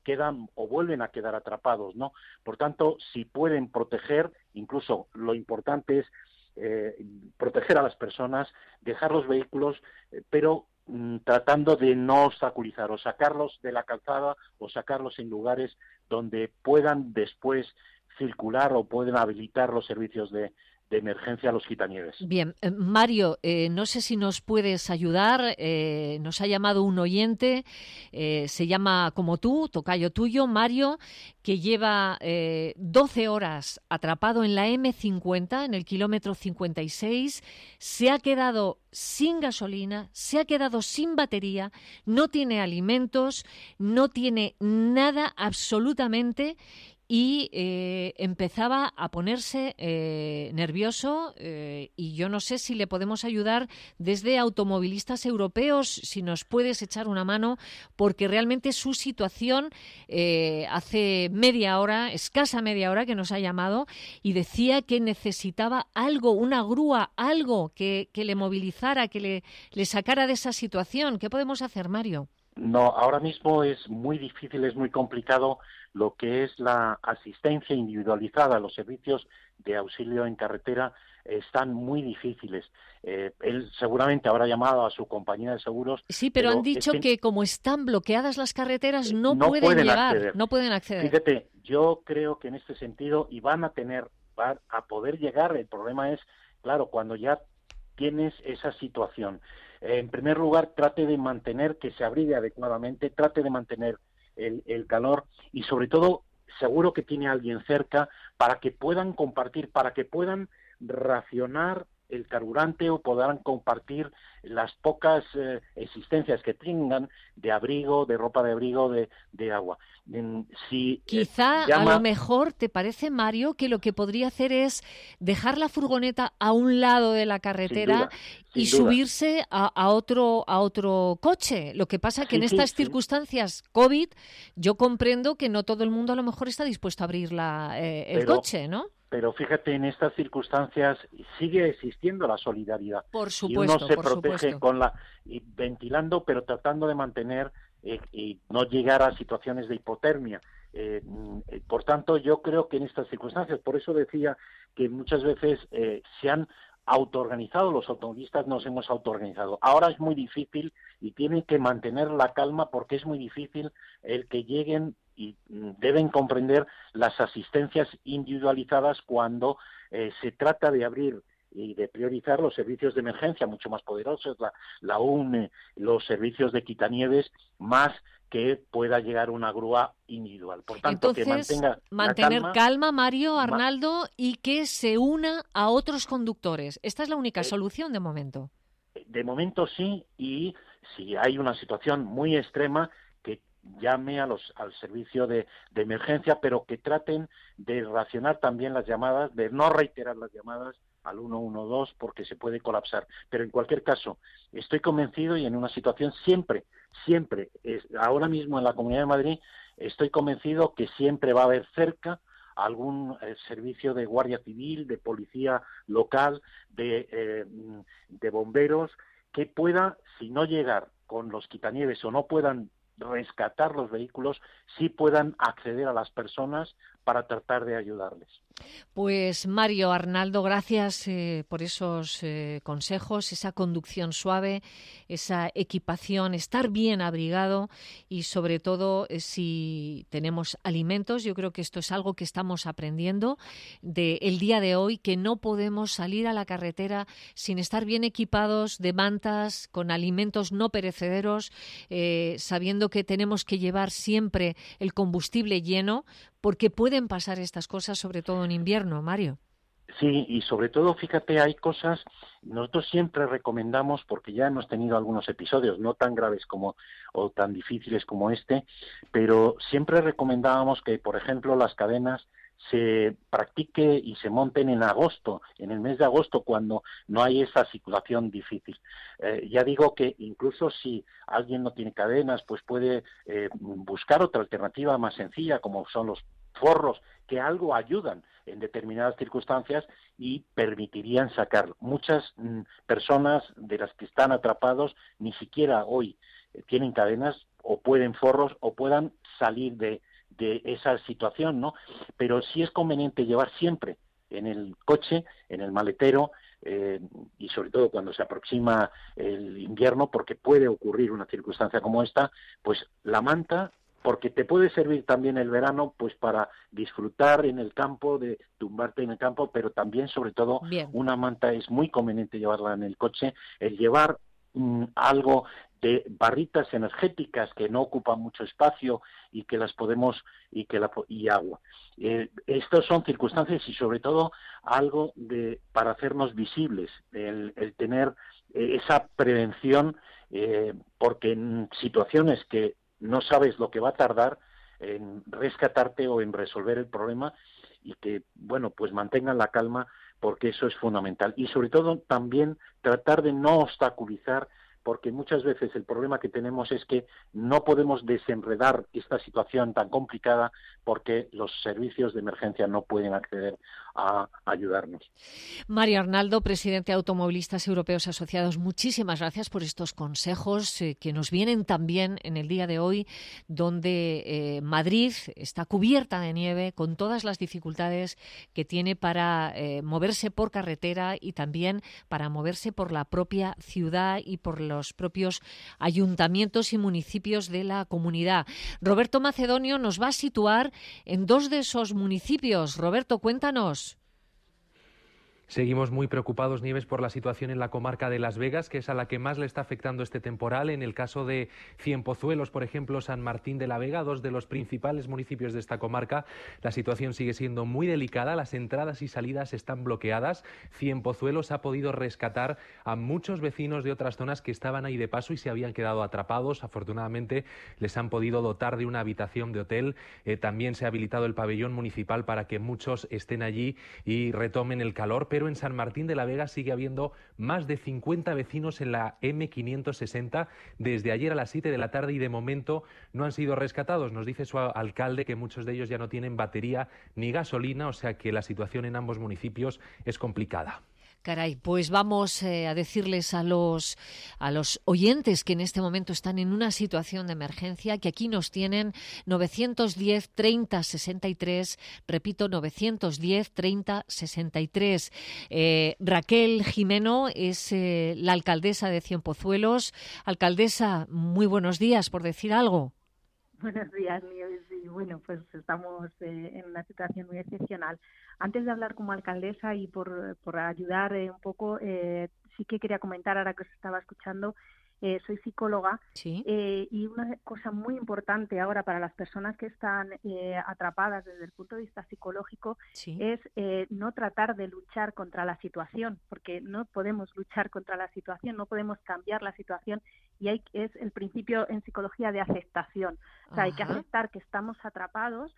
quedan o vuelven a quedar atrapados, ¿no? Por tanto, si pueden proteger, incluso lo importante es proteger a las personas, dejar los vehículos, pero tratando de no obstaculizar o sacarlos de la calzada o sacarlos en lugares donde puedan después circular o pueden habilitar los servicios de emergencia a los quitanieves.
Bien, Mario, no sé si nos puedes ayudar. Nos ha llamado un oyente, se llama como tú, tocayo tuyo, Mario, que lleva 12 horas atrapado en la M50, en el kilómetro 56, se ha quedado sin gasolina, se ha quedado sin batería, no tiene alimentos, no tiene nada absolutamente, y empezaba a ponerse nervioso, y yo no sé si le podemos ayudar desde Automovilistas Europeos, si nos puedes echar una mano, porque realmente su situación, hace escasa media hora que nos ha llamado y decía que necesitaba algo, una grúa, algo que le movilizara, que le sacara de esa situación. ¿Qué podemos hacer, Mario?
No, ahora mismo es muy difícil, es muy complicado lo que es la asistencia individualizada. Los servicios de auxilio en carretera están muy difíciles. Él seguramente habrá llamado a su compañía de seguros.
Sí, pero han dicho que como están bloqueadas las carreteras no pueden llegar, no pueden acceder.
Fíjate, yo creo que en este sentido van a poder llegar. El problema es, claro, cuando ya tienes esa situación. En primer lugar, trate de mantener que se abrigue adecuadamente, trate de mantener el calor y sobre todo seguro que tiene a alguien cerca para que puedan compartir, para que puedan racionar el carburante o podrán compartir las pocas existencias que tengan de abrigo, de ropa de abrigo, de agua.
Quizá a lo mejor te parece, Mario, que lo que podría hacer es dejar la furgoneta a un lado de la carretera y subirse a otro coche. Lo que pasa que en estas circunstancias COVID yo comprendo que no todo el mundo a lo mejor está dispuesto a abrir el coche, ¿no?
Pero fíjate, en estas circunstancias sigue existiendo la solidaridad.
Por supuesto,
y uno se protege ventilando, pero tratando de mantener y no llegar a situaciones de hipotermia. Por tanto, yo creo que en estas circunstancias, por eso decía que muchas veces se han autoorganizado, los automovilistas nos hemos autoorganizado. Ahora es muy difícil y tienen que mantener la calma porque es muy difícil el que lleguen y deben comprender las asistencias individualizadas cuando se trata de abrir y de priorizar los servicios de emergencia mucho más poderosos, la UNE, los servicios de quitanieves, más que pueda llegar una grúa individual. Por tanto,
entonces,
que
mantener calma, Mario, Arnaldo, y que se una a otros conductores. Esta es la única solución de momento.
De momento sí, y si hay una situación muy extrema, que llame al servicio de emergencia, pero que traten de racionar también las llamadas, de no reiterar las llamadas al 112 porque se puede colapsar. Pero en cualquier caso, estoy convencido y en una situación siempre, ahora mismo en la Comunidad de Madrid, estoy convencido que siempre va a haber cerca algún servicio de Guardia Civil, de policía local, de bomberos, que pueda, si no llegar con los quitanieves o no puedan rescatar los vehículos, sí puedan acceder a las personas para tratar de ayudarles.
Pues Mario, Arnaldo, gracias por esos consejos, esa conducción suave, esa equipación, estar bien abrigado y sobre todo si tenemos alimentos. Yo creo que esto es algo que estamos aprendiendo del día de hoy, que no podemos salir a la carretera sin estar bien equipados de mantas, con alimentos no perecederos, sabiendo que tenemos que llevar siempre el combustible lleno, porque pueden pasar estas cosas, sobre todo en invierno, Mario.
Sí, y sobre todo, fíjate, hay cosas, nosotros siempre recomendamos, porque ya hemos tenido algunos episodios, no tan graves o tan difíciles como este, pero siempre recomendábamos que, por ejemplo, las cadenas se practique y se monten en agosto, en el mes de agosto, cuando no hay esa situación difícil. Ya digo que incluso si alguien no tiene cadenas, pues puede buscar otra alternativa más sencilla, como son los forros, que algo ayudan en determinadas circunstancias y permitirían sacar. Muchas personas de las que están atrapados ni siquiera hoy tienen cadenas, o pueden forros o puedan salir de esa situación, ¿no? Pero sí es conveniente llevar siempre en el coche, en el maletero, y sobre todo cuando se aproxima el invierno, porque puede ocurrir una circunstancia como esta, pues la manta, porque te puede servir también el verano pues para disfrutar en el campo, de tumbarte en el campo, pero también, sobre todo, una manta es muy conveniente llevarla en el coche, el llevar algo de barritas energéticas que no ocupan mucho espacio y que las podemos y agua. Estas son circunstancias y sobre todo algo para hacernos visibles, el tener esa prevención, porque en situaciones que no sabes lo que va a tardar en rescatarte o en resolver el problema, y que, bueno, pues mantengan la calma, porque eso es fundamental. Y sobre todo también tratar de no obstaculizar, porque muchas veces el problema que tenemos es que no podemos desenredar esta situación tan complicada porque los servicios de emergencia no pueden acceder a ayudarnos.
Mario Arnaldo, presidente de Automovilistas Europeos Asociados, muchísimas gracias por estos consejos que nos vienen también en el día de hoy, donde Madrid está cubierta de nieve con todas las dificultades que tiene para moverse por carretera y también para moverse por la propia ciudad y por los propios ayuntamientos y municipios de la comunidad. Roberto Macedonio nos va a situar en dos de esos municipios. Roberto, cuéntanos.
Seguimos muy preocupados, Nieves, por la situación en la comarca de Las Vegas, que es a la que más le está afectando este temporal. En el caso de Cienpozuelos, por ejemplo, San Martín de la Vega, dos de los principales municipios de esta comarca, la situación sigue siendo muy delicada. Las entradas y salidas están bloqueadas. Cienpozuelos ha podido rescatar a muchos vecinos de otras zonas que estaban ahí de paso y se habían quedado atrapados. Afortunadamente, les han podido dotar de una habitación de hotel. También se ha habilitado el pabellón municipal para que muchos estén allí y retomen el calor. Pero en San Martín de la Vega sigue habiendo más de 50 vecinos en la M560 desde ayer a las 7 de la tarde y de momento no han sido rescatados. Nos dice su alcalde que muchos de ellos ya no tienen batería ni gasolina, o sea que la situación en ambos municipios es complicada.
Caray, pues vamos a decirles a los oyentes que en este momento están en una situación de emergencia, que aquí nos tienen 910 30 63, repito, 910 30 63. Raquel Jimeno es la alcaldesa de Cienpozuelos. Alcaldesa, muy buenos días, por decir algo.
Buenos días, Nieves. Y bueno, pues estamos en una situación muy excepcional. Antes de hablar como alcaldesa y por ayudar un poco, sí que quería comentar, ahora que os estaba escuchando, soy psicóloga, ¿sí? Y una cosa muy importante ahora para las personas que están atrapadas desde el punto de vista psicológico, ¿sí? Es no tratar de luchar contra la situación, porque no podemos luchar contra la situación, no podemos cambiar la situación, y es el principio en psicología de aceptación. O sea, hay que aceptar que estamos atrapados,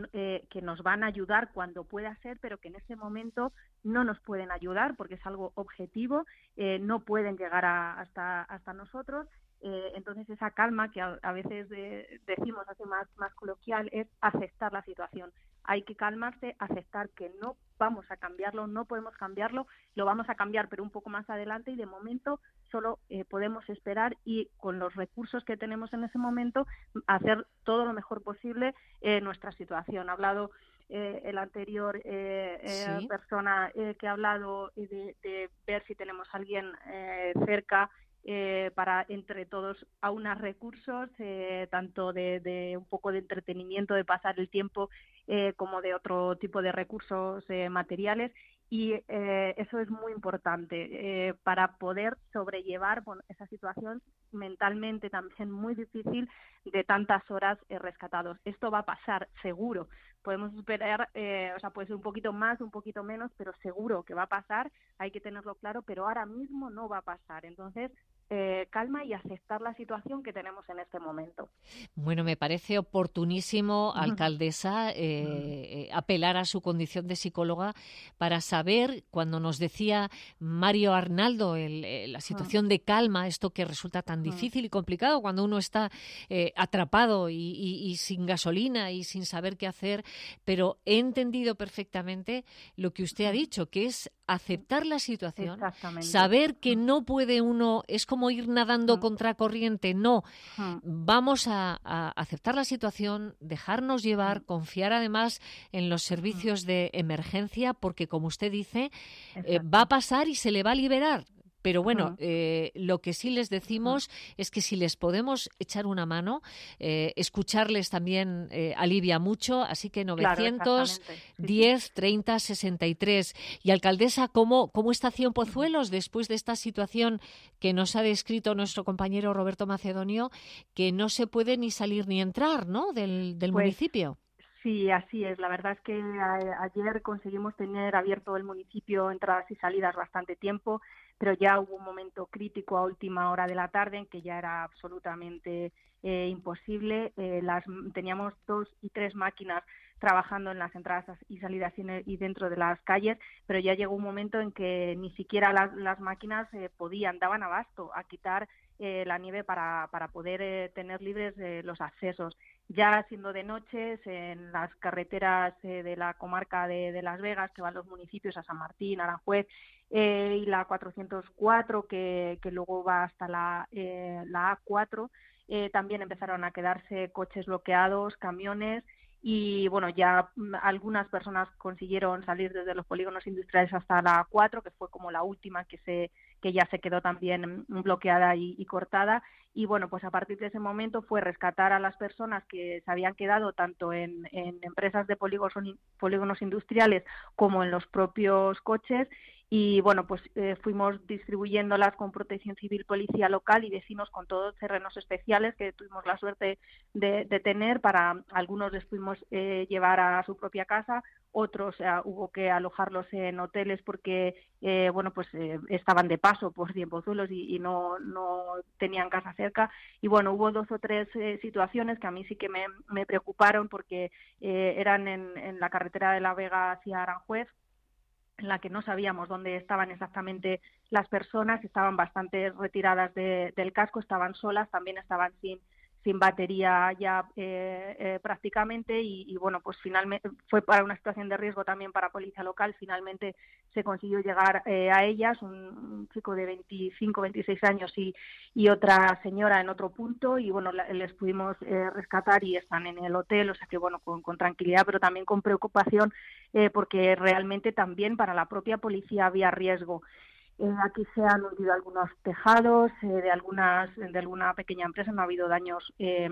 que nos van a ayudar cuando pueda ser, pero que en ese momento no nos pueden ayudar porque es algo objetivo, no pueden llegar hasta nosotros. Entonces esa calma que a veces decimos así más coloquial es aceptar la situación. Hay que calmarse, aceptar que no vamos a cambiarlo, no podemos cambiarlo, lo vamos a cambiar pero un poco más adelante, y de momento solo podemos esperar y con los recursos que tenemos en ese momento hacer todo lo mejor posible nuestra situación. Ha hablado el anterior ¿sí? persona que ha hablado de ver si tenemos a alguien cerca para entre todos aunar recursos, tanto de un poco de entretenimiento, de pasar el tiempo, como de otro tipo de recursos materiales. Y eso es muy importante para poder sobrellevar esa situación mentalmente también muy difícil de tantas horas rescatados. Esto va a pasar seguro. Podemos esperar, o sea, puede ser un poquito más, un poquito menos, pero seguro que va a pasar. Hay que tenerlo claro, pero ahora mismo no va a pasar. Entonces, calma y aceptar la situación que tenemos en este momento.
Bueno, me parece oportunísimo, alcaldesa, apelar a su condición de psicóloga para saber, cuando nos decía Mario Arnaldo, la situación de calma, esto que resulta tan difícil y complicado cuando uno está atrapado y sin gasolina y sin saber qué hacer, pero he entendido perfectamente lo que usted ha dicho, que es aceptar la situación, saber que no puede uno, es como como ir nadando contracorriente, no. Vamos a aceptar la situación, dejarnos llevar, confiar además en los servicios de emergencia, porque como usted dice, va a pasar y se le va a liberar. Pero bueno, lo que sí les decimos es que si les podemos echar una mano, escucharles también alivia mucho, así que 910 30 63. Y alcaldesa, ¿cómo está Cienpozuelos después de esta situación que nos ha descrito nuestro compañero Roberto Macedonio, que no se puede ni salir ni entrar, ¿no?, del municipio?
Sí, así es. La verdad es que ayer conseguimos tener abierto el municipio, entradas y salidas bastante tiempo, pero ya hubo un momento crítico a última hora de la tarde en que ya era absolutamente imposible. Teníamos 2 y 3 máquinas trabajando en las entradas y salidas y dentro de las calles, pero ya llegó un momento en que ni siquiera las máquinas daban abasto a quitar la nieve para poder tener libres los accesos. Ya siendo de noche, en las carreteras de la comarca de Las Vegas, que van los municipios a San Martín, Aranjuez, y la 404, que luego va hasta la A4, también empezaron a quedarse coches bloqueados, camiones, y bueno, ya algunas personas consiguieron salir desde los polígonos industriales hasta la A4, que fue como la última que ya se quedó también bloqueada y cortada. Y bueno, pues a partir de ese momento fue rescatar a las personas que se habían quedado tanto en empresas de polígonos industriales como en los propios coches. Y bueno, pues fuimos distribuyéndolas con Protección Civil, Policía Local y vecinos con todos terrenos especiales que tuvimos la suerte de tener. Para algunos les pudimos llevar a su propia casa, otros hubo que alojarlos en hoteles porque estaban de paso por Cienpozuelos y no tenían casa cerca. Y bueno, hubo 2 o 3 situaciones que a mí sí que me preocuparon porque eran en la carretera de La Vega hacia Aranjuez, en la que no sabíamos dónde estaban exactamente las personas, estaban bastante retiradas del casco, estaban solas, también estaban sin batería ya prácticamente y bueno, pues finalmente fue para una situación de riesgo también para Policía Local. Finalmente se consiguió llegar a ellas, un chico de 25, 26 años y otra señora en otro punto, y bueno, les pudimos rescatar y están en el hotel, o sea que bueno, con tranquilidad, pero también con preocupación porque realmente también para la propia policía había riesgo. Aquí se han hundido algunos tejados de alguna pequeña empresa, no ha habido daños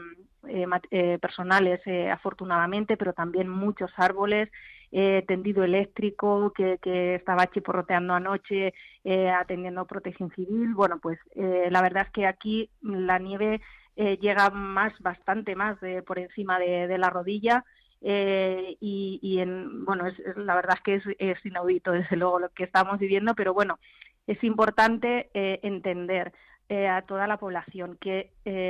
personales afortunadamente, pero también muchos árboles, tendido eléctrico que estaba chiporroteando anoche, atendiendo Protección Civil. Bueno, pues la verdad es que aquí la nieve llega bastante más por encima de la rodilla. La verdad es que es inaudito desde luego lo que estamos viviendo, pero bueno, es importante entender a toda la población que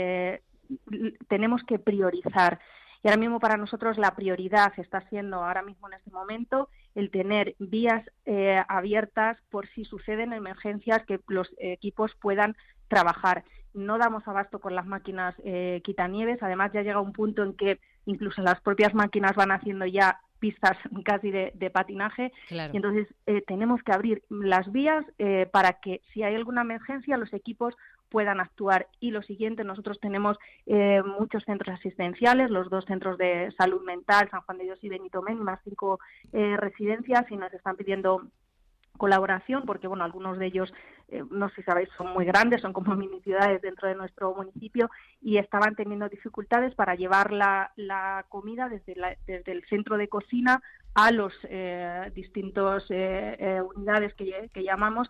tenemos que priorizar. Y ahora mismo para nosotros la prioridad está siendo ahora mismo en este momento el tener vías abiertas por si suceden emergencias, que los equipos puedan trabajar. No damos abasto con las máquinas quitanieves. Además ya llega un punto en que incluso las propias máquinas van haciendo ya pistas casi de patinaje. Claro. Y entonces tenemos que abrir las vías para que si hay alguna emergencia los equipos puedan actuar. Y lo siguiente, nosotros tenemos muchos centros asistenciales, los 2 centros de salud mental, San Juan de Dios y Benito Meni, más 5 residencias, y nos están pidiendo colaboración porque bueno, algunos de ellos no sé si sabéis, son muy grandes, son como mini ciudades dentro de nuestro municipio, y estaban teniendo dificultades para llevar la comida desde el centro de cocina a los distintos unidades que llamamos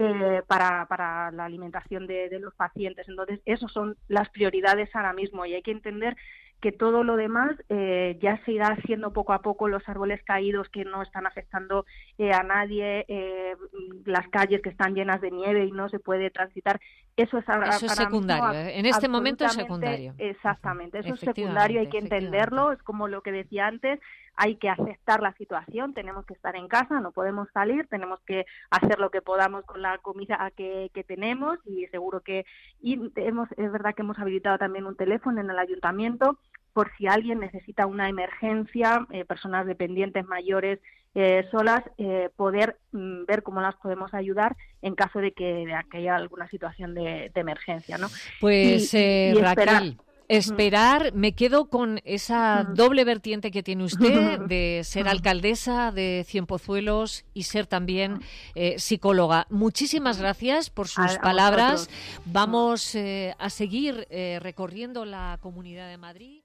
para la alimentación de los pacientes. Entonces, esas son las prioridades ahora mismo, y hay que entender que todo lo demás ya se irá haciendo poco a poco. Los árboles caídos que no están afectando a nadie, las calles que están llenas de nieve y no se puede transitar, eso es
secundario. Mismo, en este momento es secundario.
Exactamente, eso es secundario, hay que entenderlo, es como lo que decía antes, hay que aceptar la situación, tenemos que estar en casa, no podemos salir, tenemos que hacer lo que podamos con la comida que tenemos, y seguro que es verdad que hemos habilitado también un teléfono en el ayuntamiento por si alguien necesita una emergencia, personas dependientes mayores solas, poder ver cómo las podemos ayudar en caso de que haya alguna situación de emergencia, ¿no?
Pues
y
Raquel, esperar, me quedo con esa doble vertiente que tiene usted de ser alcaldesa de Cienpozuelos y ser también psicóloga. Muchísimas gracias por sus palabras. Vamos a seguir recorriendo la Comunidad de Madrid.